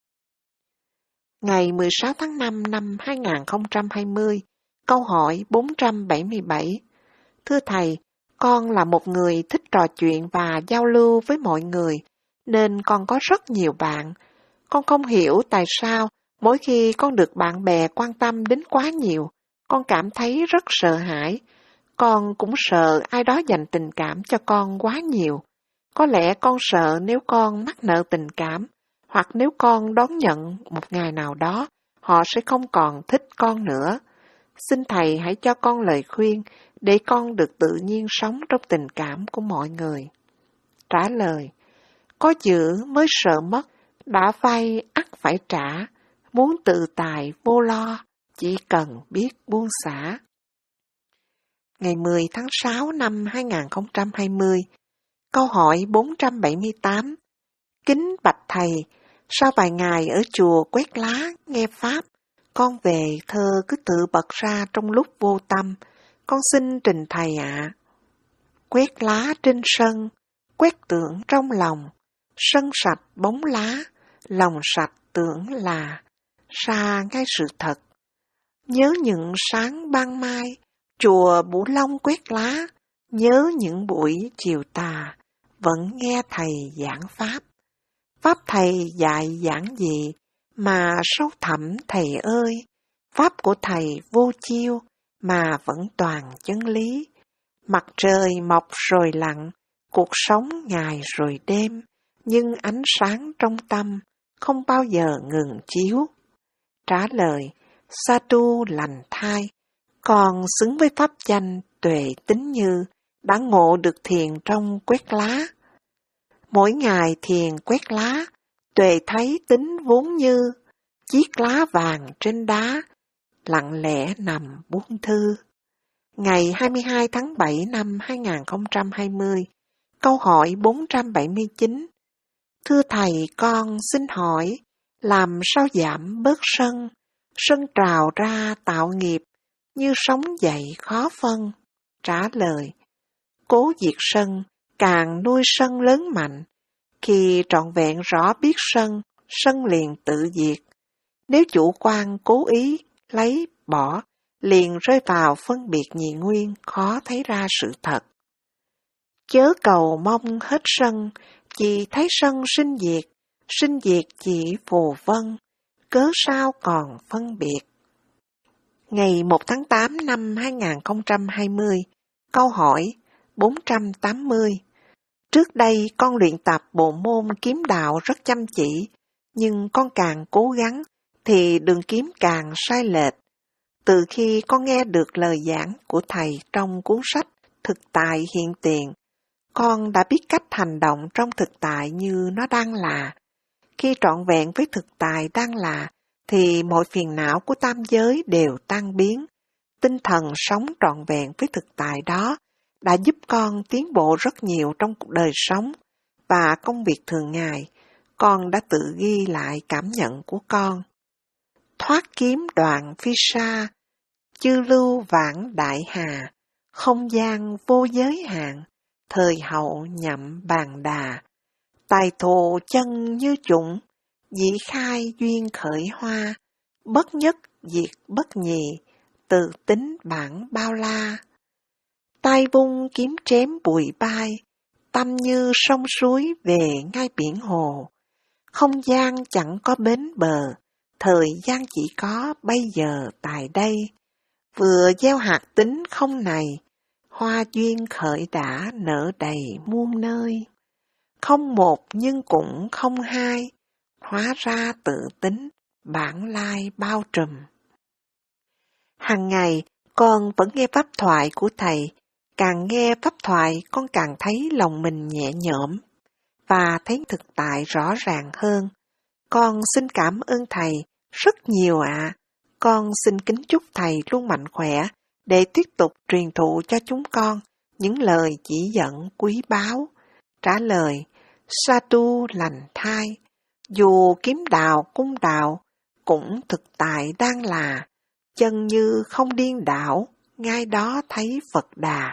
Ngày mười sáu tháng năm năm hai nghìn không trăm hai mươi, câu hỏi bốn trăm bảy mươi bảy. Thưa Thầy, con là một người thích trò chuyện và giao lưu với mọi người, nên con có rất nhiều bạn. Con không hiểu tại sao mỗi khi con được bạn bè quan tâm đến quá nhiều, con cảm thấy rất sợ hãi. Con cũng sợ ai đó dành tình cảm cho con quá nhiều. Có lẽ con sợ nếu con mắc nợ tình cảm, hoặc nếu con đón nhận một ngày nào đó, họ sẽ không còn thích con nữa. Xin Thầy hãy cho con lời khuyên để con được tự nhiên sống trong tình cảm của mọi người. Trả lời, có giữ mới sợ mất, đã vay ắt phải trả, muốn tự tài vô lo, chỉ cần biết buông xả. Ngày mười tháng sáu năm hai nghìn không trăm hai mươi, câu hỏi bốn trăm bảy mươi tám. Kính bạch Thầy, sau vài ngày ở chùa quét lá, nghe Pháp, con về thơ cứ tự bật ra trong lúc vô tâm, con xin trình Thầy ạ. Quét lá trên sân, quét tưởng trong lòng, sân sạch bóng lá, lòng sạch tưởng là xa ngay sự thật. Nhớ những sáng ban mai, chùa Bửu Long quét lá, nhớ những buổi chiều tà, vẫn nghe Thầy giảng Pháp. Pháp Thầy dạy giảng gì mà sâu thẳm Thầy ơi, Pháp của Thầy vô chiêu mà vẫn toàn chân lý. Mặt trời mọc rồi lặn, cuộc sống ngày rồi đêm, nhưng ánh sáng trong tâm không bao giờ ngừng chiếu. Trả lời, Satu lành thai, còn xứng với pháp danh tuệ tín như, đã ngộ được thiền trong quét lá. Mỗi ngày thiền quét lá, tuệ thấy tính vốn như, chiếc lá vàng trên đá, lặng lẽ nằm buông thư. Ngày hai mươi hai tháng bảy năm hai nghìn không trăm hai mươi, câu hỏi bốn trăm bảy mươi chín. Thưa Thầy, con xin hỏi, làm sao giảm bớt sân? Sân trào ra tạo nghiệp, như sống dậy khó phân. Trả lời, Cố diệt sân, càng nuôi sân lớn mạnh. Khi trọn vẹn rõ biết sân, sân liền tự diệt. Nếu chủ quan cố ý lấy bỏ, liền rơi vào phân biệt nhị nguyên, khó thấy ra sự thật. Chớ cầu mong hết sân, chỉ thấy sân sinh diệt, sinh diệt chỉ phù vân, cớ sao còn phân biệt. Ngày một tháng tám năm hai nghìn không trăm hai mươi, câu hỏi bốn trăm tám mươi. Trước đây con luyện tập bộ môn kiếm đạo rất chăm chỉ, nhưng con càng cố gắng thì đường kiếm càng sai lệch. Từ khi con nghe được lời giảng của thầy trong cuốn sách Thực tại hiện tiền, con đã biết cách hành động trong thực tại như nó đang là. Khi trọn vẹn với thực tại đang là, thì mọi phiền não của tam giới đều tan biến. Tinh thần sống trọn vẹn với thực tại đó đã giúp con tiến bộ rất nhiều trong cuộc đời sống và công việc thường ngày. Con đã tự ghi lại cảm nhận của con. Thoát kiếm đoạn phi xa, chư lưu vãng đại hà, không gian vô giới hạn, thời hậu nhậm bàn đà. Tài thù chân như chủng, dĩ khai duyên khởi hoa, bất nhất diệt bất nhì, từ tính bản bao la. Tay vung kiếm chém bụi bay, tâm như sông suối về ngay biển hồ. Không gian chẳng có bến bờ, thời gian chỉ có bây giờ tại đây. Vừa gieo hạt tính không này, hoa duyên khởi đã nở đầy muôn nơi. Không một nhưng cũng không hai, hóa ra tự tính, bản lai bao trùm. Hàng ngày, con vẫn nghe pháp thoại của thầy. Càng nghe pháp thoại, con càng thấy lòng mình nhẹ nhõm và thấy thực tại rõ ràng hơn. Con xin cảm ơn thầy rất nhiều ạ. À. Con xin kính chúc thầy luôn mạnh khỏe để tiếp tục truyền thụ cho chúng con những lời chỉ dẫn quý báu. Trả lời, Sa-tu lành thai, dù kiếm đạo cung đạo, cũng thực tại đang là, chân như không điên đảo, ngay đó thấy Phật Đà.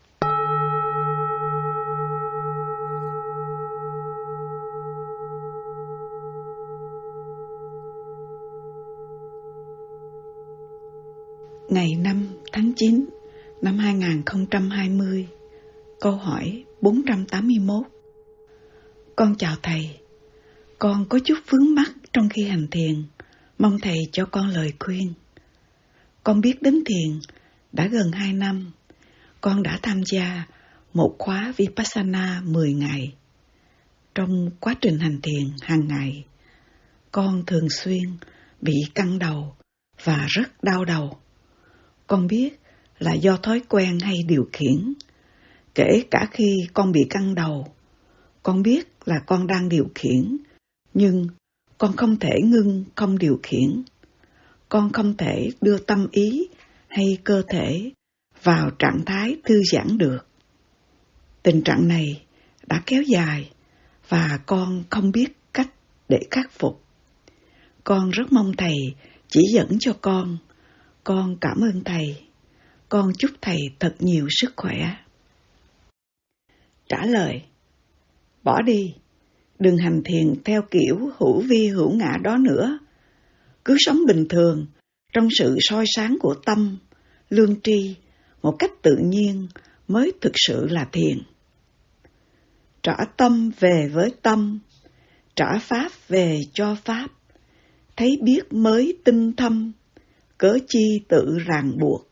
Ngày năm tháng chín năm hai nghìn không trăm hai mươi, câu hỏi bốn trăm tám mươi mốt. Con chào thầy, con có chút vướng mắc trong khi hành thiền, mong thầy cho con lời khuyên. Con biết đến thiền đã gần hai năm, con đã tham gia một khóa Vipassana mười ngày. Trong quá trình hành thiền hàng ngày, con thường xuyên bị căng đầu và rất đau đầu. Con biết là do thói quen hay điều khiển. Kể cả khi con bị căng đầu, con biết là con đang điều khiển, nhưng con không thể ngưng không điều khiển. Con không thể đưa tâm ý hay cơ thể vào trạng thái thư giãn được. Tình trạng này đã kéo dài và con không biết cách để khắc phục. Con rất mong thầy chỉ dẫn cho con. Con cảm ơn thầy. Con chúc thầy thật nhiều sức khỏe. Trả lời, bỏ đi, đừng hành thiền theo kiểu hữu vi hữu ngã đó nữa. Cứ sống bình thường, trong sự soi sáng của tâm, lương tri, một cách tự nhiên mới thực sự là thiền. Trả tâm về với tâm, trả pháp về cho pháp, thấy biết mới tinh thâm, cớ chi tự ràng buộc.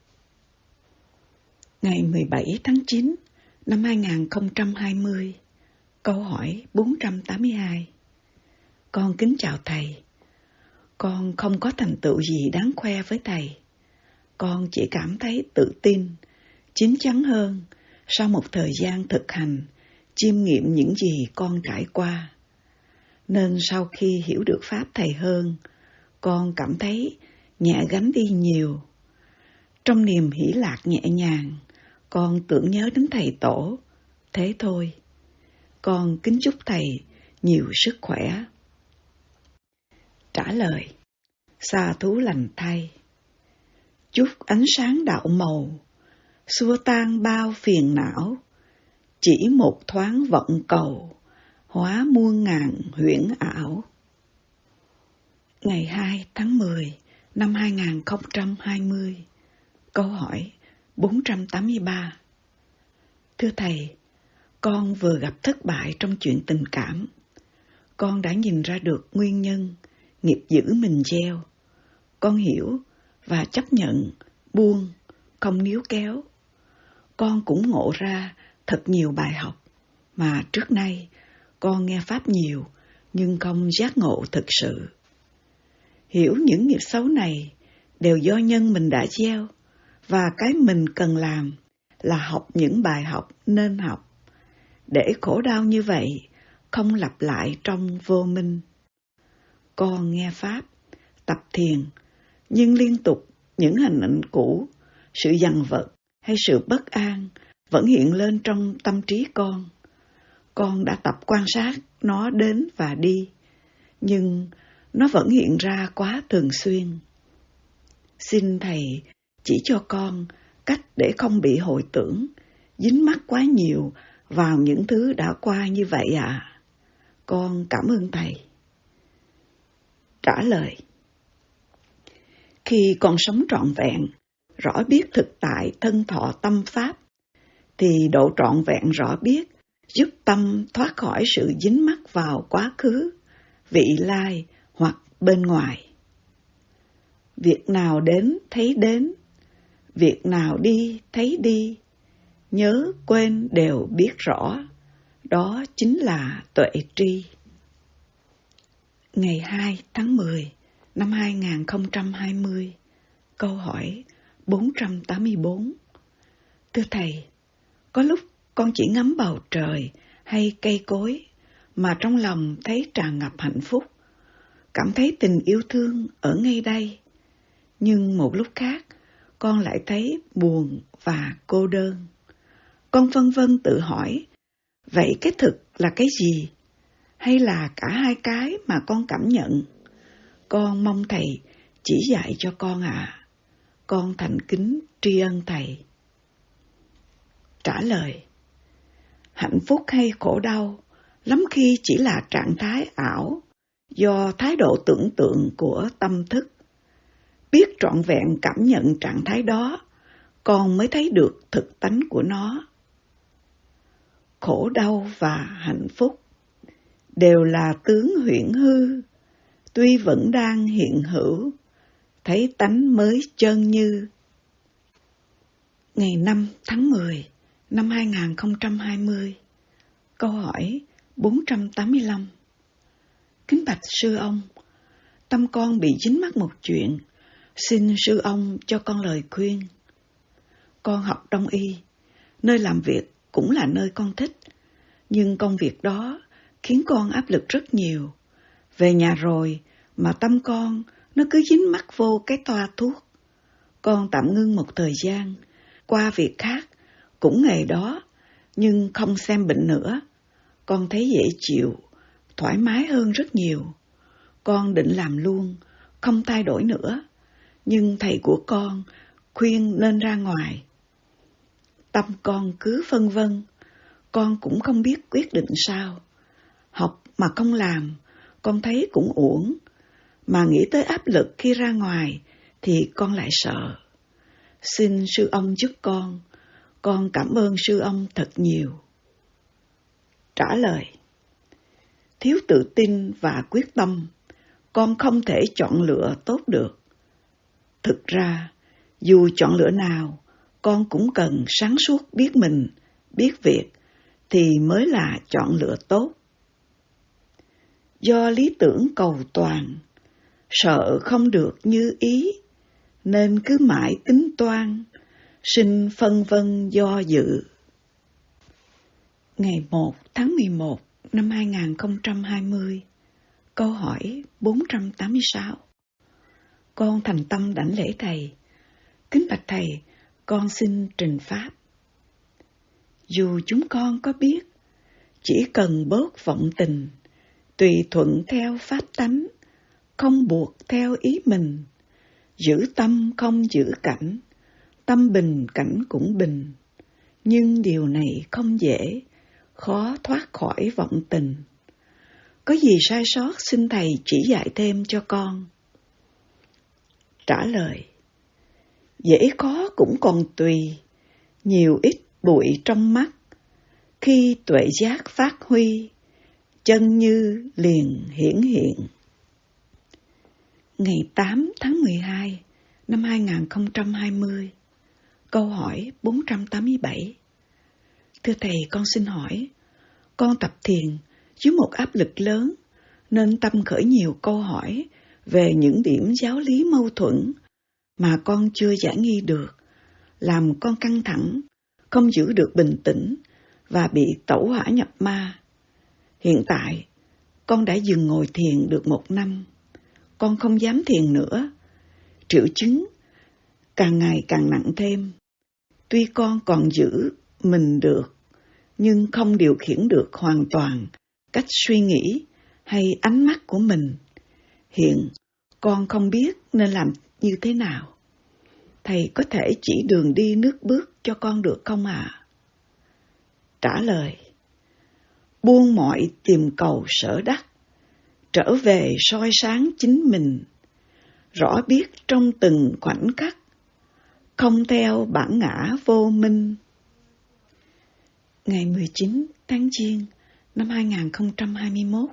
Ngày mười bảy tháng chín năm hai nghìn không trăm hai mươi, câu hỏi bốn trăm tám mươi hai. Con kính chào thầy. Con không có thành tựu gì đáng khoe với thầy. Con chỉ cảm thấy tự tin, chín chắn hơn sau một thời gian thực hành, chiêm nghiệm những gì con trải qua. Nên sau khi hiểu được pháp thầy hơn, con cảm thấy nhẹ gánh đi nhiều. Trong niềm hỷ lạc nhẹ nhàng, con tưởng nhớ đến thầy tổ. Thế thôi. Con kính chúc thầy nhiều sức khỏe. Trả lời, sa thú lành thay. chút ánh sáng đạo màu, xua tan bao phiền não, chỉ một thoáng vọng cầu, hóa muôn ngàn huyễn ảo. Ngày hai tháng mười năm hai nghìn không trăm hai mươi, câu hỏi bốn trăm tám mươi ba. Thưa Thầy, con vừa gặp thất bại trong chuyện tình cảm. Con đã nhìn ra được nguyên nhân, nghiệp dữ mình gieo. Con hiểu và chấp nhận, buông, không níu kéo. Con cũng ngộ ra thật nhiều bài học mà trước nay con nghe Pháp nhiều nhưng không giác ngộ thực sự. Hiểu những nghiệp xấu này đều do nhân mình đã gieo, và cái mình cần làm là học những bài học nên học, để khổ đau như vậy không lặp lại trong vô minh. Con nghe Pháp, tập thiền, nhưng liên tục những hình ảnh cũ, sự dằn vặt hay sự bất an vẫn hiện lên trong tâm trí con. Con đã tập quan sát nó đến và đi, nhưng nó vẫn hiện ra quá thường xuyên. Xin Thầy chỉ cho con cách để không bị hồi tưởng, dính mắc quá nhiều vào những thứ đã qua như vậy ạ. À. Con cảm ơn Thầy. Trả lời: khi con sống trọn vẹn, rõ biết thực tại thân thọ tâm Pháp, thì độ trọn vẹn rõ biết giúp tâm thoát khỏi sự dính mắc vào quá khứ, vị lai hoặc bên ngoài. Việc nào đến thấy đến, việc nào đi thấy đi, nhớ quên đều biết rõ, đó chính là tuệ tri. Ngày hai tháng mười năm hai nghìn không trăm hai mươi, câu hỏi bốn trăm tám mươi bốn. Thưa Thầy, có lúc con chỉ ngắm bầu trời hay cây cối mà trong lòng thấy tràn ngập hạnh phúc, cảm thấy tình yêu thương ở ngay đây. Nhưng một lúc khác, con lại thấy buồn và cô đơn. Con vân vân tự hỏi, vậy cái thực là cái gì? Hay là cả hai cái mà con cảm nhận? Con mong Thầy chỉ dạy cho con ạ. À. Con thành kính tri ân Thầy. Trả lời: hạnh phúc hay khổ đau lắm khi chỉ là trạng thái ảo do thái độ tưởng tượng của tâm thức. Biết trọn vẹn cảm nhận trạng thái đó, con mới thấy được thực tánh của nó. Khổ đau và hạnh phúc đều là tướng huyễn hư, tuy vẫn đang hiện hữu, thấy tánh mới chân như. Ngày năm tháng mười năm hai nghìn không trăm hai mươi, câu hỏi bốn trăm tám mươi lăm. Kính bạch sư ông, tâm con bị dính mắc một chuyện, xin sư ông cho con lời khuyên. Con học đông y, nơi làm việc cũng là nơi con thích, nhưng công việc đó khiến con áp lực rất nhiều. Về nhà rồi mà tâm con nó cứ dính mắc vô cái toa thuốc. Con tạm ngưng một thời gian, qua việc khác, cũng nghề đó, nhưng không xem bệnh nữa. Con thấy dễ chịu, thoải mái hơn rất nhiều. Con định làm luôn, không thay đổi nữa, nhưng thầy của con khuyên nên ra ngoài. Tâm con cứ phân vân, con cũng không biết quyết định sao. Học mà không làm, con thấy cũng uổng, mà nghĩ tới áp lực khi ra ngoài thì con lại sợ. Xin sư ông giúp con, con cảm ơn sư ông thật nhiều. Trả lời: thiếu tự tin và quyết tâm, con không thể chọn lựa tốt được. Thực ra, dù chọn lựa nào, con cũng cần sáng suốt biết mình, biết việc, thì mới là chọn lựa tốt. Do lý tưởng cầu toàn, sợ không được như ý, nên cứ mãi tính toan, sinh phân vân do dự. Ngày một tháng mười một năm hai nghìn không trăm hai mươi, câu hỏi bốn trăm tám mươi sáu. Con thành tâm đảnh lễ Thầy. Kính bạch Thầy, con xin trình pháp. Dù chúng con có biết, chỉ cần bớt vọng tình, tùy thuận theo pháp tánh, không buộc theo ý mình, Giữ tâm không giữ cảnh, tâm bình cảnh cũng bình. Nhưng điều này không dễ, khó thoát khỏi vọng tình. Có gì sai sót xin Thầy chỉ dạy thêm cho con. Trả lời: dễ khó cũng còn tùy, nhiều ít bụi trong mắt. Khi tuệ giác phát huy, chân như liền hiển hiện. Ngày tám tháng mười hai năm hai nghìn không trăm hai mươi, câu hỏi bốn trăm tám mươi bảy. Thưa Thầy, con xin hỏi, con tập thiền dưới một áp lực lớn nên tâm khởi nhiều câu hỏi về những điểm giáo lý mâu thuẫn mà con chưa giải nghi được, làm con căng thẳng, không giữ được bình tĩnh và bị tẩu hỏa nhập ma. Hiện tại, con đã dừng ngồi thiền được một năm. Con không dám thiền nữa. Triệu chứng càng ngày càng nặng thêm. Tuy con còn giữ mình được, nhưng không điều khiển được hoàn toàn cách suy nghĩ hay ánh mắt của mình. Hiện, con không biết nên làm như thế nào. Thầy có thể chỉ đường đi nước bước cho con được không ạ? À? Trả lời: buông mọi tìm cầu sở đắc, trở về soi sáng chính mình, rõ biết trong từng khoảnh khắc, không theo bản ngã vô minh. Ngày mười chín tháng Giêng năm hai nghìn không trăm hai mươi mốt,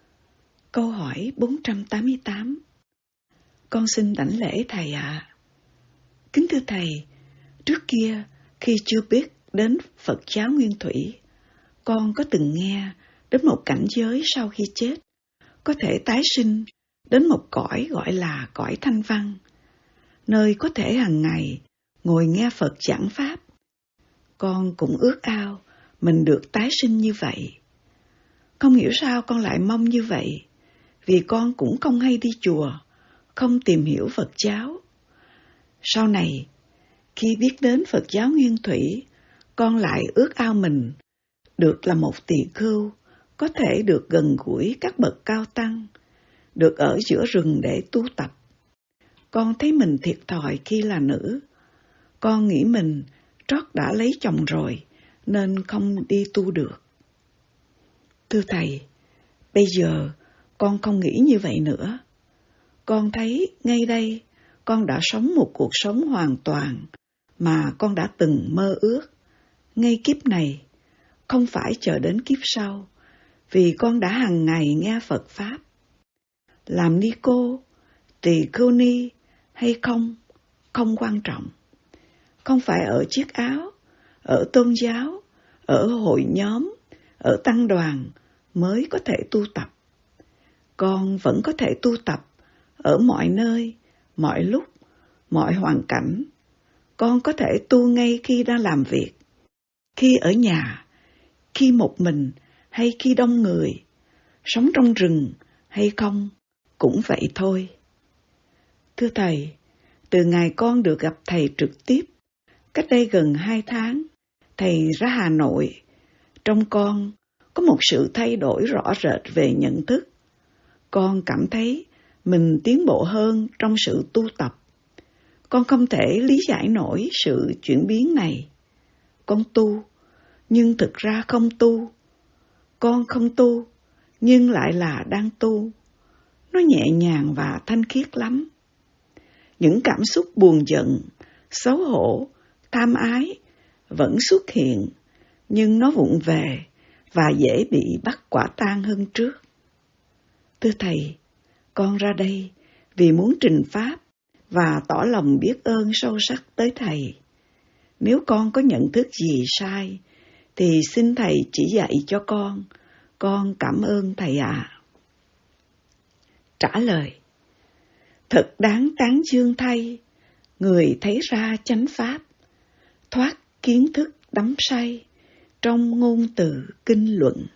câu hỏi bốn trăm tám mươi tám. Con xin đảnh lễ Thầy ạ. À. Kính thưa Thầy, trước kia khi chưa biết đến Phật giáo Nguyên Thủy, con có từng nghe đến một cảnh giới sau khi chết có thể tái sinh đến một cõi gọi là cõi thanh văn, nơi có thể hàng ngày ngồi nghe Phật giảng pháp. Con cũng ước ao mình được tái sinh như vậy. Không hiểu sao con lại mong như vậy, vì con cũng không hay đi chùa, không tìm hiểu Phật giáo. Sau này, khi biết đến Phật giáo Nguyên Thủy, con lại ước ao mình được là một tỳ khưu, có thể được gần gũi các bậc cao tăng, được ở giữa rừng để tu tập. Con thấy mình thiệt thòi khi là nữ. Con nghĩ mình trót đã lấy chồng rồi, nên không đi tu được. Thưa Thầy, bây giờ con không nghĩ như vậy nữa. Con thấy ngay đây, con đã sống một cuộc sống hoàn toàn mà con đã từng mơ ước. Ngay kiếp này, không phải chờ đến kiếp sau, vì con đã hàng ngày nghe Phật Pháp. Làm ni cô, tỳ khưu ni hay không, không quan trọng. Không phải ở chiếc áo, ở tôn giáo, ở hội nhóm, ở tăng đoàn mới có thể tu tập. Con vẫn có thể tu tập ở mọi nơi, mọi lúc, mọi hoàn cảnh. Con có thể tu ngay khi đang làm việc, khi ở nhà, khi một mình hay khi đông người, sống trong rừng hay không, cũng vậy thôi. Thưa Thầy, từ ngày con được gặp Thầy trực tiếp, cách đây gần hai tháng, Thầy ra Hà Nội, trong con có một sự thay đổi rõ rệt về nhận thức. Con cảm thấy mình tiến bộ hơn trong sự tu tập. Con không thể lý giải nổi sự chuyển biến này. Con tu, nhưng thực ra không tu. Con không tu, nhưng lại là đang tu. Nó nhẹ nhàng và thanh khiết lắm. Những cảm xúc buồn giận, xấu hổ, tham ái vẫn xuất hiện, nhưng nó vụng về và dễ bị bắt quả tang hơn trước. Thưa Thầy, con ra đây vì muốn trình pháp và tỏ lòng biết ơn sâu sắc tới Thầy. Nếu con có nhận thức gì sai, thì xin Thầy chỉ dạy cho con. Con cảm ơn Thầy ạ. À. Trả lời: thật đáng tán dương thay, người thấy ra chánh pháp, thoát kiến thức đắm say trong ngôn từ kinh luận.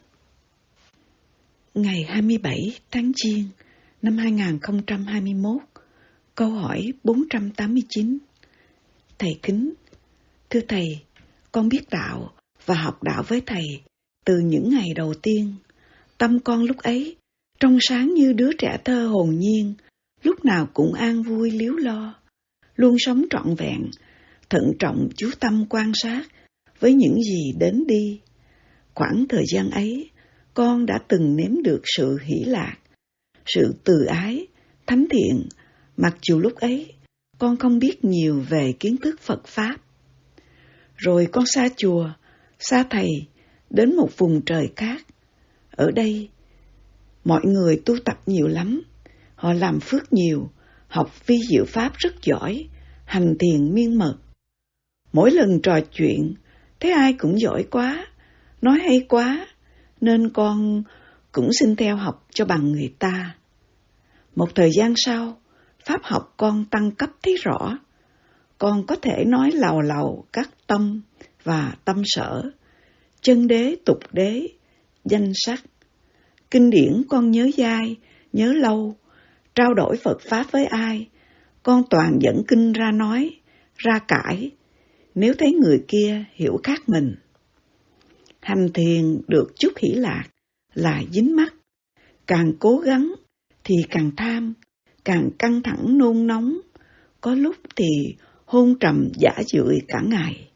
Ngày hai mươi bảy tháng Giêng năm hai nghìn không trăm hai mươi mốt, câu hỏi bốn trăm tám mươi chín. Thầy kính, thưa Thầy, con biết đạo và học đạo với Thầy từ những ngày đầu tiên. Tâm con lúc ấy trong sáng như đứa trẻ thơ hồn nhiên, lúc nào cũng an vui líu lo, luôn sống trọn vẹn, thận trọng chú tâm quan sát với những gì đến đi. Khoảng thời gian ấy, con đã từng nếm được sự hỷ lạc, sự từ ái, thánh thiện, mặc dù lúc ấy con không biết nhiều về kiến thức Phật Pháp. Rồi con xa chùa, xa thầy, đến một vùng trời khác. Ở đây, mọi người tu tập nhiều lắm, họ làm phước nhiều, học vi diệu Pháp rất giỏi, hành thiền miên mật. Mỗi lần trò chuyện, thấy ai cũng giỏi quá, nói hay quá, nên con cũng xin theo học cho bằng người ta. Một thời gian sau, Pháp học con tăng cấp thấy rõ. Con có thể nói làu làu các tâm và tâm sở, chân đế, tục đế, danh sắc. Kinh điển con nhớ dai, nhớ lâu, trao đổi Phật Pháp với ai, con toàn dẫn kinh ra nói, ra cãi, nếu thấy người kia hiểu khác mình. Hành thiền được chút hỷ lạc là dính mắc, càng cố gắng thì càng tham, càng căng thẳng nôn nóng, có lúc thì hôn trầm dã dượi cả ngày.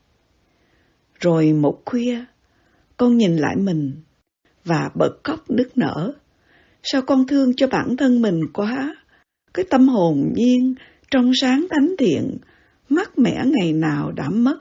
Rồi một khuya, con nhìn lại mình và bật khóc nức nở. Sao con thương cho bản thân mình quá, cái tâm hồn nhiên, trong sáng thánh thiện, mát mẻ ngày nào đã mất.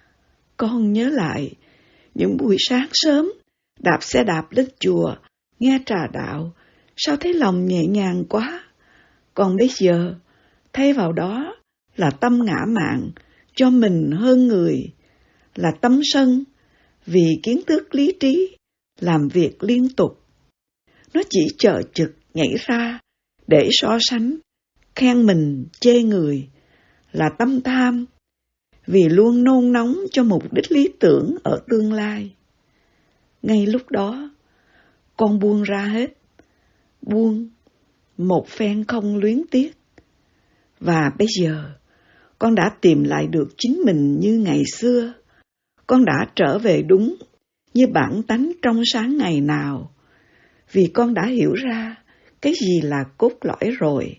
Con nhớ lại những buổi sáng sớm, đạp xe đạp lên chùa, nghe trà đạo, sao thấy lòng nhẹ nhàng quá. Còn bây giờ, thay vào đó là tâm ngã mạn, cho mình hơn người, là tâm sân, vì kiến thức lý trí, làm việc liên tục. Nó chỉ chờ chực nhảy ra, để so sánh, khen mình, chê người, là tâm tham, vì luôn nôn nóng cho mục đích lý tưởng ở tương lai. Ngay lúc đó, con buông ra hết, buông một phen không luyến tiếc. Và bây giờ, con đã tìm lại được chính mình như ngày xưa. Con đã trở về đúng như bản tánh trong sáng ngày nào, vì con đã hiểu ra cái gì là cốt lõi rồi.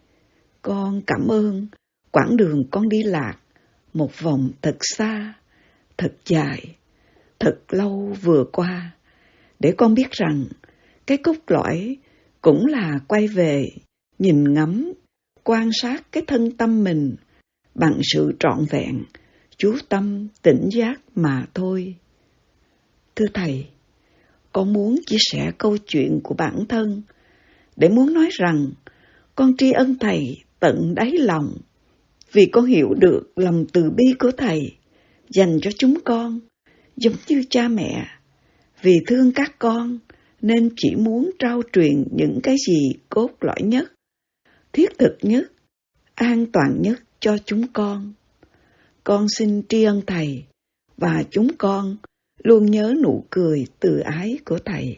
Con cảm ơn quãng đường con đi lạc, một vòng thật xa, thật dài, thật lâu vừa qua, để con biết rằng cái cốt lõi cũng là quay về, nhìn ngắm, quan sát cái thân tâm mình bằng sự trọn vẹn, chú tâm, tỉnh giác mà thôi. Thưa Thầy, con muốn chia sẻ câu chuyện của bản thân, để muốn nói rằng con tri ân Thầy tận đáy lòng, vì con hiểu được lòng từ bi của Thầy dành cho chúng con, giống như cha mẹ, vì thương các con nên chỉ muốn trao truyền những cái gì cốt lõi nhất, thiết thực nhất, an toàn nhất cho chúng con. Con xin tri ân Thầy, và chúng con luôn nhớ nụ cười từ ái của Thầy.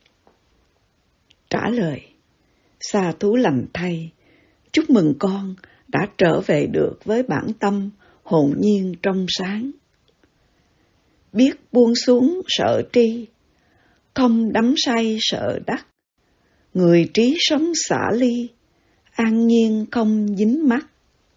Trả lời: Sa thú lành thay, chúc mừng con đã trở về được với bản tâm hồn nhiên trong sáng. Biết buông xuống sợ tri, không đắm say sợ đắc, người trí sống xả ly, an nhiên không dính mắc.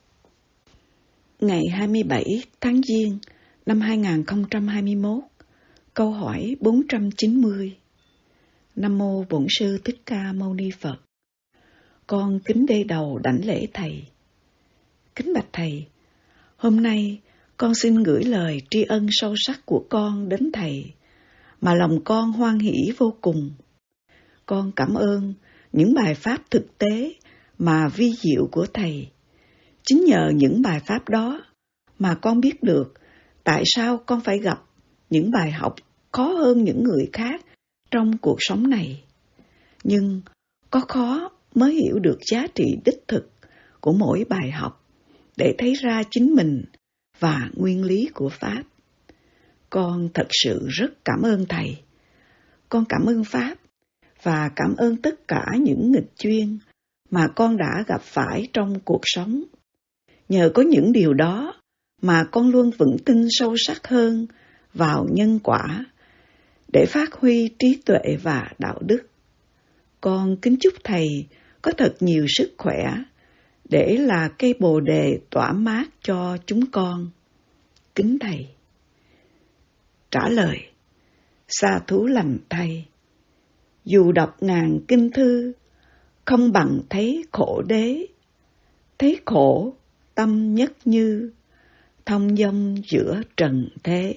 Ngày hai mươi bảy tháng Giêng năm hai nghìn không trăm hai mươi mốt, câu hỏi bốn trăm chín mươi. Nam mô Bổn Sư Thích Ca Mâu Ni Phật. Con kính đê đầu đảnh lễ Thầy. Kính bạch Thầy, hôm nay con xin gửi lời tri ân sâu sắc của con đến Thầy, mà lòng con hoan hỷ vô cùng. Con cảm ơn những bài pháp thực tế mà vi diệu của Thầy. Chính nhờ những bài pháp đó mà con biết được tại sao con phải gặp những bài học khó hơn những người khác trong cuộc sống này. Nhưng có khó mới hiểu được giá trị đích thực của mỗi bài học, để thấy ra chính mình và nguyên lý của Pháp. Con thật sự rất cảm ơn Thầy. Con cảm ơn Pháp và cảm ơn tất cả những nghịch duyên mà con đã gặp phải trong cuộc sống. Nhờ có những điều đó mà con luôn vững tin sâu sắc hơn vào nhân quả, để phát huy trí tuệ và đạo đức. Con kính chúc Thầy có thật nhiều sức khỏe, để là cây bồ đề tỏa mát cho chúng con. Kính Thầy. Trả lời: sa thú lành thay, dù đọc ngàn kinh thư, không bằng thấy khổ đế. Thấy khổ, tâm nhất như, thông dong giữa trần thế.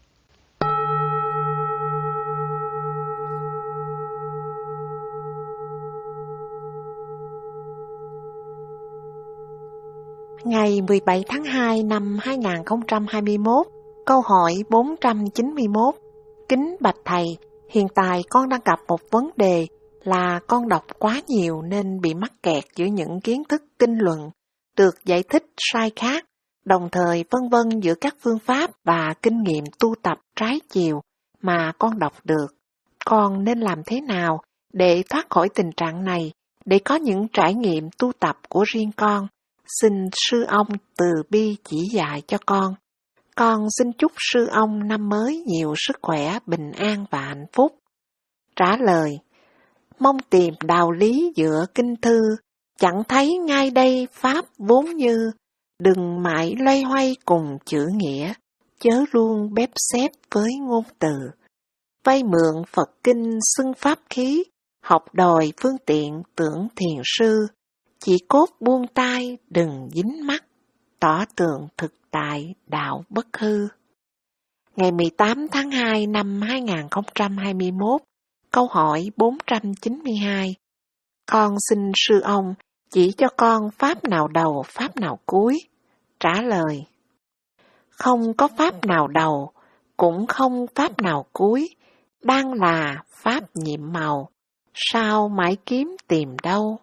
Ngày mười bảy tháng hai năm hai nghìn không trăm hai mươi mốt, câu hỏi bốn trăm chín mươi mốt. Kính bạch Thầy, hiện tại con đang gặp một vấn đề là con đọc quá nhiều nên bị mắc kẹt giữa những kiến thức kinh luận được giải thích sai khác, đồng thời vân vân giữa các phương pháp và kinh nghiệm tu tập trái chiều mà con đọc được. Con nên làm thế nào để thoát khỏi tình trạng này, để có những trải nghiệm tu tập của riêng con? Xin sư ông từ bi chỉ dạy cho con. Con xin chúc sư ông năm mới nhiều sức khỏe, bình an và hạnh phúc. Trả lời: mong tìm đạo lý giữa kinh thư, chẳng thấy ngay đây pháp vốn như, đừng mãi loay hoay cùng chữ nghĩa, chớ luôn bép xép với ngôn từ. Vay mượn Phật kinh xưng pháp khí, học đòi phương tiện tưởng thiền sư, chỉ cốt buông tay đừng dính mắt, tỏ tường thực tại đạo bất hư. Ngày mười tám tháng hai năm hai nghìn không trăm hai mươi mốt, câu hỏi bốn trăm chín mươi hai. Con xin sư ông chỉ cho con pháp nào đầu, pháp nào cuối? Trả lời: không có pháp nào đầu, cũng không pháp nào cuối, đang là pháp nhiệm màu, sao mãi kiếm tìm đâu?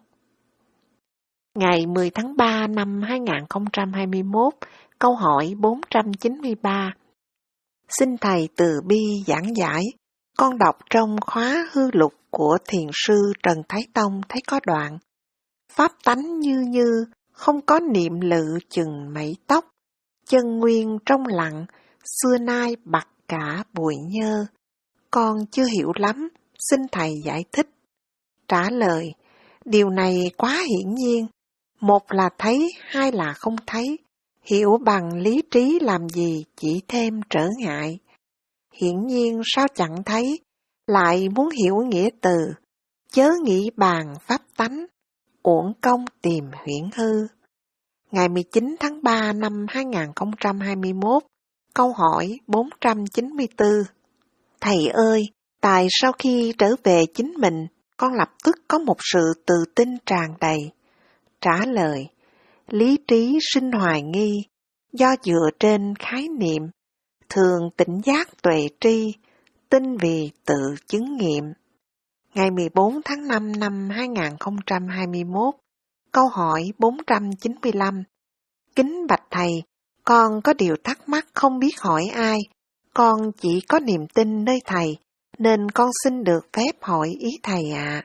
Ngày mười tháng ba năm hai nghìn không trăm hai mươi mốt, câu hỏi bốn trăm chín mươi ba. Xin Thầy từ bi giảng giải, con đọc trong khóa hư lục của thiền sư Trần Thái Tông thấy có đoạn: pháp tánh như như, không có niệm lự chừng mảy tóc, chân nguyên trong lặng, xưa nay bặt cả bụi nhơ. Con chưa hiểu lắm, xin Thầy giải thích. Trả lời: điều này quá hiển nhiên, một là thấy, hai là không thấy, hiểu bằng lý trí làm gì chỉ thêm trở ngại. Hiển nhiên sao chẳng thấy, lại muốn hiểu nghĩa từ, chớ nghĩ bàn pháp tánh, uổng công tìm huyễn hư. Ngày mười chín tháng ba năm hai nghìn không trăm hai mươi mốt, câu hỏi bốn trăm chín mươi tư. Thầy ơi, tại sao khi trở về chính mình, con lập tức có một sự tự tin tràn đầy? Trả lời: lý trí sinh hoài nghi, do dựa trên khái niệm, thường tỉnh giác tuệ tri, tin vì tự chứng nghiệm. Ngày mười bốn tháng năm năm hai nghìn không trăm hai mươi mốt, câu hỏi bốn trăm chín mươi lăm. Kính bạch Thầy, con có điều thắc mắc không biết hỏi ai, con chỉ có niềm tin nơi Thầy, nên con xin được phép hỏi ý Thầy ạ. À.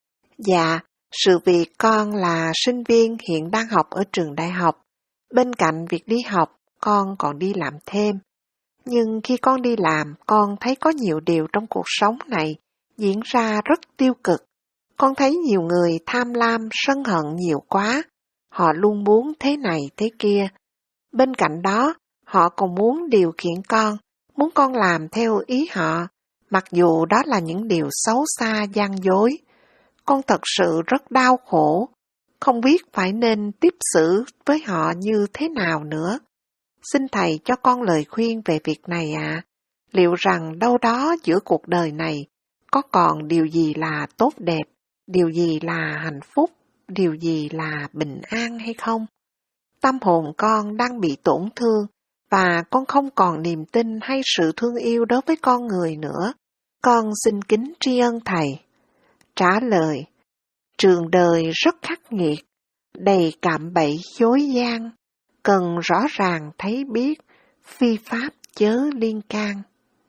Dạ, sự việc con là sinh viên hiện đang học ở trường đại học. Bên cạnh việc đi học, con còn đi làm thêm. Nhưng khi con đi làm, con thấy có nhiều điều trong cuộc sống này diễn ra rất tiêu cực. Con thấy nhiều người tham lam, sân hận nhiều quá. Họ luôn muốn thế này thế kia. Bên cạnh đó, họ còn muốn điều khiển con, muốn con làm theo ý họ, mặc dù đó là những điều xấu xa gian dối. Con thật sự rất đau khổ, không biết phải nên tiếp xử với họ như thế nào nữa. Xin Thầy cho con lời khuyên về việc này ạ. À. Liệu rằng đâu đó giữa cuộc đời này có còn điều gì là tốt đẹp, điều gì là hạnh phúc, điều gì là bình an hay không? Tâm hồn con đang bị tổn thương và con không còn niềm tin hay sự thương yêu đối với con người nữa. Con xin kính tri ân Thầy. Trả lời: trường đời rất khắc nghiệt, đầy cạm bẫy dối gian, cần rõ ràng thấy biết, phi pháp chớ liên can.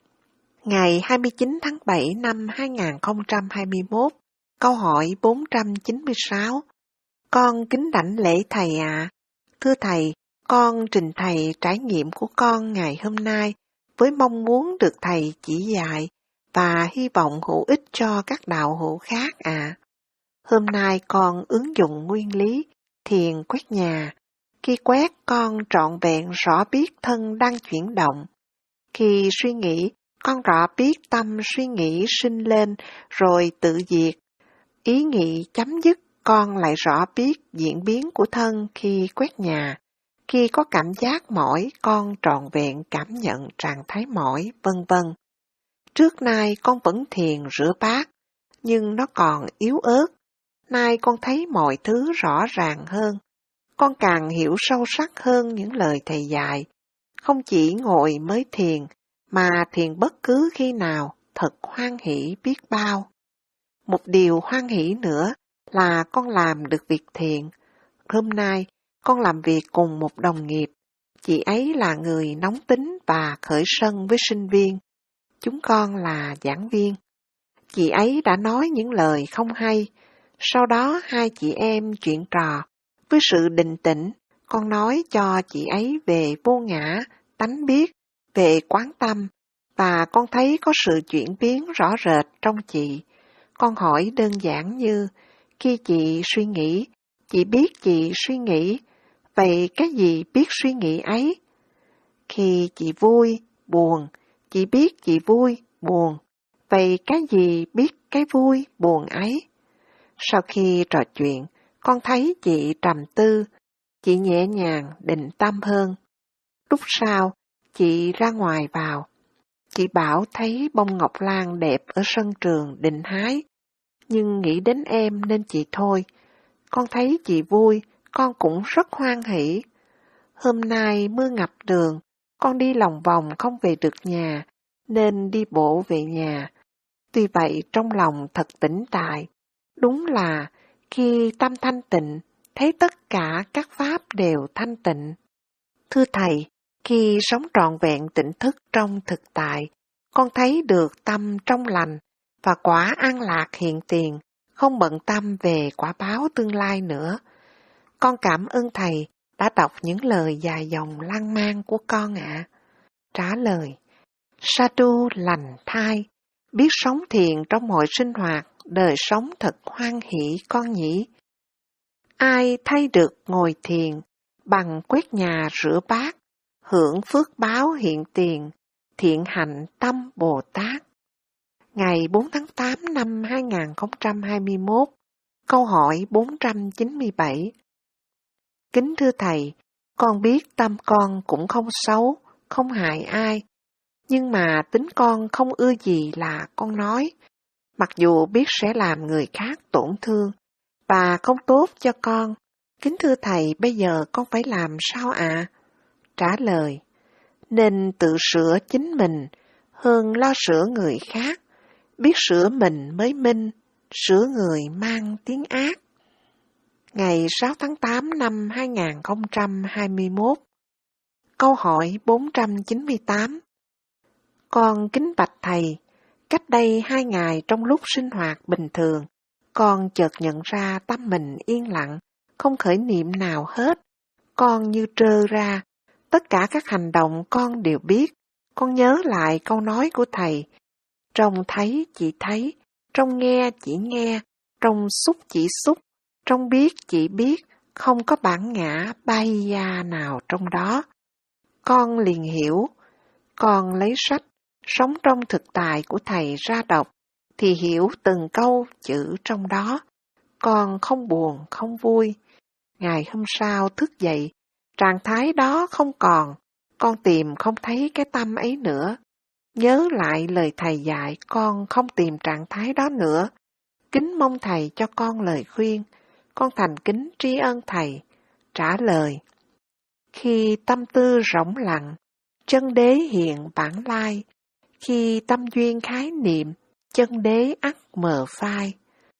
Ngày hai mươi chín tháng bảy năm hai nghìn không trăm hai mươi mốt, câu hỏi bốn trăm chín mươi sáu. Con kính đảnh lễ Thầy ạ. À. Thưa Thầy, con trình Thầy trải nghiệm của con ngày hôm nay với mong muốn được Thầy chỉ dạy và hy vọng hữu ích cho các đạo hữu khác ạ. À. Hôm nay con ứng dụng nguyên lý Thiền quét nhà. Khi quét, con trọn vẹn rõ biết thân đang chuyển động. Khi suy nghĩ, con rõ biết tâm suy nghĩ sinh lên rồi tự diệt. Ý nghĩ chấm dứt, con lại rõ biết diễn biến của thân khi quét nhà. Khi có cảm giác mỏi, con trọn vẹn cảm nhận trạng thái mỏi, vân vân. Trước nay con vẫn thiền rửa bát, nhưng nó còn yếu ớt. Nay con thấy mọi thứ rõ ràng hơn. Con càng hiểu sâu sắc hơn những lời thầy dạy. Không chỉ ngồi mới thiền, mà thiền bất cứ khi nào, thật hoan hỷ biết bao. Một điều hoan hỷ nữa là con làm được việc thiện. Hôm nay, con làm việc cùng một đồng nghiệp. Chị ấy là người nóng tính và khởi sân với sinh viên. Chúng con là giảng viên. Chị ấy đã nói những lời không hay. Sau đó hai chị em chuyện trò. Với sự định tĩnh, con nói cho chị ấy về vô ngã, tánh biết, về quán tâm, và con thấy có sự chuyển biến rõ rệt trong chị. Con hỏi đơn giản như, khi chị suy nghĩ, chị biết chị suy nghĩ, vậy cái gì biết suy nghĩ ấy? Khi chị vui, buồn, chị biết chị vui, buồn, vậy cái gì biết cái vui, buồn ấy? Sau khi trò chuyện, con thấy chị trầm tư, chị nhẹ nhàng, định tâm hơn. Lúc sau, chị ra ngoài vào. Chị bảo thấy bông ngọc lan đẹp ở sân trường định hái, nhưng nghĩ đến em nên chị thôi. Con thấy chị vui, con cũng rất hoan hỉ. Hôm nay mưa ngập đường, con đi lòng vòng không về được nhà, nên đi bộ về nhà. Tuy vậy trong lòng thật tĩnh tại. Đúng là khi tâm thanh tịnh, thấy tất cả các pháp đều thanh tịnh. Thưa Thầy, khi sống trọn vẹn tỉnh thức trong thực tại, con thấy được tâm trong lành và quả an lạc hiện tiền, không bận tâm về quả báo tương lai nữa. Con cảm ơn Thầy đã đọc những lời dài dòng lan man của con ạ. À. Trả lời, Sadhu lành thai, biết sống thiền trong mọi sinh hoạt, đời sống thật hoan hỷ con nhỉ. Ai thay được ngồi thiền, bằng quét nhà rửa bát, hưởng phước báo hiện tiền, thiện hạnh tâm Bồ Tát. Ngày bốn tháng tám năm hai nghìn không trăm hai mươi mốt, câu hỏi bốn trăm chín mươi bảy. Kính thưa Thầy, con biết tâm con cũng không xấu, không hại ai, nhưng mà tính con không ưa gì là con nói, mặc dù biết sẽ làm người khác tổn thương, và không tốt cho con. Kính thưa Thầy, bây giờ con phải làm sao ạ? À? Trả lời, nên tự sửa chính mình, hơn lo sửa người khác, biết sửa mình mới minh, sửa người mang tiếng ác. Ngày sáu tháng tám năm hai nghìn không trăm hai mươi mốt, câu hỏi bốn trăm chín mươi tám. Con kính bạch Thầy, cách đây hai ngày trong lúc sinh hoạt bình thường, con chợt nhận ra tâm mình yên lặng, không khởi niệm nào hết. Con như trơ ra, tất cả các hành động con đều biết. Con nhớ lại câu nói của Thầy, trông thấy chỉ thấy, trông nghe chỉ nghe, trông xúc chỉ xúc, trông biết chỉ biết, không có bản ngã bay da nào trong đó. Con liền hiểu, con lấy sách, sống trong thực tại của Thầy ra đọc, thì hiểu từng câu chữ trong đó. Con không buồn, không vui. Ngày hôm sau thức dậy, trạng thái đó không còn, con tìm không thấy cái tâm ấy nữa. Nhớ lại lời Thầy dạy, con không tìm trạng thái đó nữa. Kính mong Thầy cho con lời khuyên, con thành kính tri ân Thầy. Trả lời, khi tâm tư rỗng lặng, chân đế hiện bản lai, khi tâm duyên khái niệm, chân đế ắt mờ phai.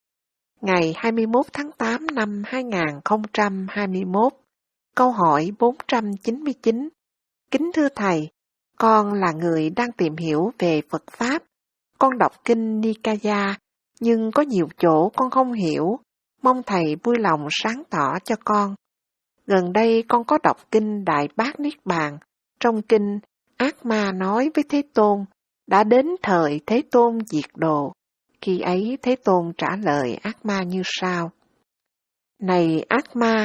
Ngày hai mươi mốt tháng tám năm hai nghìn không trăm hai mươi mốt, câu hỏi bốn trăm chín mươi chín. Kính thưa Thầy, con là người đang tìm hiểu về Phật Pháp. Con đọc kinh Nikaya, nhưng có nhiều chỗ con không hiểu. Mong Thầy vui lòng sáng tỏ cho con. Gần đây con có đọc kinh Đại Bát Niết Bàn. Trong kinh, Ác Ma nói với Thế Tôn, đã đến thời Thế Tôn diệt độ. Khi ấy Thế Tôn trả lời Ác Ma như sau. Này Ác Ma,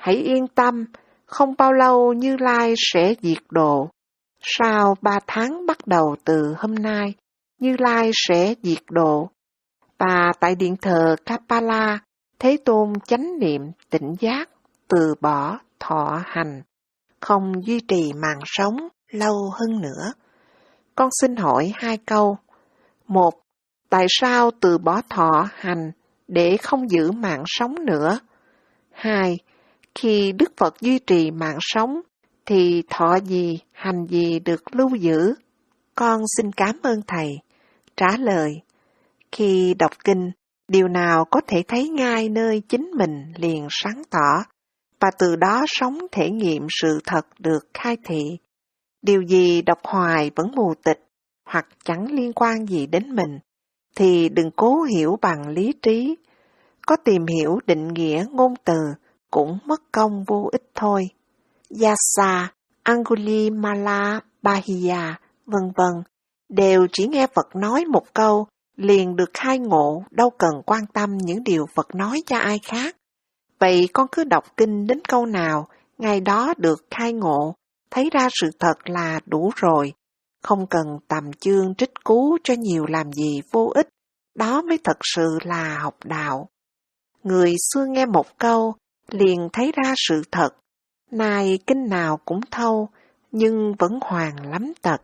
hãy yên tâm, không bao lâu Như Lai sẽ diệt độ. Sau ba tháng bắt đầu từ hôm nay, Như Lai sẽ diệt độ. Và tại điện thờ Kapala, Thế Tôn chánh niệm tỉnh giác, từ bỏ thọ hành, không duy trì mạng sống lâu hơn nữa. Con xin hỏi hai câu. Một, tại sao từ bỏ thọ hành để không giữ mạng sống nữa? Hai, khi Đức Phật duy trì mạng sống, thì thọ gì, hành gì được lưu giữ? Con xin cảm ơn Thầy. Trả lời, khi đọc kinh, điều nào có thể thấy ngay nơi chính mình liền sáng tỏ, và từ đó sống thể nghiệm sự thật được khai thị. Điều gì đọc hoài vẫn mù tịch, hoặc chẳng liên quan gì đến mình, thì đừng cố hiểu bằng lý trí. Có tìm hiểu định nghĩa ngôn từ, cũng mất công vô ích thôi. Yasa, Angulimala, Bahiya, vân vân đều chỉ nghe Phật nói một câu, liền được khai ngộ, đâu cần quan tâm những điều Phật nói cho ai khác. Vậy con cứ đọc kinh đến câu nào, ngày đó được khai ngộ, thấy ra sự thật là đủ rồi. Không cần tầm chương trích cú cho nhiều làm gì vô ích, đó mới thật sự là học đạo. Người xưa nghe một câu, liền thấy ra sự thật, nay kinh nào cũng thâu, nhưng vẫn hoàn lắm tật.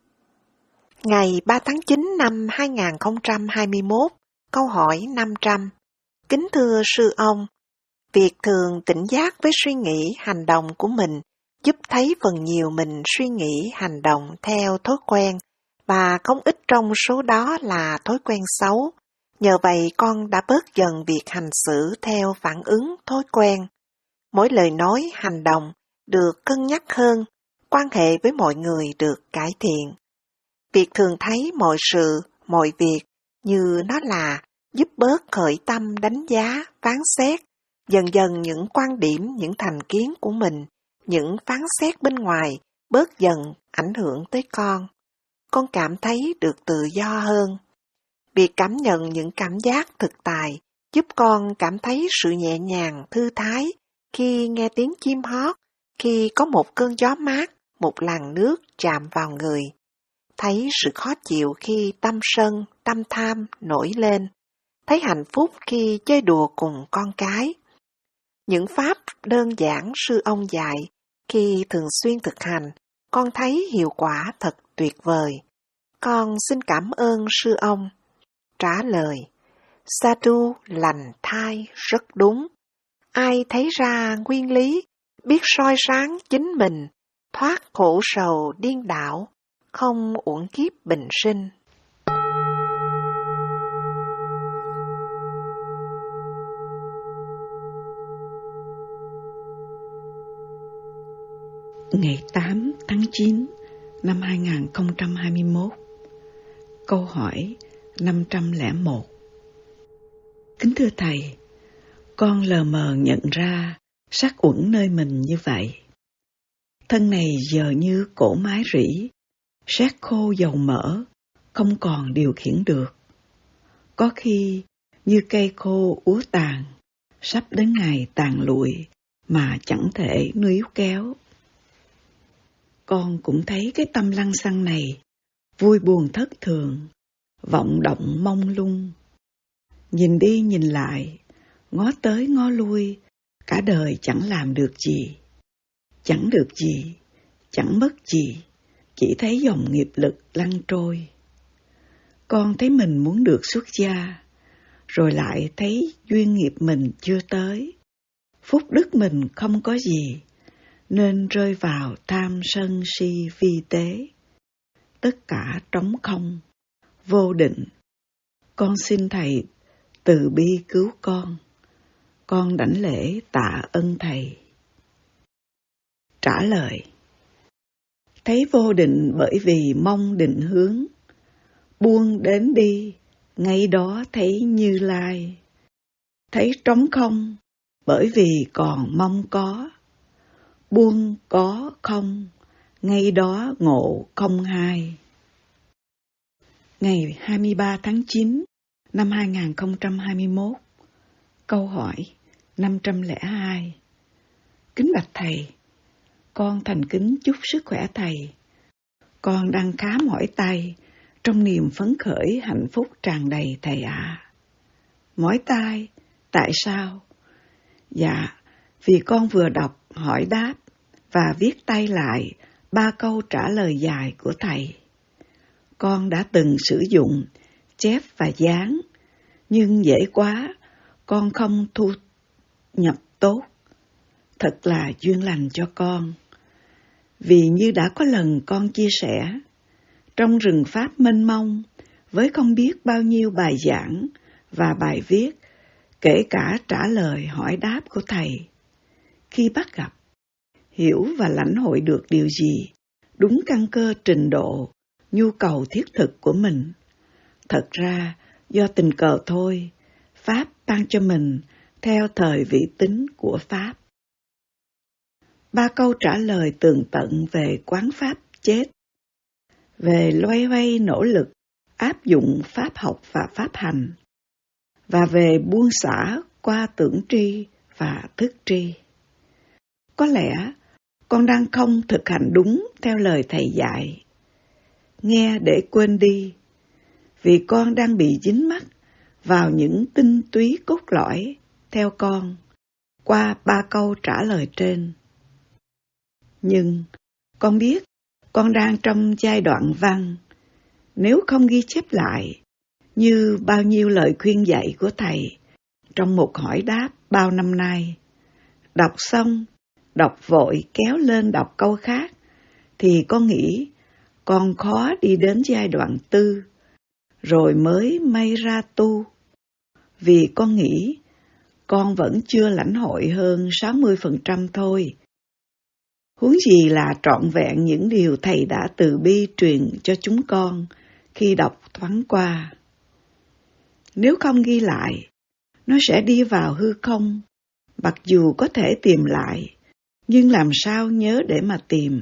Ngày ba tháng chín năm hai nghìn không trăm hai mươi mốt, câu hỏi năm trăm. Kính thưa sư ông, việc thường tỉnh giác với suy nghĩ hành động của mình giúp thấy phần nhiều mình suy nghĩ hành động theo thói quen, và không ít trong số đó là thói quen xấu. Nhờ vậy con đã bớt dần việc hành xử theo phản ứng thói quen. Mỗi lời nói, hành động được cân nhắc hơn, quan hệ với mọi người được cải thiện. Việc thường thấy mọi sự, mọi việc như nó là giúp bớt khởi tâm đánh giá, phán xét, dần dần những quan điểm, những thành kiến của mình, những phán xét bên ngoài bớt dần ảnh hưởng tới con. Con cảm thấy được tự do hơn. Việc cảm nhận những cảm giác thực tại giúp con cảm thấy sự nhẹ nhàng, thư thái khi nghe tiếng chim hót, khi có một cơn gió mát, một làn nước chạm vào người. Thấy sự khó chịu khi tâm sân, tâm tham nổi lên. Thấy hạnh phúc khi chơi đùa cùng con cái. Những pháp đơn giản sư ông dạy, khi thường xuyên thực hành, con thấy hiệu quả thật tuyệt vời. Con xin cảm ơn sư ông. Trả lời, Sadhu lành thai rất đúng. Ai thấy ra nguyên lý, biết soi sáng chính mình, thoát khổ sầu điên đảo, không uổng kiếp bình sinh.
Ngày tám tháng chín năm hai nghìn không trăm hai mươi mốt. Câu hỏi năm trăm lẻ một. Kính thưa Thầy, con lờ mờ nhận ra sát uẩn nơi mình như vậy. Thân này giờ như cỗ máy rỉ, sát khô dầu mỡ, không còn điều khiển được. Có khi như cây khô úa tàn, sắp đến ngày tàn lụi mà chẳng thể níu kéo. Con cũng thấy cái tâm lăng xăng này vui buồn thất thường, vọng động mông lung. Nhìn đi nhìn lại, ngó tới ngó lui, cả đời chẳng làm được gì. Chẳng được gì, chẳng mất gì, chỉ thấy dòng nghiệp lực lăn trôi. Con thấy mình muốn được xuất gia, rồi lại thấy duyên nghiệp mình chưa tới. Phúc đức mình không có gì, nên rơi vào tham sân si vi tế. Tất cả trống không, vô định. Con xin Thầy từ bi cứu con. Con đảnh lễ tạ ơn Thầy. Trả lời, thấy vô định bởi vì mong định hướng. Buông đến đi, ngay đó thấy Như Lai. Thấy trống không bởi vì còn mong có. Buông có không, ngay đó ngộ không hai. Ngày hai mươi ba tháng chín năm hai nghìn không trăm hai mươi mốt. Câu hỏi năm trăm lẻ hai. Kính bạch thầy, con thành kính chúc sức khỏe thầy. Con đang khá mỏi tay, trong niềm phấn khởi hạnh phúc tràn đầy thầy ạ. À. Mỏi tay, tại sao? Dạ, vì con vừa đọc hỏi đáp và viết tay lại ba câu trả lời dài của thầy. Con đã từng sử dụng chép và dán, nhưng dễ quá, con không thu nhập tốt. Thật là duyên lành cho con. Vì như đã có lần con chia sẻ, trong rừng Pháp mênh mông, với không biết bao nhiêu bài giảng và bài viết, kể cả trả lời hỏi đáp của thầy, khi bắt gặp, hiểu và lãnh hội được điều gì, đúng căn cơ trình độ, nhu cầu thiết thực của mình. Thật ra, do tình cờ thôi, Pháp ban cho mình theo thời vị tính của Pháp. Ba câu trả lời tường tận về quán Pháp chết, về loay hoay nỗ lực áp dụng Pháp học và Pháp hành, và về buông xả qua tưởng tri và thức tri. Có lẽ con đang không thực hành đúng theo lời thầy dạy. Nghe để quên đi, vì con đang bị dính mắc vào những tinh túy cốt lõi theo con qua ba câu trả lời trên. Nhưng con biết con đang trong giai đoạn văn, nếu không ghi chép lại như bao nhiêu lời khuyên dạy của thầy trong một hỏi đáp bao năm nay, đọc xong, đọc vội kéo lên đọc câu khác, thì con nghĩ con khó đi đến giai đoạn tư, rồi mới may ra tu. Vì con nghĩ con vẫn chưa lãnh hội hơn sáu mươi phần trăm thôi. Huống gì là trọn vẹn những điều thầy đã từ bi truyền cho chúng con khi đọc thoáng qua. Nếu không ghi lại, nó sẽ đi vào hư không, mặc dù có thể tìm lại, nhưng làm sao nhớ để mà tìm.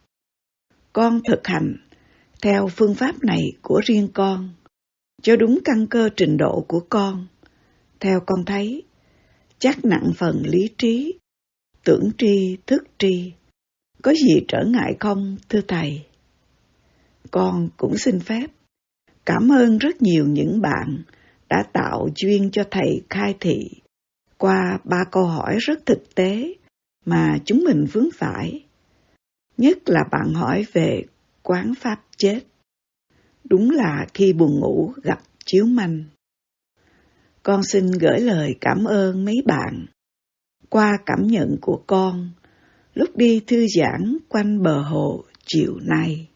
Con thực hành theo phương pháp này của riêng con, cho đúng căn cơ trình độ của con. Theo con thấy, chắc nặng phần lý trí, tưởng tri, thức tri. Có gì trở ngại không, thưa thầy? Con cũng xin phép cảm ơn rất nhiều những bạn đã tạo duyên cho thầy khai thị qua ba câu hỏi rất thực tế mà chúng mình vướng phải. Nhất là bạn hỏi về quán Pháp chết. Đúng là khi buồn ngủ gặp chiếu manh. Con xin gửi lời cảm ơn mấy bạn qua cảm nhận của con lúc đi thư giãn quanh bờ hồ chiều nay.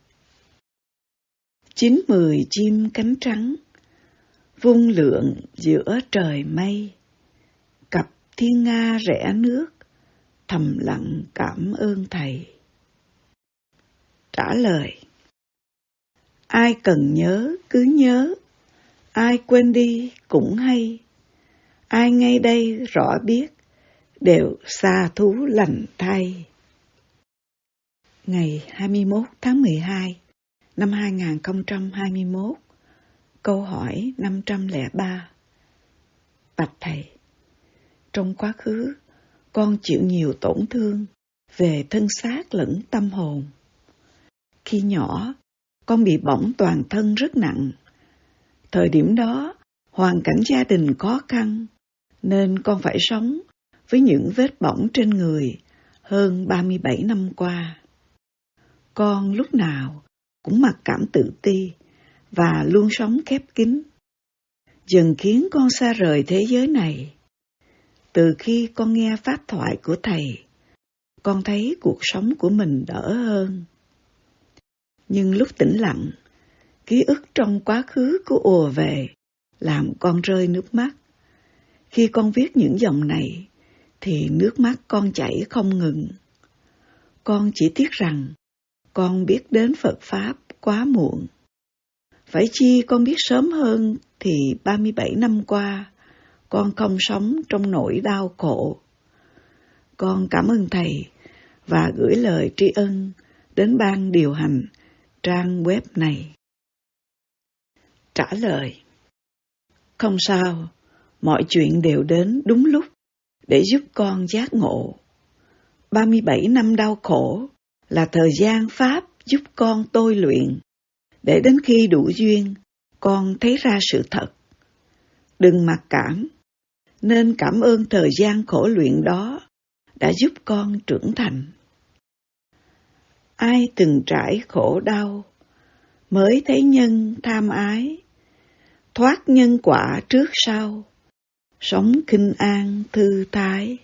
Chín mười chim cánh trắng vung lượn giữa trời mây, cặp thiên nga rẽ nước thầm lặng cảm ơn thầy. Trả lời: ai cần nhớ cứ nhớ, ai quên đi cũng hay, ai ngay đây rõ biết đều xa thú lành thay. Ngày hai mươi mốt tháng mười hai năm hai nghìn không trăm hai mươi mốt, câu hỏi năm trăm lẻ ba. Bạch thầy, trong quá khứ con chịu nhiều tổn thương về thân xác lẫn tâm hồn. Khi nhỏ, con bị bỏng toàn thân rất nặng. Thời điểm đó, hoàn cảnh gia đình khó khăn, nên con phải sống với những vết bỏng trên người hơn ba mươi bảy năm qua. Con lúc nào cũng mặc cảm tự ti và luôn sống khép kín, dần khiến con xa rời thế giới này. Từ khi con nghe pháp thoại của thầy, con thấy cuộc sống của mình đỡ hơn. Nhưng lúc tĩnh lặng, ký ức trong quá khứ cứ ùa về, làm con rơi nước mắt. Khi con viết những dòng này, thì nước mắt con chảy không ngừng. Con chỉ tiếc rằng, con biết đến Phật Pháp quá muộn. Phải chi con biết sớm hơn thì ba mươi bảy năm qua, con không sống trong nỗi đau khổ. Con cảm ơn thầy và gửi lời tri ân đến ban điều hành trang web này. Trả lời: không sao, mọi chuyện đều đến đúng lúc để giúp con giác ngộ. ba mươi bảy năm đau khổ là thời gian Pháp giúp con tôi luyện, để đến khi đủ duyên, con thấy ra sự thật. Đừng mặc cảm, nên cảm ơn thời gian khổ luyện đó đã giúp con trưởng thành. Ai từng trải khổ đau, mới thấy nhân tham ái, thoát nhân quả trước sau, sống khinh an thư thái.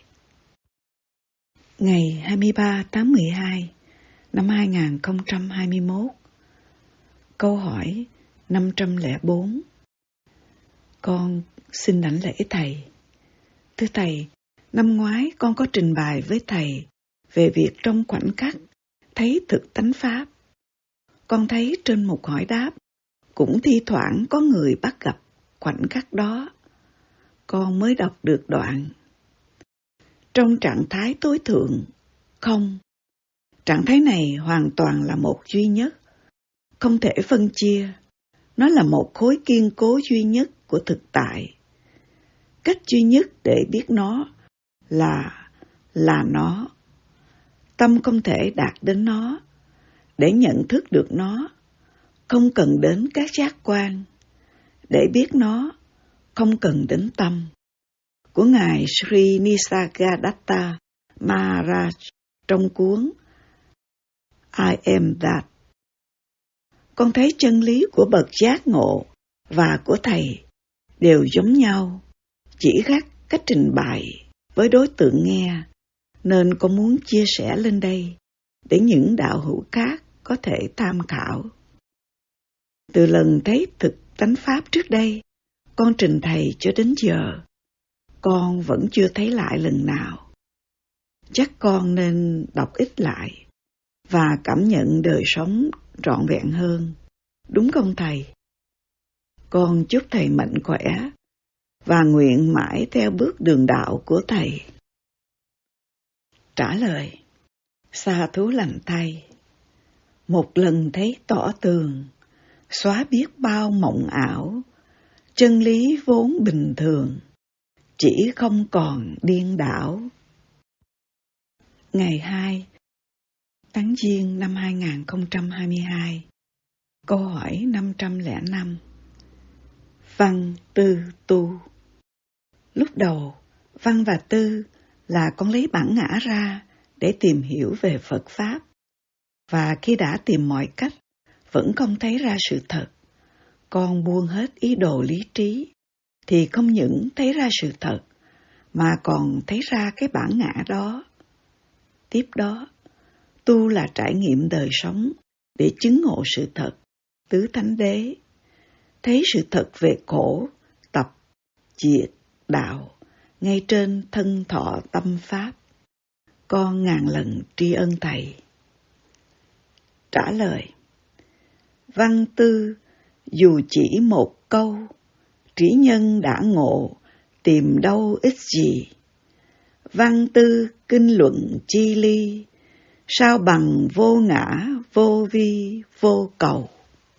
Ngày hai mươi ba tháng mười hai năm hai nghìn không trăm hai mươi mốt. Câu hỏi năm trăm lẻ bốn. Con xin đảnh lễ Thầy. Thưa Thầy, năm ngoái con có trình bày với Thầy về việc trong khoảnh khắc thấy thực tánh Pháp. Con thấy trên một hỏi đáp cũng thi thoảng có người bắt gặp khoảnh khắc đó. Con mới đọc được đoạn: trong trạng thái tối thượng, không. Trạng thái này hoàn toàn là một duy nhất, không thể phân chia. Nó là một khối kiên cố duy nhất của thực tại. Cách duy nhất để biết nó là là nó. Tâm không thể đạt đến nó. Để nhận thức được nó, không cần đến các giác quan. Để biết nó, không cần đến tâm. Của Ngài Sri Nisargadatta Maharaj trong cuốn I Am That. Con thấy chân lý của bậc giác ngộ và của Thầy đều giống nhau, chỉ khác cách trình bày với đối tượng nghe, nên con muốn chia sẻ lên đây để những đạo hữu khác có thể tham khảo. Từ lần thấy thực tánh Pháp trước đây, con trình Thầy cho đến giờ, con vẫn chưa thấy lại lần nào. Chắc con nên đọc ít lại và cảm nhận đời sống trọn vẹn hơn, đúng không Thầy? Con chúc Thầy mạnh khỏe và nguyện mãi theo bước đường đạo của Thầy. Trả lời: sa thú lành thay. Một lần thấy tỏ tường, xóa biết bao mộng ảo, chân lý vốn bình thường, chỉ không còn điên đảo. Ngày hai tháng Giêng năm hai nghìn không trăm hai mươi hai. Câu hỏi năm trăm lẻ năm. Văn, tư, tu. Lúc đầu, văn và tư là con lấy bản ngã ra để tìm hiểu về Phật Pháp. Và khi đã tìm mọi cách, vẫn không thấy ra sự thật, con buông hết ý đồ lý trí, thì không những thấy ra sự thật, mà còn thấy ra cái bản ngã đó. Tiếp đó, tu là trải nghiệm đời sống để chứng ngộ sự thật, tứ thánh đế, thấy sự thật về khổ, tập, diệt, đạo, ngay trên thân thọ tâm Pháp. Con ngàn lần tri ân Thầy. Trả lời: văn tư, dù chỉ một câu, trí nhân đã ngộ, tìm đâu ích gì. Văn tư kinh luận chi ly, sao bằng vô ngã, vô vi, vô cầu.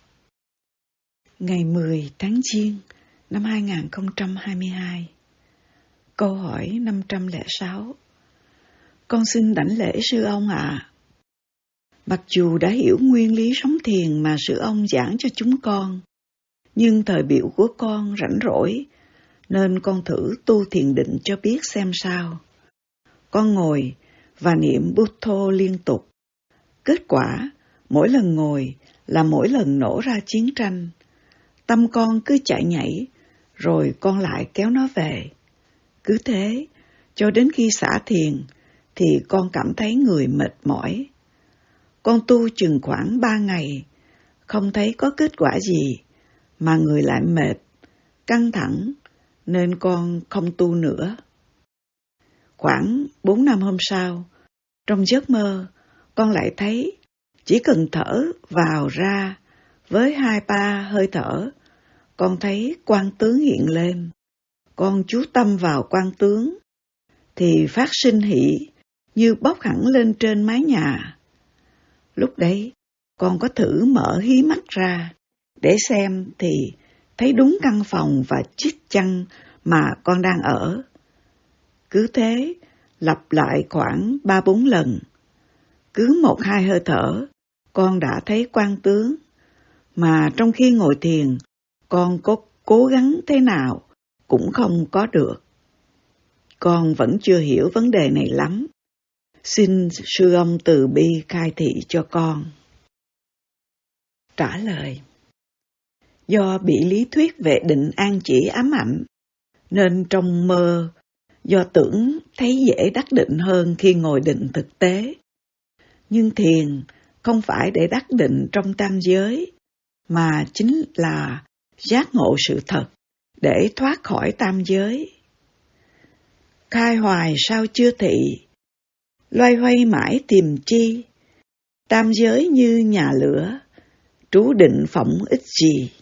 Ngày mười tháng Giêng năm hai nghìn không trăm hai mươi hai. Câu hỏi năm trăm lẻ sáu. Con xin đảnh lễ sư ông ạ. À. Mặc dù đã hiểu nguyên lý sống thiền mà sư ông giảng cho chúng con, nhưng thời biểu của con rảnh rỗi, nên con thử tu thiền định cho biết xem sao. Con ngồi và niệm Buddha liên tục. Kết quả, mỗi lần ngồi là mỗi lần nổ ra chiến tranh. Tâm con cứ chạy nhảy, rồi con lại kéo nó về. Cứ thế, cho đến khi xả thiền, thì con cảm thấy người mệt mỏi. Con tu chừng khoảng ba ngày, không thấy có kết quả gì, mà người lại mệt, căng thẳng, nên con không tu nữa. Khoảng bốn năm hôm sau, trong giấc mơ, con lại thấy chỉ cần thở vào ra với hai ba hơi thở, con thấy quang tướng hiện lên. Con chú tâm vào quang tướng, thì phát sinh hỷ như bốc hẳn lên trên mái nhà. Lúc đấy, con có thử mở hí mắt ra, để xem thì thấy đúng căn phòng và chiếc chăn mà con đang ở. Cứ thế lặp lại khoảng ba bốn lần. Cứ một hai hơi thở, con đã thấy quang tướng, mà trong khi ngồi thiền, con có cố gắng thế nào cũng không có được. Con vẫn chưa hiểu vấn đề này lắm. Xin sư ông từ bi khai thị cho con. Trả lời: do bị lý thuyết về định an chỉ ám ảnh, nên trong mơ, do tưởng thấy dễ đắc định hơn khi ngồi định thực tế. Nhưng thiền không phải để đắc định trong tam giới, mà chính là giác ngộ sự thật, để thoát khỏi tam giới. Khai hoài sao chưa thị, loay hoay mãi tìm chi, tam giới như nhà lửa, trú định phỏng ích gì.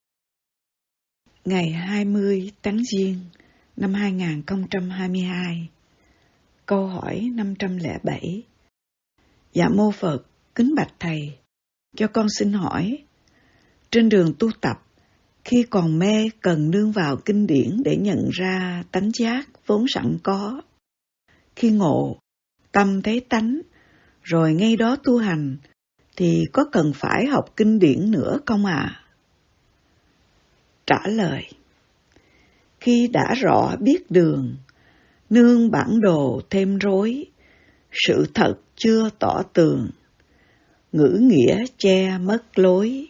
Ngày hai mươi tháng Giêng năm hai nghìn không trăm hai mươi hai. Câu hỏi năm trăm lẻ bảy. Dạ mô Phật, kính bạch Thầy, cho con xin hỏi, trên đường tu tập, khi còn mê cần nương vào kinh điển để nhận ra tánh giác vốn sẵn có. Khi ngộ, tâm thấy tánh, rồi ngay đó tu hành, thì có cần phải học kinh điển nữa không ạ? À? Trả lời: khi đã rõ biết đường, nương bản đồ thêm rối, sự thật chưa tỏ tường, ngữ nghĩa che mất lối.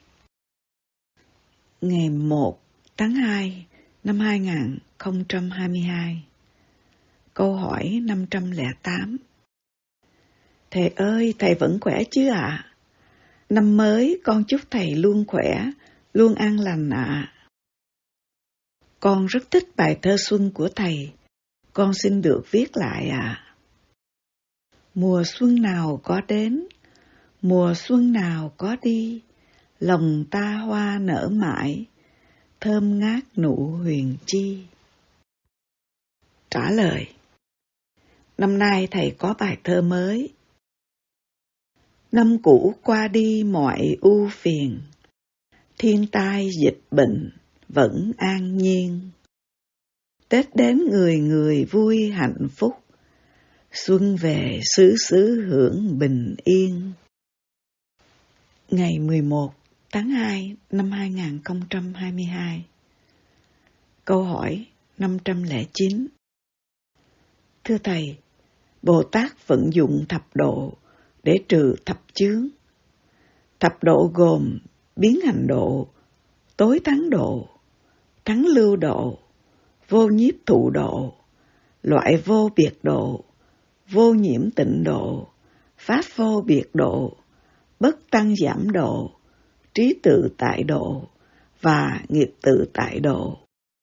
Ngày một tháng hai năm hai nghìn không trăm hai mươi hai. Câu hỏi năm trăm lẻ tám. Thầy ơi, thầy vẫn khỏe chứ ạ? À? Năm mới con chúc thầy luôn khỏe, luôn an lành ạ. À. Con rất thích bài thơ xuân của thầy, con xin được viết lại ạ. À. Mùa xuân nào có đến, mùa xuân nào có đi, lòng ta hoa nở mãi, thơm ngát nụ huyền chi. Trả lời: năm nay thầy có bài thơ mới. Năm cũ qua đi mọi ưu phiền, thiên tai dịch bệnh vẫn an nhiên. Tết đến người người vui hạnh phúc, xuân về xứ xứ hưởng bình yên. Ngày mười một tháng hai năm hai nghìn không trăm hai mươi hai. Câu hỏi năm trăm lẻ chín. Thưa Thầy, Bồ Tát vận dụng thập độ để trừ thập chướng. Thập độ gồm biến hành độ, tối thắng độ, thắng lưu độ, vô nhiếp thụ độ, loại vô biệt độ, vô nhiễm tịnh độ, pháp vô biệt độ, bất tăng giảm độ, trí tự tại độ và nghiệp tự tại độ.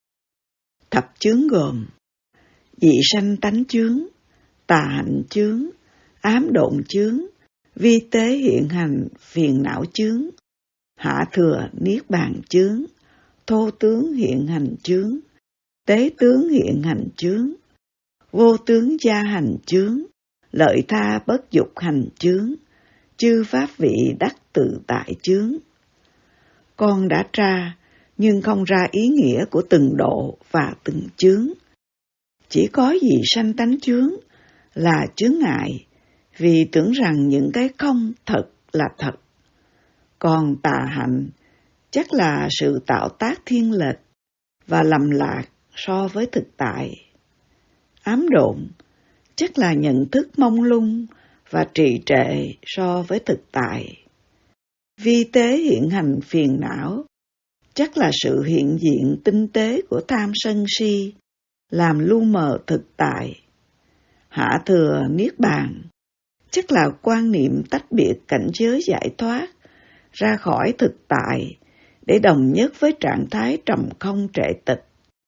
Thập chướng gồm dị sanh tánh chướng, tà hạnh chướng, ám độn chướng, vi tế hiện hành phiền não chướng, hạ thừa niết bàn chướng, thô tướng hiện hành chướng, tế tướng hiện hành chướng, vô tướng gia hành chướng, lợi tha bất dục hành chướng, chư pháp vị đắc tự tại chướng. Con đã tra, nhưng không ra ý nghĩa của từng độ và từng chướng. Chỉ có gì sanh tánh chướng là chướng ngại, vì tưởng rằng những cái không thật là thật. Còn tà hạnh chắc là sự tạo tác thiên lệch và lầm lạc so với thực tại. Ám độn chắc là nhận thức mông lung và trì trệ so với thực tại. Vi tế hiện hành phiền não chắc là sự hiện diện tinh tế của tham sân si, làm lu mờ thực tại. Hạ thừa niết bàn chắc là quan niệm tách biệt cảnh giới giải thoát ra khỏi thực tại để đồng nhất với trạng thái trầm không trệ tịch.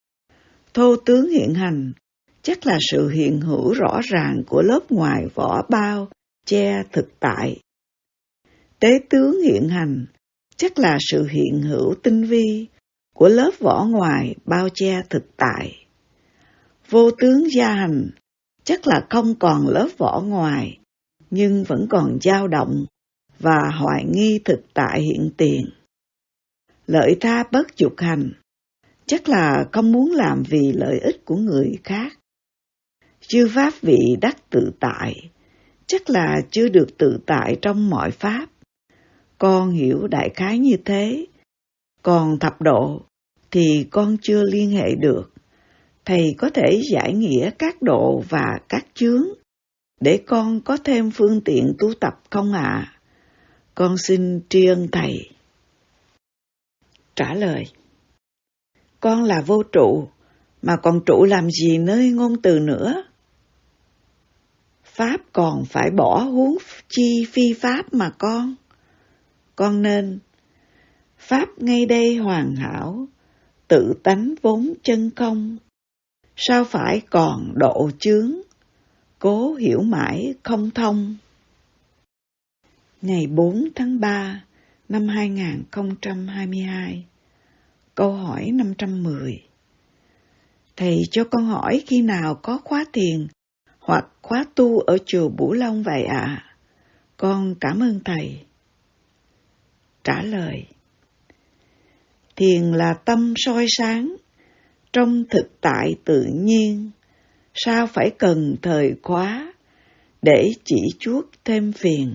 Thô tướng hiện hành chắc là sự hiện hữu rõ ràng của lớp ngoài vỏ bao che thực tại. Tế tướng hiện hành chắc là sự hiện hữu tinh vi của lớp vỏ ngoài bao che thực tại. Vô tướng gia hành chắc là không còn lớp vỏ ngoài, nhưng vẫn còn dao động và hoài nghi thực tại hiện tiền. Lợi tha bất dục hành chắc là không muốn làm vì lợi ích của người khác. Chư pháp vị đắc tự tại, chắc là chưa được tự tại trong mọi pháp. Con hiểu đại khái như thế, còn thập độ thì con chưa liên hệ được. Thầy có thể giải nghĩa các độ và các chướng để con có thêm phương tiện tu tập không ạ? À? Con xin tri ân Thầy. Trả lời: Con là vô trụ, mà còn trụ làm gì nơi ngôn từ nữa? Pháp còn phải bỏ huống chi phi pháp mà con. Con nên: Pháp ngay đây hoàn hảo, tự tánh vốn chân không. Sao phải còn độ chướng, cố hiểu mãi không thông. Ngày bốn tháng ba năm hai nghìn không trăm hai mươi hai. Câu hỏi năm trăm mười. Thầy cho con hỏi khi nào có khóa thiền hoặc khóa tu ở chùa Bửu Long vậy ạ? À? Con cảm ơn Thầy. Trả lời: Thiền là tâm soi sáng, trong thực tại tự nhiên, sao phải cần thời khóa để chỉ chuốc thêm phiền.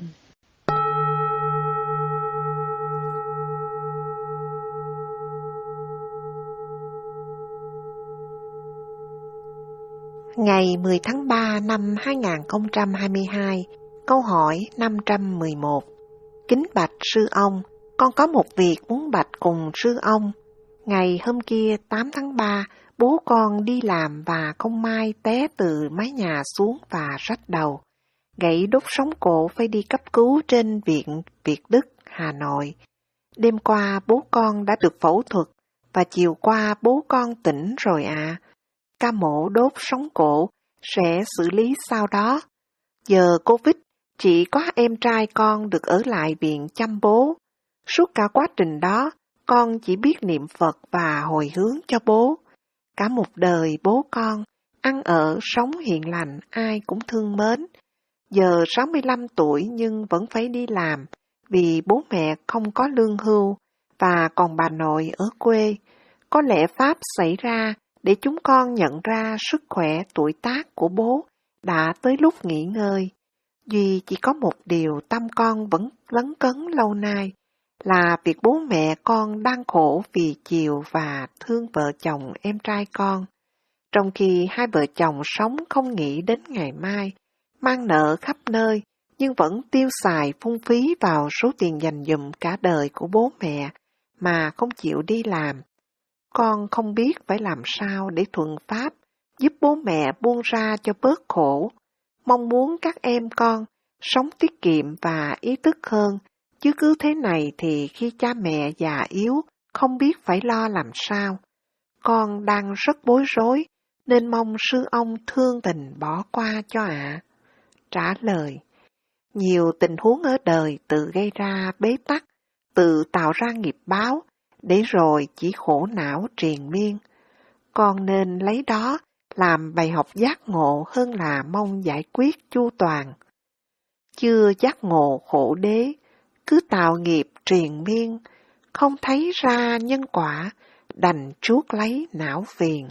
Ngày mười tháng ba năm hai nghìn không trăm hai mươi hai, câu hỏi năm trăm mười một. Kính bạch sư ông, con có một việc muốn bạch cùng sư ông. Ngày hôm kia tám tháng ba, bố con đi làm và không may té từ mái nhà xuống và rách đầu. Gãy đốt sống cổ phải đi cấp cứu trên viện Việt Đức, Hà Nội. Đêm qua bố con đã được phẫu thuật và chiều qua bố con tỉnh rồi ạ. À. Ca mổ đốt sống cổ sẽ xử lý sau đó. Giờ Covid, chỉ có em trai con được ở lại viện chăm bố. Suốt cả quá trình đó, con chỉ biết niệm Phật và hồi hướng cho bố. Cả một đời bố con, ăn ở, sống hiền lành, ai cũng thương mến. Giờ sáu mươi lăm tuổi nhưng vẫn phải đi làm, vì bố mẹ không có lương hưu, và còn bà nội ở quê. Có lẽ Pháp xảy ra để chúng con nhận ra sức khỏe tuổi tác của bố đã tới lúc nghỉ ngơi. Duy chỉ có một điều tâm con vẫn lấn cấn lâu nay, là việc bố mẹ con đang khổ vì chiều và thương vợ chồng em trai con. Trong khi hai vợ chồng sống không nghĩ đến ngày mai, mang nợ khắp nơi, nhưng vẫn tiêu xài phung phí vào số tiền dành dụm cả đời của bố mẹ mà không chịu đi làm. Con không biết phải làm sao để thuận pháp, giúp bố mẹ buông ra cho bớt khổ. Mong muốn các em con sống tiết kiệm và ý thức hơn, chứ cứ thế này thì khi cha mẹ già yếu, không biết phải lo làm sao. Con đang rất bối rối, nên mong sư ông thương tình bỏ qua cho ạ. À. Trả lời: Nhiều tình huống ở đời tự gây ra bế tắc, tự tạo ra nghiệp báo, để rồi chỉ khổ não triền miên. Con nên lấy đó làm bài học giác ngộ hơn là mong giải quyết chu toàn. Chưa giác ngộ khổ đế, cứ tạo nghiệp triền miên, không thấy ra nhân quả, đành chuốc lấy não phiền.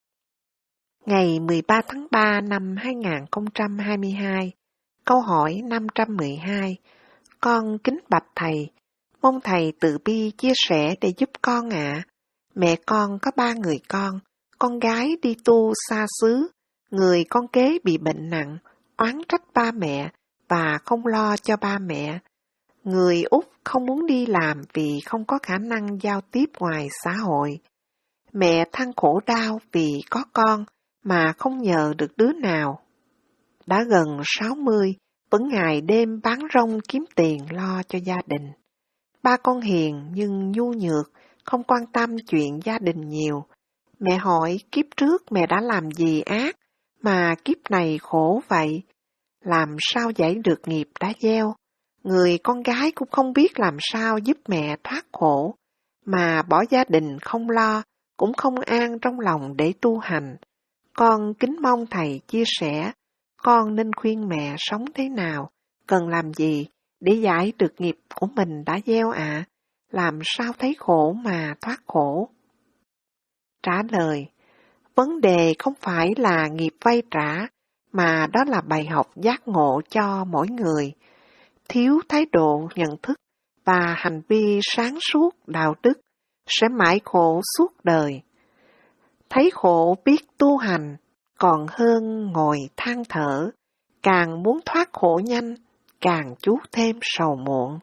Ngày mười ba tháng ba năm hai nghìn không trăm hai mươi hai, câu hỏi năm trăm mười hai. Con kính bạch Thầy, mong Thầy từ bi chia sẻ để giúp con ạ. À. Mẹ con có ba người con, con gái đi tu xa xứ, người con kế bị bệnh nặng, oán trách ba mẹ và không lo cho ba mẹ. Người Úc không muốn đi làm vì không có khả năng giao tiếp ngoài xã hội. Mẹ than khổ đau vì có con mà không nhờ được đứa nào. Đã gần sáu mươi, vẫn ngày đêm bán rong kiếm tiền lo cho gia đình. Ba con hiền nhưng nhu nhược, không quan tâm chuyện gia đình nhiều. Mẹ hỏi kiếp trước mẹ đã làm gì ác mà kiếp này khổ vậy? Làm sao giải được nghiệp đã gieo? Người con gái cũng không biết làm sao giúp mẹ thoát khổ, mà bỏ gia đình không lo, cũng không an trong lòng để tu hành. Con kính mong Thầy chia sẻ, con nên khuyên mẹ sống thế nào, cần làm gì để giải được nghiệp của mình đã gieo ạ? À? Làm sao thấy khổ mà thoát khổ? Trả lời: Vấn đề không phải là nghiệp vay trả, mà đó là bài học giác ngộ cho mỗi người. Thiếu thái độ nhận thức và hành vi sáng suốt đạo đức sẽ mãi khổ suốt đời. Thấy khổ biết tu hành còn hơn ngồi than thở, càng muốn thoát khổ nhanh, càng chuốc thêm sầu muộn.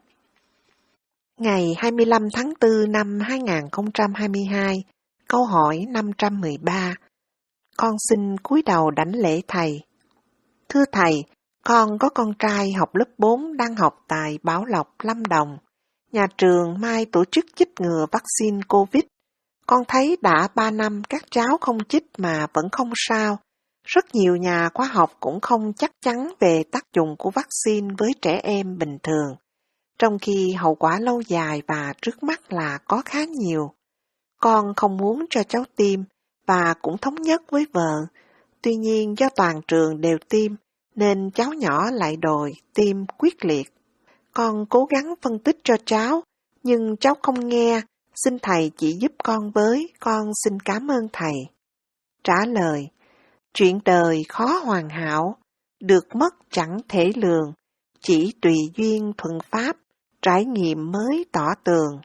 Ngày hai mươi lăm tháng tư năm hai nghìn không trăm hai mươi hai, câu hỏi năm trăm mười ba. Con xin cúi đầu đảnh lễ thầy. Thưa thầy, con có con trai học lớp bốn đang học tại Bảo Lộc, Lâm Đồng. Nhà trường mai tổ chức chích ngừa vaccine Covid. Con thấy đã ba năm các cháu không chích mà vẫn không sao. Rất nhiều nhà khoa học cũng không chắc chắn về tác dụng của vaccine với trẻ em bình thường, trong khi hậu quả lâu dài và trước mắt là có khá nhiều. Con không muốn cho cháu tiêm và cũng thống nhất với vợ. Tuy nhiên do toàn trường đều tiêm, nên cháu nhỏ lại đòi tiêm quyết liệt. Con cố gắng phân tích cho cháu, nhưng cháu không nghe. Xin thầy chỉ giúp con với, con xin cảm ơn thầy. Trả lời: chuyện đời khó hoàn hảo, được mất chẳng thể lường, chỉ tùy duyên thuận pháp, trải nghiệm mới tỏ tường.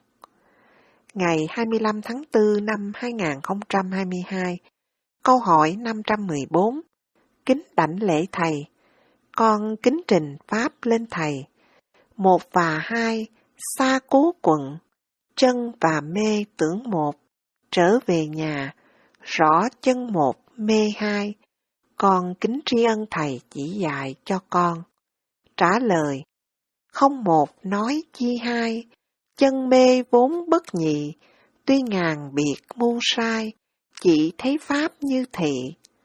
Ngày hai mươi lăm tháng tư năm hai nghìn không trăm hai mươi hai, câu hỏi năm trăm mười bốn. Kính đảnh lễ thầy. Con kính trình pháp lên thầy. Một và hai, xa cố quận, chân và mê tưởng một, trở về nhà, rõ chân một mê hai, con kính tri ân thầy chỉ dạy cho con. Trả lời: không một nói chi hai, chân mê vốn bất nhị, tuy ngàn biệt mưu sai, chỉ thấy pháp như thị.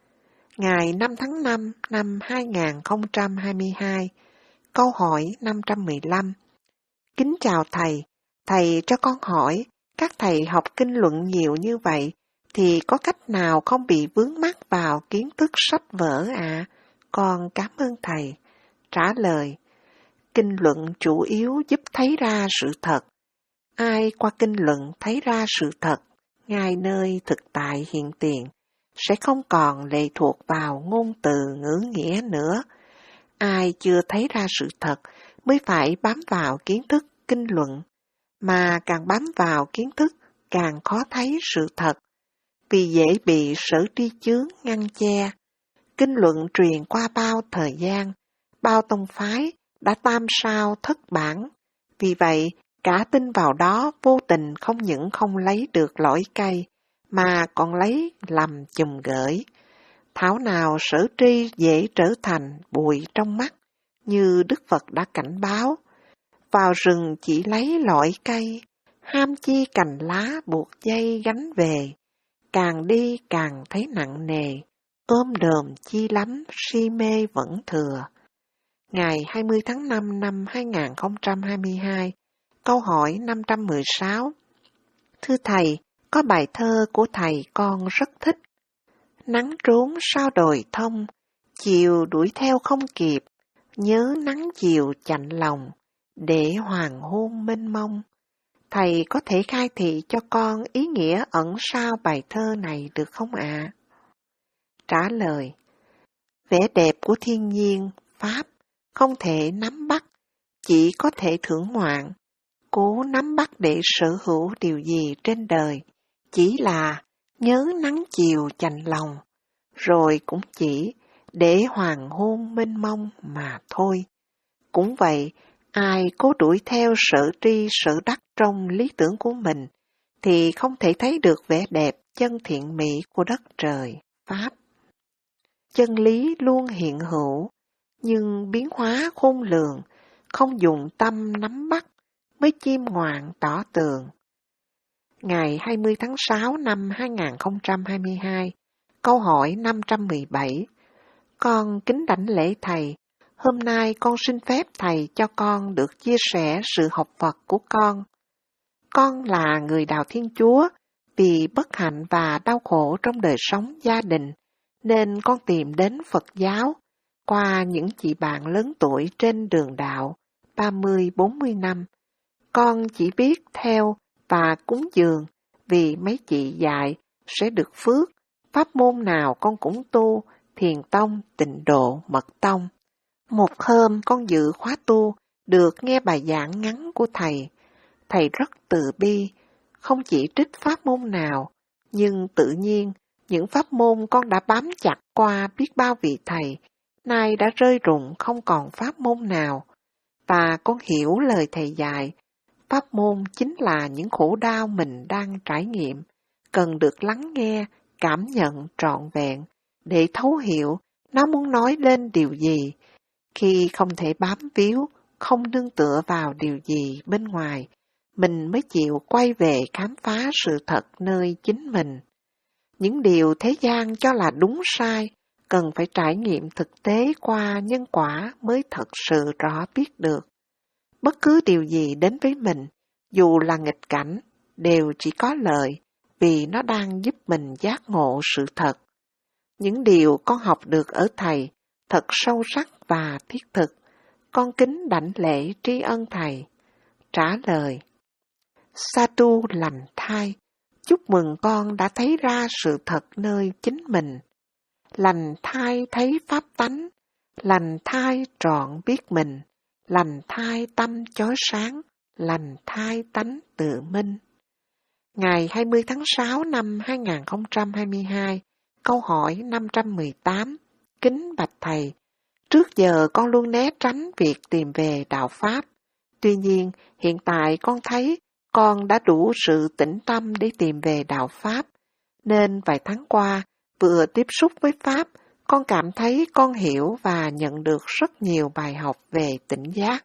Ngày năm tháng năm năm hai nghìn không trăm hai mươi hai, câu hỏi năm trăm mười lăm. Kính chào thầy, thầy cho con hỏi, các thầy học kinh luận nhiều như vậy, thì có cách nào không bị vướng mắc vào kiến thức sách vở ạ? À? Con cảm ơn thầy. Trả lời: kinh luận chủ yếu giúp thấy ra sự thật. Ai qua kinh luận thấy ra sự thật, ngay nơi thực tại hiện tiền, sẽ không còn lệ thuộc vào ngôn từ ngữ nghĩa nữa. Ai chưa thấy ra sự thật mới phải bám vào kiến thức kinh luận, mà càng bám vào kiến thức càng khó thấy sự thật, vì dễ bị sở tri chướng ngăn che. Kinh luận truyền qua bao thời gian, bao tông phái đã tam sao thất bản, vì vậy cả tin vào đó vô tình không những không lấy được lõi cây, mà còn lấy làm chùm gởi. Thảo nào sở tri dễ trở thành bụi trong mắt, như Đức Phật đã cảnh báo. Vào rừng chỉ lấy lõi cây, ham chi cành lá buộc dây gánh về, càng đi càng thấy nặng nề, ôm đờm chi lắm si mê vẫn thừa. Ngày hai mươi tháng năm năm hai nghìn không trăm hai mươi hai, câu hỏi năm trăm mười sáu. Thưa thầy, có bài thơ của thầy con rất thích. Nắng trốn sao đồi thông, chiều đuổi theo không kịp, nhớ nắng chiều chạnh lòng, để hoàng hôn mênh mông. Thầy có thể khai thị cho con ý nghĩa ẩn sau bài thơ này được không ạ? À? Trả lời: vẻ đẹp của thiên nhiên, pháp, không thể nắm bắt, chỉ có thể thưởng ngoạn. Cố nắm bắt để sở hữu điều gì trên đời, chỉ là nhớ nắng chiều chạnh lòng, rồi cũng chỉ để hoàng hôn mênh mông mà thôi. Cũng vậy, ai cố đuổi theo sở tri sở đắc trong lý tưởng của mình, thì không thể thấy được vẻ đẹp chân thiện mỹ của đất trời, Pháp. Chân lý luôn hiện hữu, nhưng biến hóa khôn lường, không dùng tâm nắm bắt, mới chiêm ngoạn tỏ tường. Ngày hai mươi tháng sáu năm hai nghìn không trăm hai mươi hai, câu hỏi năm trăm mười bảy. Con kính đảnh lễ thầy. Hôm nay con xin phép thầy cho con được chia sẻ sự học Phật của con. Con là người đạo Thiên Chúa, vì bất hạnh và đau khổ trong đời sống gia đình, nên con tìm đến Phật giáo qua những chị bạn lớn tuổi trên đường đạo, ba mươi bốn mươi năm. Con chỉ biết theo và cúng dường, vì mấy chị dạy sẽ được phước, pháp môn nào con cũng tu, Thiền tông, Tịnh độ, Mật tông. Một hôm con dự khóa tu, được nghe bài giảng ngắn của thầy. Thầy rất từ bi, không chỉ trích pháp môn nào, nhưng tự nhiên những pháp môn con đã bám chặt qua biết bao vị thầy, nay đã rơi rụng không còn pháp môn nào. Và con hiểu lời thầy dạy, pháp môn chính là những khổ đau mình đang trải nghiệm, cần được lắng nghe, cảm nhận trọn vẹn, để thấu hiểu nó muốn nói lên điều gì. Khi không thể bám víu, không nương tựa vào điều gì bên ngoài, mình mới chịu quay về khám phá sự thật nơi chính mình. Những điều thế gian cho là đúng sai, cần phải trải nghiệm thực tế qua nhân quả mới thật sự rõ biết được. Bất cứ điều gì đến với mình, dù là nghịch cảnh, đều chỉ có lợi, vì nó đang giúp mình giác ngộ sự thật. Những điều con học được ở thầy thật sâu sắc và thiết thực. Con kính đảnh lễ tri ân thầy. Trả lời: Satu lành thai, chúc mừng con đã thấy ra sự thật nơi chính mình. Lành thai thấy pháp tánh, lành thai trọn biết mình, lành thai tâm chói sáng, lành thai tánh tự minh. Ngày hai mươi tháng sáu năm hai nghìn không trăm hai mươi hai, câu hỏi năm trăm mười tám, kính bạch thầy. Trước giờ con luôn né tránh việc tìm về đạo Pháp. Tuy nhiên, hiện tại con thấy con đã đủ sự tĩnh tâm để tìm về đạo Pháp. Nên vài tháng qua, vừa tiếp xúc với Pháp, con cảm thấy con hiểu và nhận được rất nhiều bài học về tỉnh giác.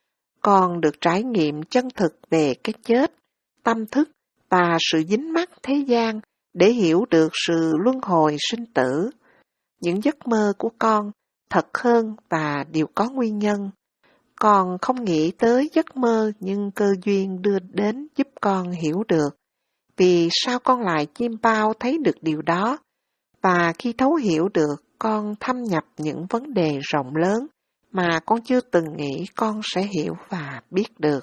Con được trải nghiệm chân thực về cái chết, tâm thức và sự dính mắc thế gian để hiểu được sự luân hồi sinh tử. Những giấc mơ của con thật hơn và đều có nguyên nhân. Con không nghĩ tới giấc mơ nhưng cơ duyên đưa đến giúp con hiểu được. Vì sao con lại chiêm bao thấy được điều đó? Và khi thấu hiểu được, con thâm nhập những vấn đề rộng lớn mà con chưa từng nghĩ con sẽ hiểu và biết được.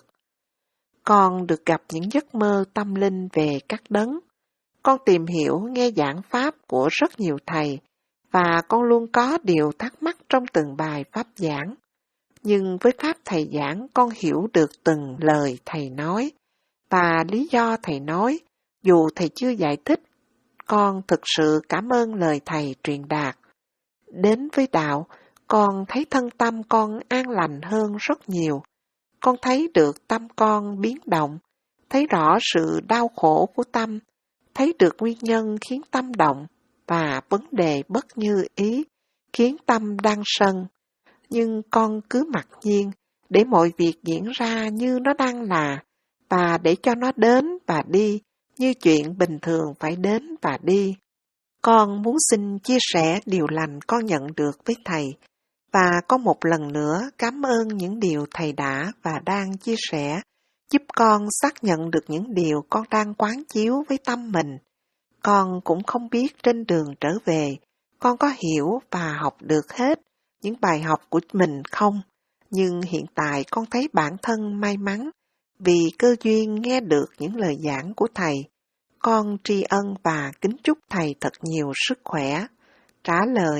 Con được gặp những giấc mơ tâm linh về các đấng. Con tìm hiểu nghe giảng Pháp của rất nhiều thầy, và con luôn có điều thắc mắc trong từng bài Pháp giảng. Nhưng với Pháp thầy giảng, con hiểu được từng lời thầy nói, và lý do thầy nói, dù thầy chưa giải thích, con thực sự cảm ơn lời thầy truyền đạt. Đến với đạo, con thấy thân tâm con an lành hơn rất nhiều. Con thấy được tâm con biến động, thấy rõ sự đau khổ của tâm, thấy được nguyên nhân khiến tâm động và vấn đề bất như ý khiến tâm đang sân. Nhưng con cứ mặc nhiên để mọi việc diễn ra như nó đang là, và để cho nó đến và đi như chuyện bình thường phải đến và đi. Con muốn xin chia sẻ điều lành con nhận được với thầy, và có một lần nữa cảm ơn những điều thầy đã và đang chia sẻ, giúp con xác nhận được những điều con đang quán chiếu với tâm mình. Con cũng không biết trên đường trở về, con có hiểu và học được hết những bài học của mình không, nhưng hiện tại con thấy bản thân may mắn vì cơ duyên nghe được những lời giảng của thầy. Con tri ân và kính chúc thầy thật nhiều sức khỏe. Trả lời: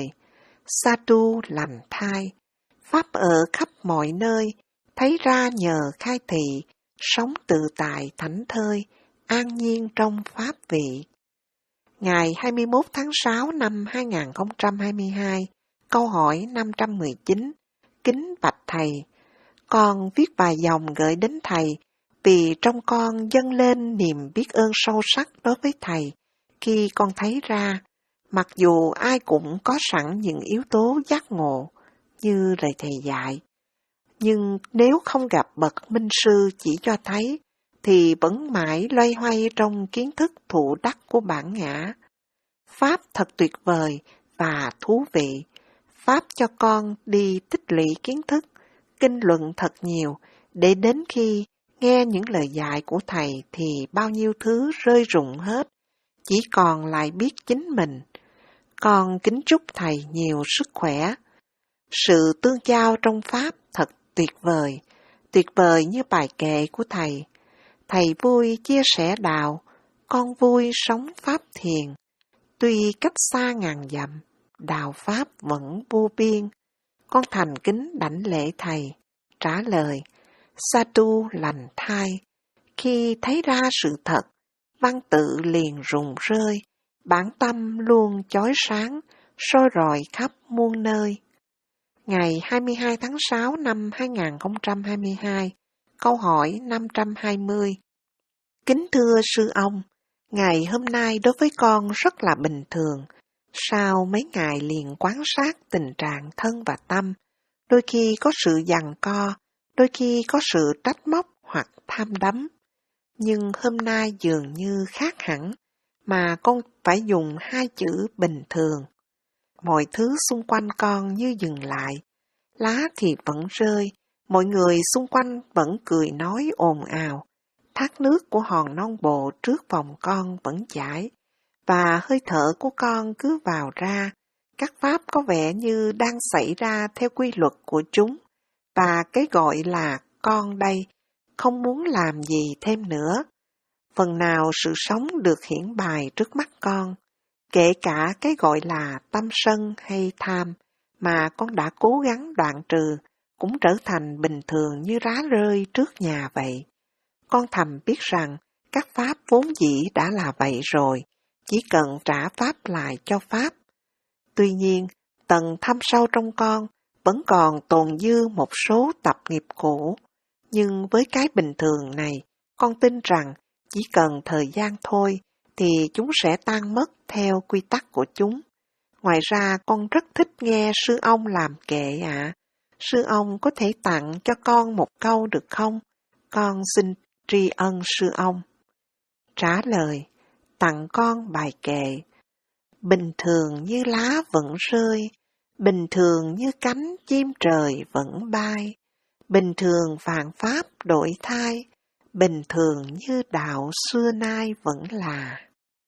Satu lành thai, Pháp ở khắp mọi nơi, thấy ra nhờ khai thị, sống tự tại thảnh thơi, an nhiên trong Pháp vị. Ngày hai mươi mốt tháng sáu năm hai nghìn không trăm hai mươi hai, câu hỏi năm trăm mười chín, kính bạch thầy. Con viết vài dòng gửi đến thầy, vì trong con dâng lên niềm biết ơn sâu sắc đối với thầy, khi con thấy ra, mặc dù ai cũng có sẵn những yếu tố giác ngộ, như lời thầy dạy, nhưng nếu không gặp bậc minh sư chỉ cho thấy, thì vẫn mãi loay hoay trong kiến thức thụ đắc của bản ngã. Pháp thật tuyệt vời và thú vị. Pháp cho con đi tích lũy kiến thức, kinh luận thật nhiều, để đến khi nghe những lời dạy của thầy thì bao nhiêu thứ rơi rụng hết, chỉ còn lại biết chính mình. Con kính chúc thầy nhiều sức khỏe. Sự tương giao trong Pháp thật tuyệt vời, tuyệt vời như bài kệ của thầy. Thầy vui chia sẻ đạo, con vui sống Pháp thiền. Tuy cách xa ngàn dặm, đạo Pháp vẫn vô biên. Con thành kính đảnh lễ thầy. Trả lời, sa tu lành thai. Khi thấy ra sự thật, văn tự liền rụng rơi, bản tâm luôn chói sáng, soi rọi khắp muôn nơi. Ngày hai mươi hai tháng sáu năm hai nghìn không trăm hai mươi hai, câu hỏi năm trăm hai mươi. Kính thưa sư ông, ngày hôm nay đối với con rất là bình thường. Sau mấy ngày liền quan sát tình trạng thân và tâm, đôi khi có sự giằng co, đôi khi có sự trách móc hoặc tham đắm. Nhưng hôm nay dường như khác hẳn, mà con phải dùng hai chữ bình thường. Mọi thứ xung quanh con như dừng lại, lá thì vẫn rơi, mọi người xung quanh vẫn cười nói ồn ào. Thác nước của hòn non bộ trước vòng con vẫn chảy, và hơi thở của con cứ vào ra. Các pháp có vẻ như đang xảy ra theo quy luật của chúng, và cái gọi là con đây không muốn làm gì thêm nữa. Phần nào sự sống được hiển bày trước mắt con, kể cả cái gọi là tâm sân hay tham mà con đã cố gắng đoạn trừ, cũng trở thành bình thường như rá rơi trước nhà vậy. Con thầm biết rằng các pháp vốn dĩ đã là vậy rồi, chỉ cần trả pháp lại cho pháp. Tuy nhiên, tầng thâm sâu trong con vẫn còn tồn dư một số tập nghiệp cũ, nhưng với cái bình thường này, con tin rằng chỉ cần thời gian thôi thì chúng sẽ tan mất theo quy tắc của chúng. Ngoài ra, con rất thích nghe sư ông làm kệ ạ. À. Sư ông có thể tặng cho con một câu được không? Con xin tri ân sư ông. Trả lời, tặng con bài kệ. Bình thường như lá vẫn rơi, bình thường như cánh chim trời vẫn bay, bình thường vạn pháp đổi thay, bình thường như đạo xưa nay vẫn là.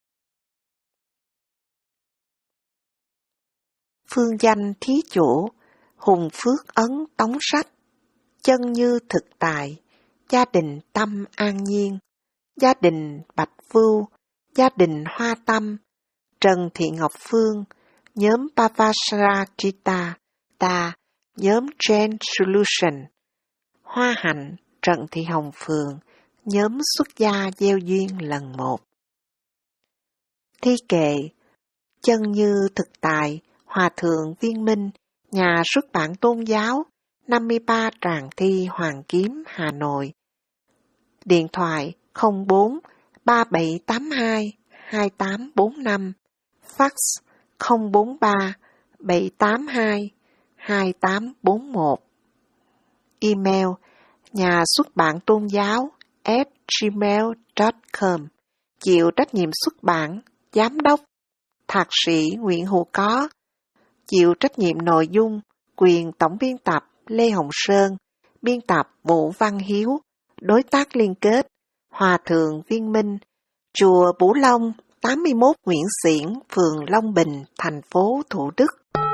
Phương danh thí chủ, hùng phước ấn tống sách, chân như thực tại, gia đình tâm an nhiên, gia đình Bạch Vưu, gia đình Hoa Tâm, Trần Thị Ngọc Phương, nhóm Pavasarajita, ta, nhóm Gen Solution, Hoa Hạnh, Trần Thị Hồng Phường, nhóm xuất gia gieo duyên lần một. Thi kệ, chân như thực tại, Hòa Thượng Viên Minh, nhà xuất bản tôn giáo, năm mươi ba Tràng Thi Hoàng Kiếm, Hà Nội. Điện thoại không bốn ba bảy tám hai hai tám bốn năm, fax không bốn ba bảy tám hai hai tám bốn một. Email nhà xuất bản tôn giáo at gmail chấm com. Chịu trách nhiệm xuất bản, giám đốc, thạc sĩ Nguyễn Hữu Có. Chịu trách nhiệm nội dung, quyền tổng biên tập Lê Hồng Sơn, biên tập Vũ Văn Hiếu, đối tác liên kết Hòa Thượng Viên Minh, chùa Bửu Long, tám mươi mốt Nguyễn Xiển, phường Long Bình, thành phố Thủ Đức.